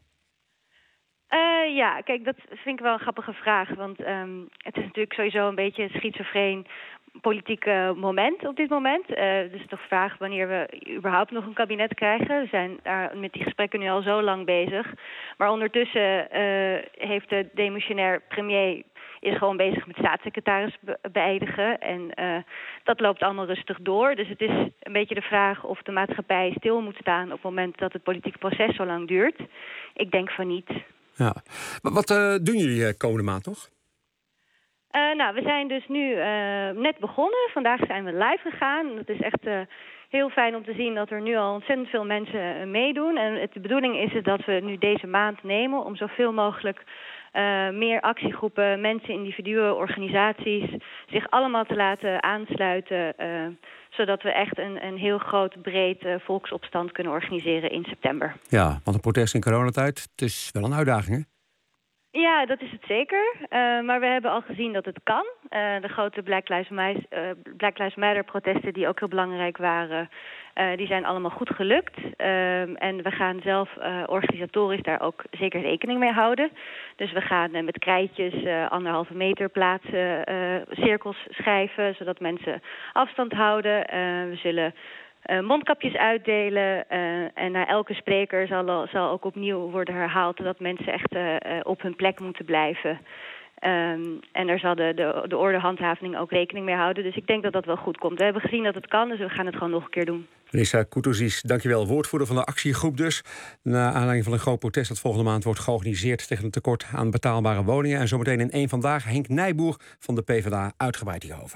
Uh, ja, kijk, dat vind ik wel een grappige vraag. Want um, het is natuurlijk sowieso een beetje een schizofreen politiek uh, moment op dit moment. Uh, dus de vraag wanneer we überhaupt nog een kabinet krijgen. We zijn daar met die gesprekken nu al zo lang bezig. Maar ondertussen uh, heeft de demissionair premier is gewoon bezig met staatssecretaris be- beëdigen. En uh, dat loopt allemaal rustig door. Dus het is een beetje de vraag of de maatschappij stil moet staan op het moment dat het politieke proces zo lang duurt. Ik denk van niet. Ja. Wat uh, doen jullie uh, komende maand nog? Uh, nou, we zijn dus nu uh, net begonnen. Vandaag zijn we live gegaan. Het is echt uh, heel fijn om te zien dat er nu al ontzettend veel mensen uh, meedoen. En het, de bedoeling is het dat we nu deze maand nemen om zoveel mogelijk uh, meer actiegroepen, mensen, individuen, organisaties zich allemaal te laten aansluiten. Uh, zodat we echt een, een heel groot, breed uh, volksopstand kunnen organiseren in september. Ja, want een protest in coronatijd, het is wel een uitdaging, hè? Ja, dat is het zeker. Uh, maar we hebben al gezien dat het kan. Uh, de grote Black Lives Matter, uh, Black Lives Matter protesten die ook heel belangrijk waren, uh, die zijn allemaal goed gelukt. Uh, en we gaan zelf uh, organisatorisch daar ook zeker rekening mee houden. Dus we gaan uh, met krijtjes uh, anderhalve meter plaatsen, uh, cirkels schrijven, zodat mensen afstand houden. Uh, we zullen Uh, mondkapjes uitdelen uh, en naar elke spreker zal, zal ook opnieuw worden herhaald dat mensen echt uh, uh, op hun plek moeten blijven. Um, en daar zal de, de, de ordehandhaving ook rekening mee houden. Dus ik denk dat dat wel goed komt. We hebben gezien dat het kan, dus we gaan het gewoon nog een keer doen. Lisa Koutouzis, dankjewel. Woordvoerder van de actiegroep dus. Naar aanleiding van een groot protest dat volgende maand wordt georganiseerd tegen een tekort aan betaalbare woningen. En zometeen in één Vandaag Henk Nijboer van de PvdA uitgebreid hierover.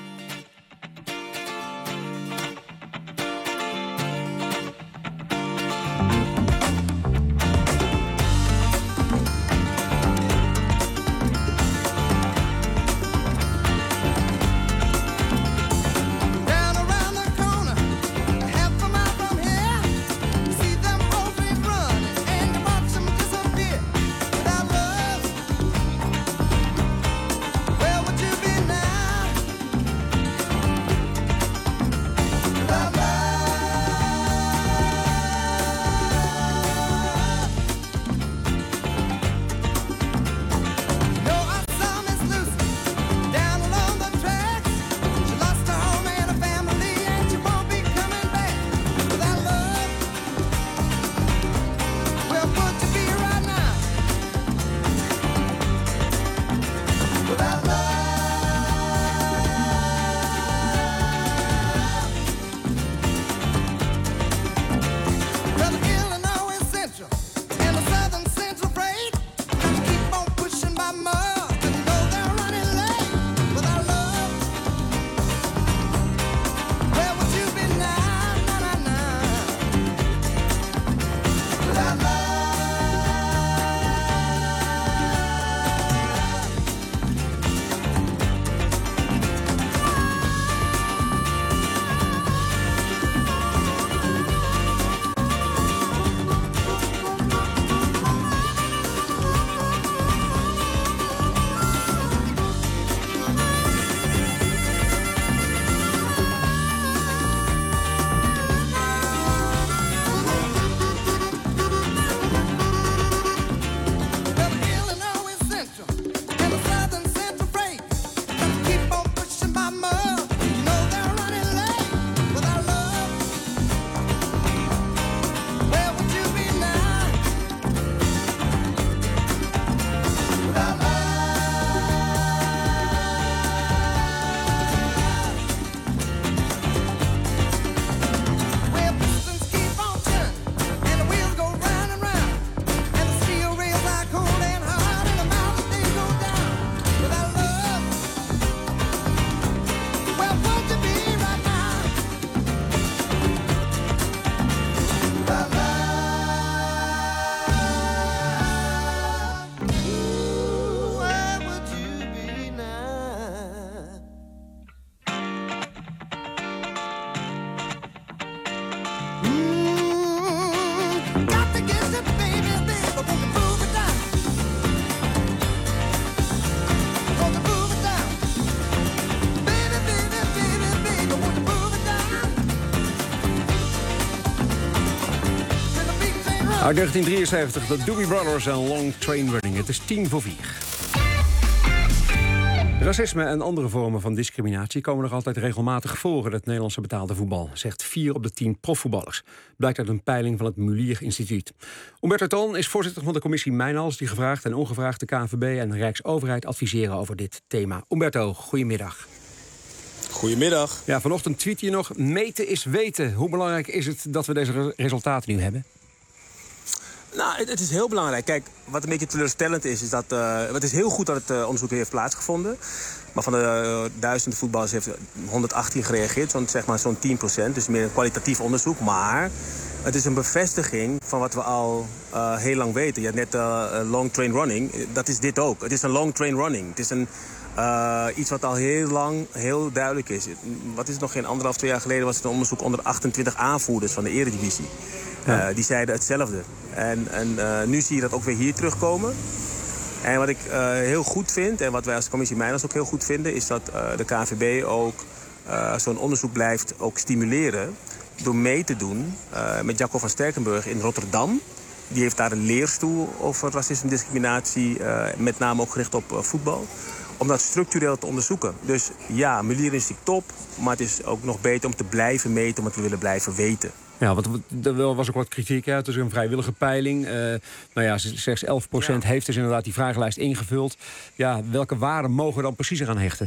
Uit negentien drieënzeventig, de Doobie Brothers en Long Train Running. Het is tien voor vier. Racisme en andere vormen van discriminatie komen nog altijd regelmatig voor in het Nederlandse betaalde voetbal, zegt vier op de tien profvoetballers. Blijkt uit een peiling van het Mulier Instituut. Umberto Ton is voorzitter van de commissie Mijnals, die gevraagd en ongevraagd de K N V B en de Rijksoverheid adviseren over dit thema. Umberto, goedemiddag. Goedemiddag. Ja, vanochtend tweet je nog, meten is weten. Hoe belangrijk is het dat we deze resultaten nu hebben? Nou, het, het is heel belangrijk. Kijk, wat een beetje teleurstellend is, is dat uh, het is heel goed dat het uh, onderzoek heeft plaatsgevonden. Maar van de uh, duizenden voetballers heeft honderdachttien gereageerd, zo'n zeg maar zo'n tien procent. Dus meer een kwalitatief onderzoek. Maar het is een bevestiging van wat we al uh, heel lang weten. Je had net uh, long train running. Dat is dit ook. Het is een long train running. Het is een Uh, iets wat al heel lang heel duidelijk is. Wat is het nog geen anderhalf, twee jaar geleden was het een onderzoek onder achtentwintig aanvoerders van de Eredivisie. Ja. Uh, die zeiden hetzelfde. En, en uh, nu zie je dat ook weer hier terugkomen. En wat ik uh, heel goed vind, en wat wij als commissie Mijners ook heel goed vinden, is dat uh, de K N V B ook uh, zo'n onderzoek blijft ook stimuleren door mee te doen uh, met Jacco van Sterkenburg in Rotterdam. Die heeft daar een leerstoel over racisme en discriminatie, uh, met name ook gericht op uh, voetbal. Om dat structureel te onderzoeken. Dus ja, Mulier is top, maar het is ook nog beter om te blijven meten, omdat we willen blijven weten. Ja, want er was ook wat kritiek uit. Het is een vrijwillige peiling. Uh, nou ja, slechts elf procent ja. heeft dus inderdaad die vragenlijst ingevuld. Ja, welke waarden mogen we dan precies eraan hechten?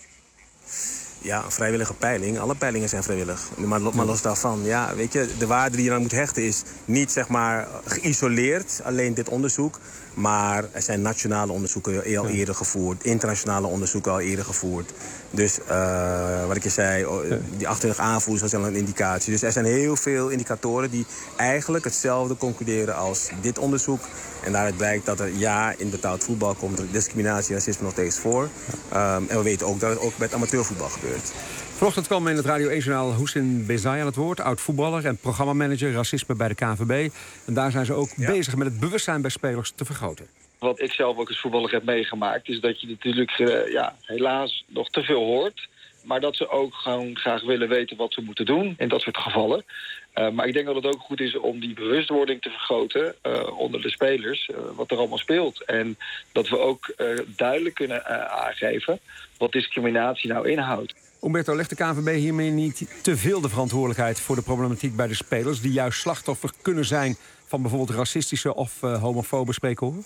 Ja, een vrijwillige peiling. Alle peilingen zijn vrijwillig. Maar, maar los daarvan, ja, weet je, de waarde die je aan moet hechten is niet zeg maar geïsoleerd, alleen dit onderzoek. Maar er zijn nationale onderzoeken al eerder gevoerd, internationale onderzoeken al eerder gevoerd. Dus uh, wat ik je zei, die achtentwintig aanvoerders was al een indicatie. Dus er zijn heel veel indicatoren die eigenlijk hetzelfde concluderen als dit onderzoek. En daaruit blijkt dat er ja, in betaald voetbal komt er discriminatie en racisme nog steeds voor. Um, en we weten ook dat het ook met amateurvoetbal gebeurt. Vanochtend kwam in het Radio één-journaal Houssine Bezai aan het woord. Oud-voetballer en programmamanager racisme bij de K N V B. En daar zijn ze ook ja. bezig met het bewustzijn bij spelers te vergroten. Wat ik zelf ook als voetballer heb meegemaakt, is dat je natuurlijk uh, ja, helaas nog te veel hoort. Maar dat ze ook gewoon graag willen weten wat ze moeten doen in dat soort gevallen. Uh, maar ik denk dat het ook goed is om die bewustwording te vergroten uh, onder de spelers, uh, wat er allemaal speelt. En dat we ook uh, duidelijk kunnen uh, aangeven wat discriminatie nou inhoudt. Umberto, legt de K N V B hiermee niet te veel de verantwoordelijkheid voor de problematiek bij de spelers, die juist slachtoffer kunnen zijn van bijvoorbeeld racistische of uh, homofobe spreekhoren?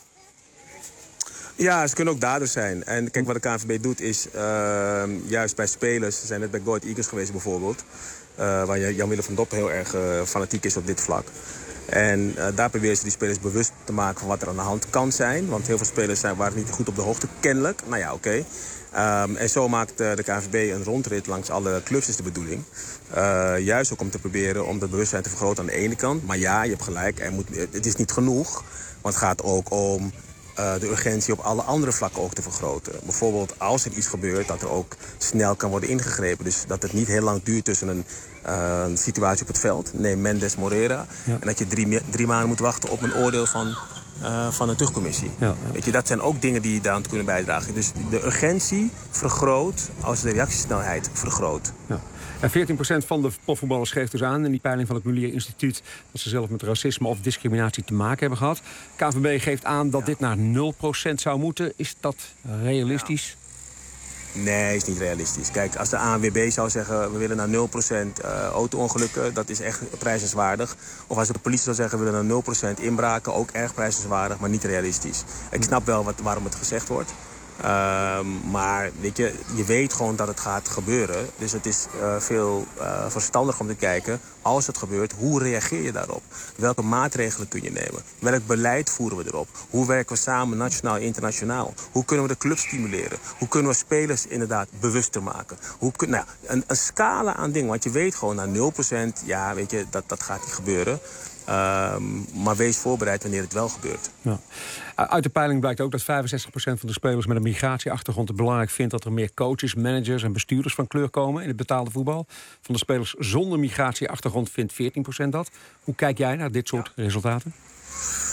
Ja, ze kunnen ook daders zijn. En kijk, wat de K N V B doet is, uh, juist bij spelers, ze zijn net bij Go Ahead Eagles geweest bijvoorbeeld, uh, waar Jan-Willem van Doppen heel erg uh, fanatiek is op dit vlak. En uh, daar proberen ze die spelers bewust te maken van wat er aan de hand kan zijn. Want heel veel spelers zijn, waren niet goed op de hoogte, kennelijk. Nou ja, oké. Okay. Um, en zo maakt uh, de K N V B een rondrit langs alle clubs, is de bedoeling. Uh, juist ook om te proberen om dat bewustzijn te vergroten aan de ene kant. Maar ja, je hebt gelijk, er moet, het is niet genoeg. Want het gaat ook om uh, de urgentie op alle andere vlakken ook te vergroten. Bijvoorbeeld als er iets gebeurt, dat er ook snel kan worden ingegrepen. Dus dat het niet heel lang duurt tussen een, uh, een situatie op het veld. Neem Mendes Moreira. Ja. En dat je drie, drie maanden moet wachten op een oordeel van, uh, van een terugcommissie. Ja, ja. Weet je, dat zijn ook dingen die daaraan kunnen bijdragen. Dus de urgentie vergroot als de reactiesnelheid vergroot. Ja. En veertien procent van de profvoetballers geeft dus aan in die peiling van het Mulier Instituut dat ze zelf met racisme of discriminatie te maken hebben gehad. K N V B geeft aan dat ja. dit naar nul procent zou moeten. Is dat realistisch? Ja. Nee, is niet realistisch. Kijk, als de A N W B zou zeggen we willen naar nul procent uh, auto-ongelukken, dat is echt prijzenswaardig. Of als de politie zou zeggen we willen naar nul procent inbraken, ook erg prijzenswaardig, maar niet realistisch. Ik snap wel wat, waarom het gezegd wordt. Uh, maar weet je, je weet gewoon dat het gaat gebeuren. Dus het is uh, veel uh, verstandig om te kijken, als het gebeurt, hoe reageer je daarop? Welke maatregelen kun je nemen? Welk beleid voeren we erop? Hoe werken we samen nationaal en internationaal? Hoe kunnen we de club stimuleren? Hoe kunnen we spelers inderdaad bewuster maken? Hoe kun, nou, een, een scala aan dingen, want je weet gewoon naar nul procent, ja, weet je, dat, dat gaat niet gebeuren. Um, maar wees voorbereid wanneer het wel gebeurt. Ja. Uit de peiling blijkt ook dat vijfenzestig procent van de spelers met een migratieachtergrond het belangrijk vindt dat er meer coaches, managers en bestuurders van kleur komen in het betaalde voetbal. Van de spelers zonder migratieachtergrond vindt veertien procent dat. Hoe kijk jij naar dit soort ja. resultaten?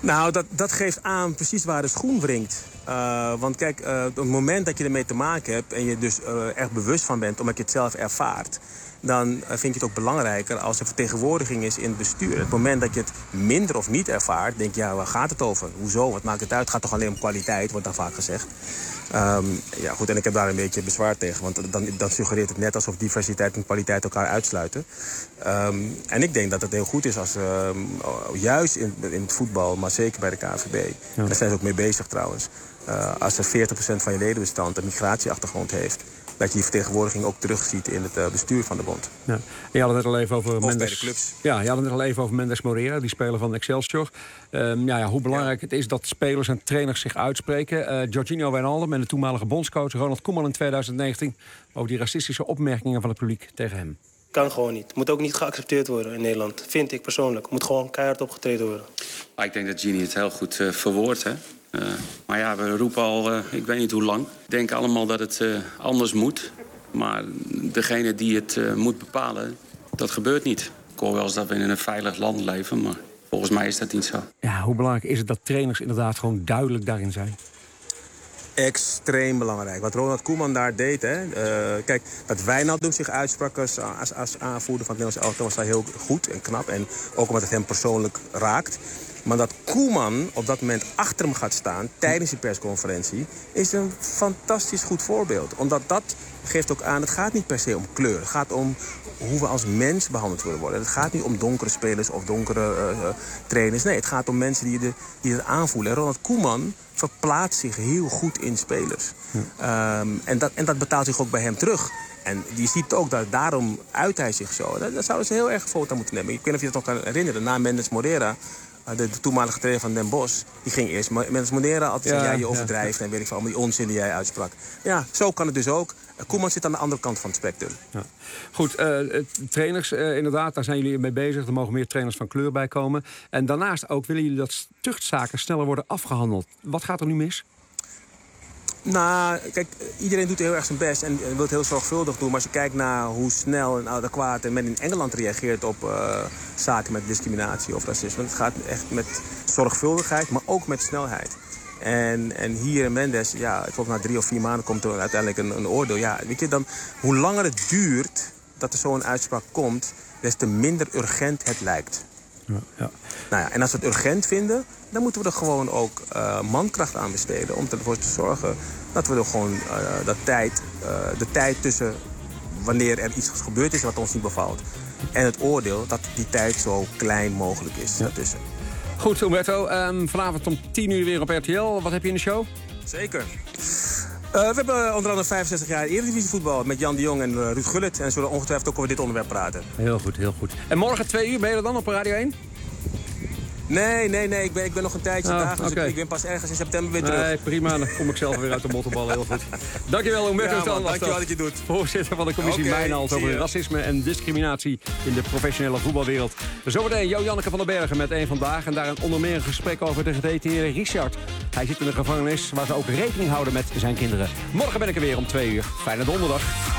Nou, dat, dat geeft aan precies waar de schoen wringt. Uh, want kijk, uh, op het moment dat je ermee te maken hebt... en je dus uh, echt bewust van bent, omdat je het zelf ervaart... dan uh, vind je het ook belangrijker als er vertegenwoordiging is in het bestuur. Het moment dat je het minder of niet ervaart, denk je, ja, waar gaat het over? Hoezo? Wat maakt het uit? Het gaat toch alleen om kwaliteit, wordt dan vaak gezegd. Um, ja, goed, en ik heb daar een beetje bezwaar tegen. Want dan, dan suggereert het net alsof diversiteit en kwaliteit elkaar uitsluiten. Um, en ik denk dat het heel goed is als, um, juist in, in het voetbal, maar zeker bij de K N V B... Ja. Daar zijn ze ook mee bezig trouwens. Uh, als er veertig procent van je ledenbestand een migratieachtergrond heeft... dat je die vertegenwoordiging ook terugziet in het uh, bestuur van de bond. Ja. Je had het net al even over of Mendes. bij de clubs. Ja, je had het net al even over Mendes Moreira, die speler van Excelsior. Um, ja, ja, hoe belangrijk ja. het is dat spelers en trainers zich uitspreken. Uh, Jorginho Wijnaldum en de toenmalige bondscoach Ronald Koeman in twintig negentien... over die racistische opmerkingen van het publiek tegen hem. Kan gewoon niet. Moet ook niet geaccepteerd worden in Nederland. Vind ik persoonlijk. Moet gewoon keihard opgetreden worden. Maar ik denk dat Gini het heel goed uh, verwoordt, hè. Uh, maar ja, we roepen al, uh, ik weet niet hoe lang. Ik denk allemaal dat het uh, anders moet. Maar degene die het uh, moet bepalen, dat gebeurt niet. Ik hoor wel eens dat we in een veilig land leven, maar volgens mij is dat niet zo. Ja, hoe belangrijk is het dat trainers inderdaad gewoon duidelijk daarin zijn? Extreem belangrijk. Wat Ronald Koeman daar deed, hè. Uh, kijk, dat Wijnaldum zich uitsprak als, als, als aanvoerder van het Nederlands elftal was daar heel goed en knap. En ook omdat het hem persoonlijk raakt. Maar dat Koeman op dat moment achter hem gaat staan tijdens die persconferentie is een fantastisch goed voorbeeld. Omdat dat geeft ook aan, het gaat niet per se om kleur. Het gaat om hoe we als mens behandeld willen worden. Het gaat niet om donkere spelers of donkere uh, trainers. Nee, het gaat om mensen die, de, die het aanvoelen. En Ronald Koeman verplaatst zich heel goed in spelers. Ja. Um, en, dat, en dat betaalt zich ook bij hem terug. En je ziet ook dat daarom uit hij zich zo. Daar zouden ze heel erg een foto aan moeten nemen. Ik weet niet of je dat nog kan herinneren. Na Mendes Moreira, de, de toenmalige trainer van Den Bosch, die ging eerst Mendes Moreira altijd zeggen, ja, ja, je overdrijft ja. en weet ik veel, allemaal die onzin die jij uitsprak. Ja, zo kan het dus ook. Koeman zit aan de andere kant van het spectrum. Ja. Goed, uh, trainers, uh, inderdaad, daar zijn jullie mee bezig. Er mogen meer trainers van kleur bij komen. En daarnaast ook willen jullie dat tuchtzaken sneller worden afgehandeld. Wat gaat er nu mis? Nou, kijk, iedereen doet heel erg zijn best en wil het heel zorgvuldig doen. Maar als je kijkt naar hoe snel en adequaat men in Engeland reageert op uh, zaken met discriminatie of racisme. Het gaat echt met zorgvuldigheid, maar ook met snelheid. En, en hier in Mendes, ja, ik geloof na drie of vier maanden komt er uiteindelijk een, een oordeel. Ja, weet je, dan, hoe langer het duurt dat er zo'n uitspraak komt, des te minder urgent het lijkt. Ja, ja. Nou ja, en als we het urgent vinden, dan moeten we er gewoon ook uh, mankracht aan besteden om ervoor te zorgen dat we er gewoon uh, dat tijd, uh, de tijd tussen wanneer er iets gebeurd is wat ons niet bevalt en het oordeel, dat die tijd zo klein mogelijk is. Ja. Daartussen. Goed, Humberto. Um, vanavond om tien uur weer op R T L. Wat heb je in de show? Zeker. Uh, we hebben onder andere vijfenzestig jaar Eredivisievoetbal met Jan de Jong en uh, Ruud Gullit. En zullen ongetwijfeld ook over dit onderwerp praten. Heel goed, heel goed. En morgen twee uur, ben je er dan op Radio één? Nee, nee, nee. Ik ben, ik ben nog een tijdje oh, daar. Dus okay. ik, ik ben pas ergens in september weer terug. Nee, prima. Dan kom ik zelf weer uit de mottenbal. Heel goed. Dankjewel, Humberto. Ja, man, dankjewel dat je doet. Voorzitter van de commissie okay, Mijnald over racisme en discriminatie in de professionele voetbalwereld. Zometeen Jo-Janneke van den Bergen met één Vandaag. En daar een onder meer een gesprek over de gedetineerde Richard. Hij zit in de gevangenis waar ze ook rekening houden met zijn kinderen. Morgen ben ik er weer om twee uur. Fijne donderdag.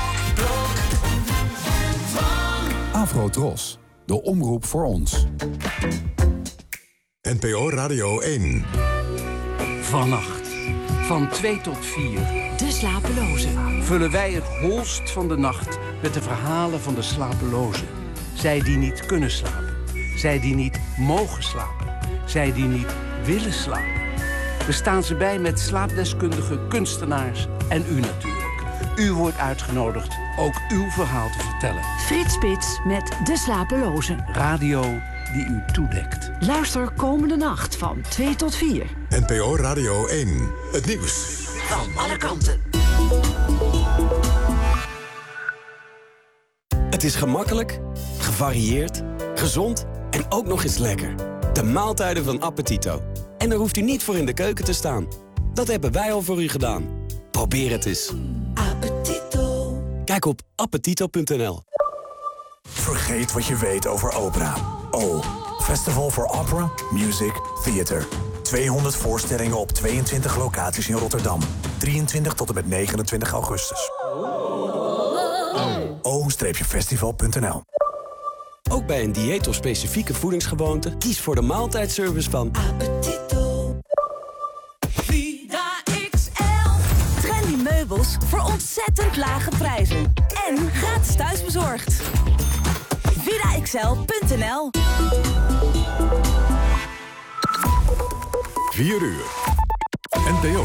Afro-Tros, de omroep voor ons. N P O Radio één. Vannacht, van twee tot vier. De slapelozen. Vullen wij het holst van de nacht met de verhalen van de slapelozen. Zij die niet kunnen slapen. Zij die niet mogen slapen. Zij die niet willen slapen. We staan ze bij met slaapdeskundige kunstenaars en u natuurlijk. U wordt uitgenodigd ook uw verhaal te vertellen. Frits Spits met De Slapelozen. Radio die u toedekt. Luister komende nacht van twee tot vier. N P O Radio één. Het nieuws van alle kanten. Het is gemakkelijk, gevarieerd, gezond en ook nog eens lekker. De maaltijden van Appetito. En daar hoeft u niet voor in de keuken te staan. Dat hebben wij al voor u gedaan. Probeer het eens. Appetito. Kijk op appetito punt n l. Vergeet wat je weet over opera. O, Festival for Opera, Music, Theater. tweehonderd voorstellingen op tweeëntwintig locaties in Rotterdam. drieëntwintig tot en met negenentwintig augustus. o festival punt n l. ook bij een dieet of specifieke voedingsgewoonte? Kies voor de maaltijdservice van Appetito. Vida X L. Trendy meubels voor ontzettend lage prijzen. En gratis thuisbezorgd. vida x l punt n l. vier uur. N P O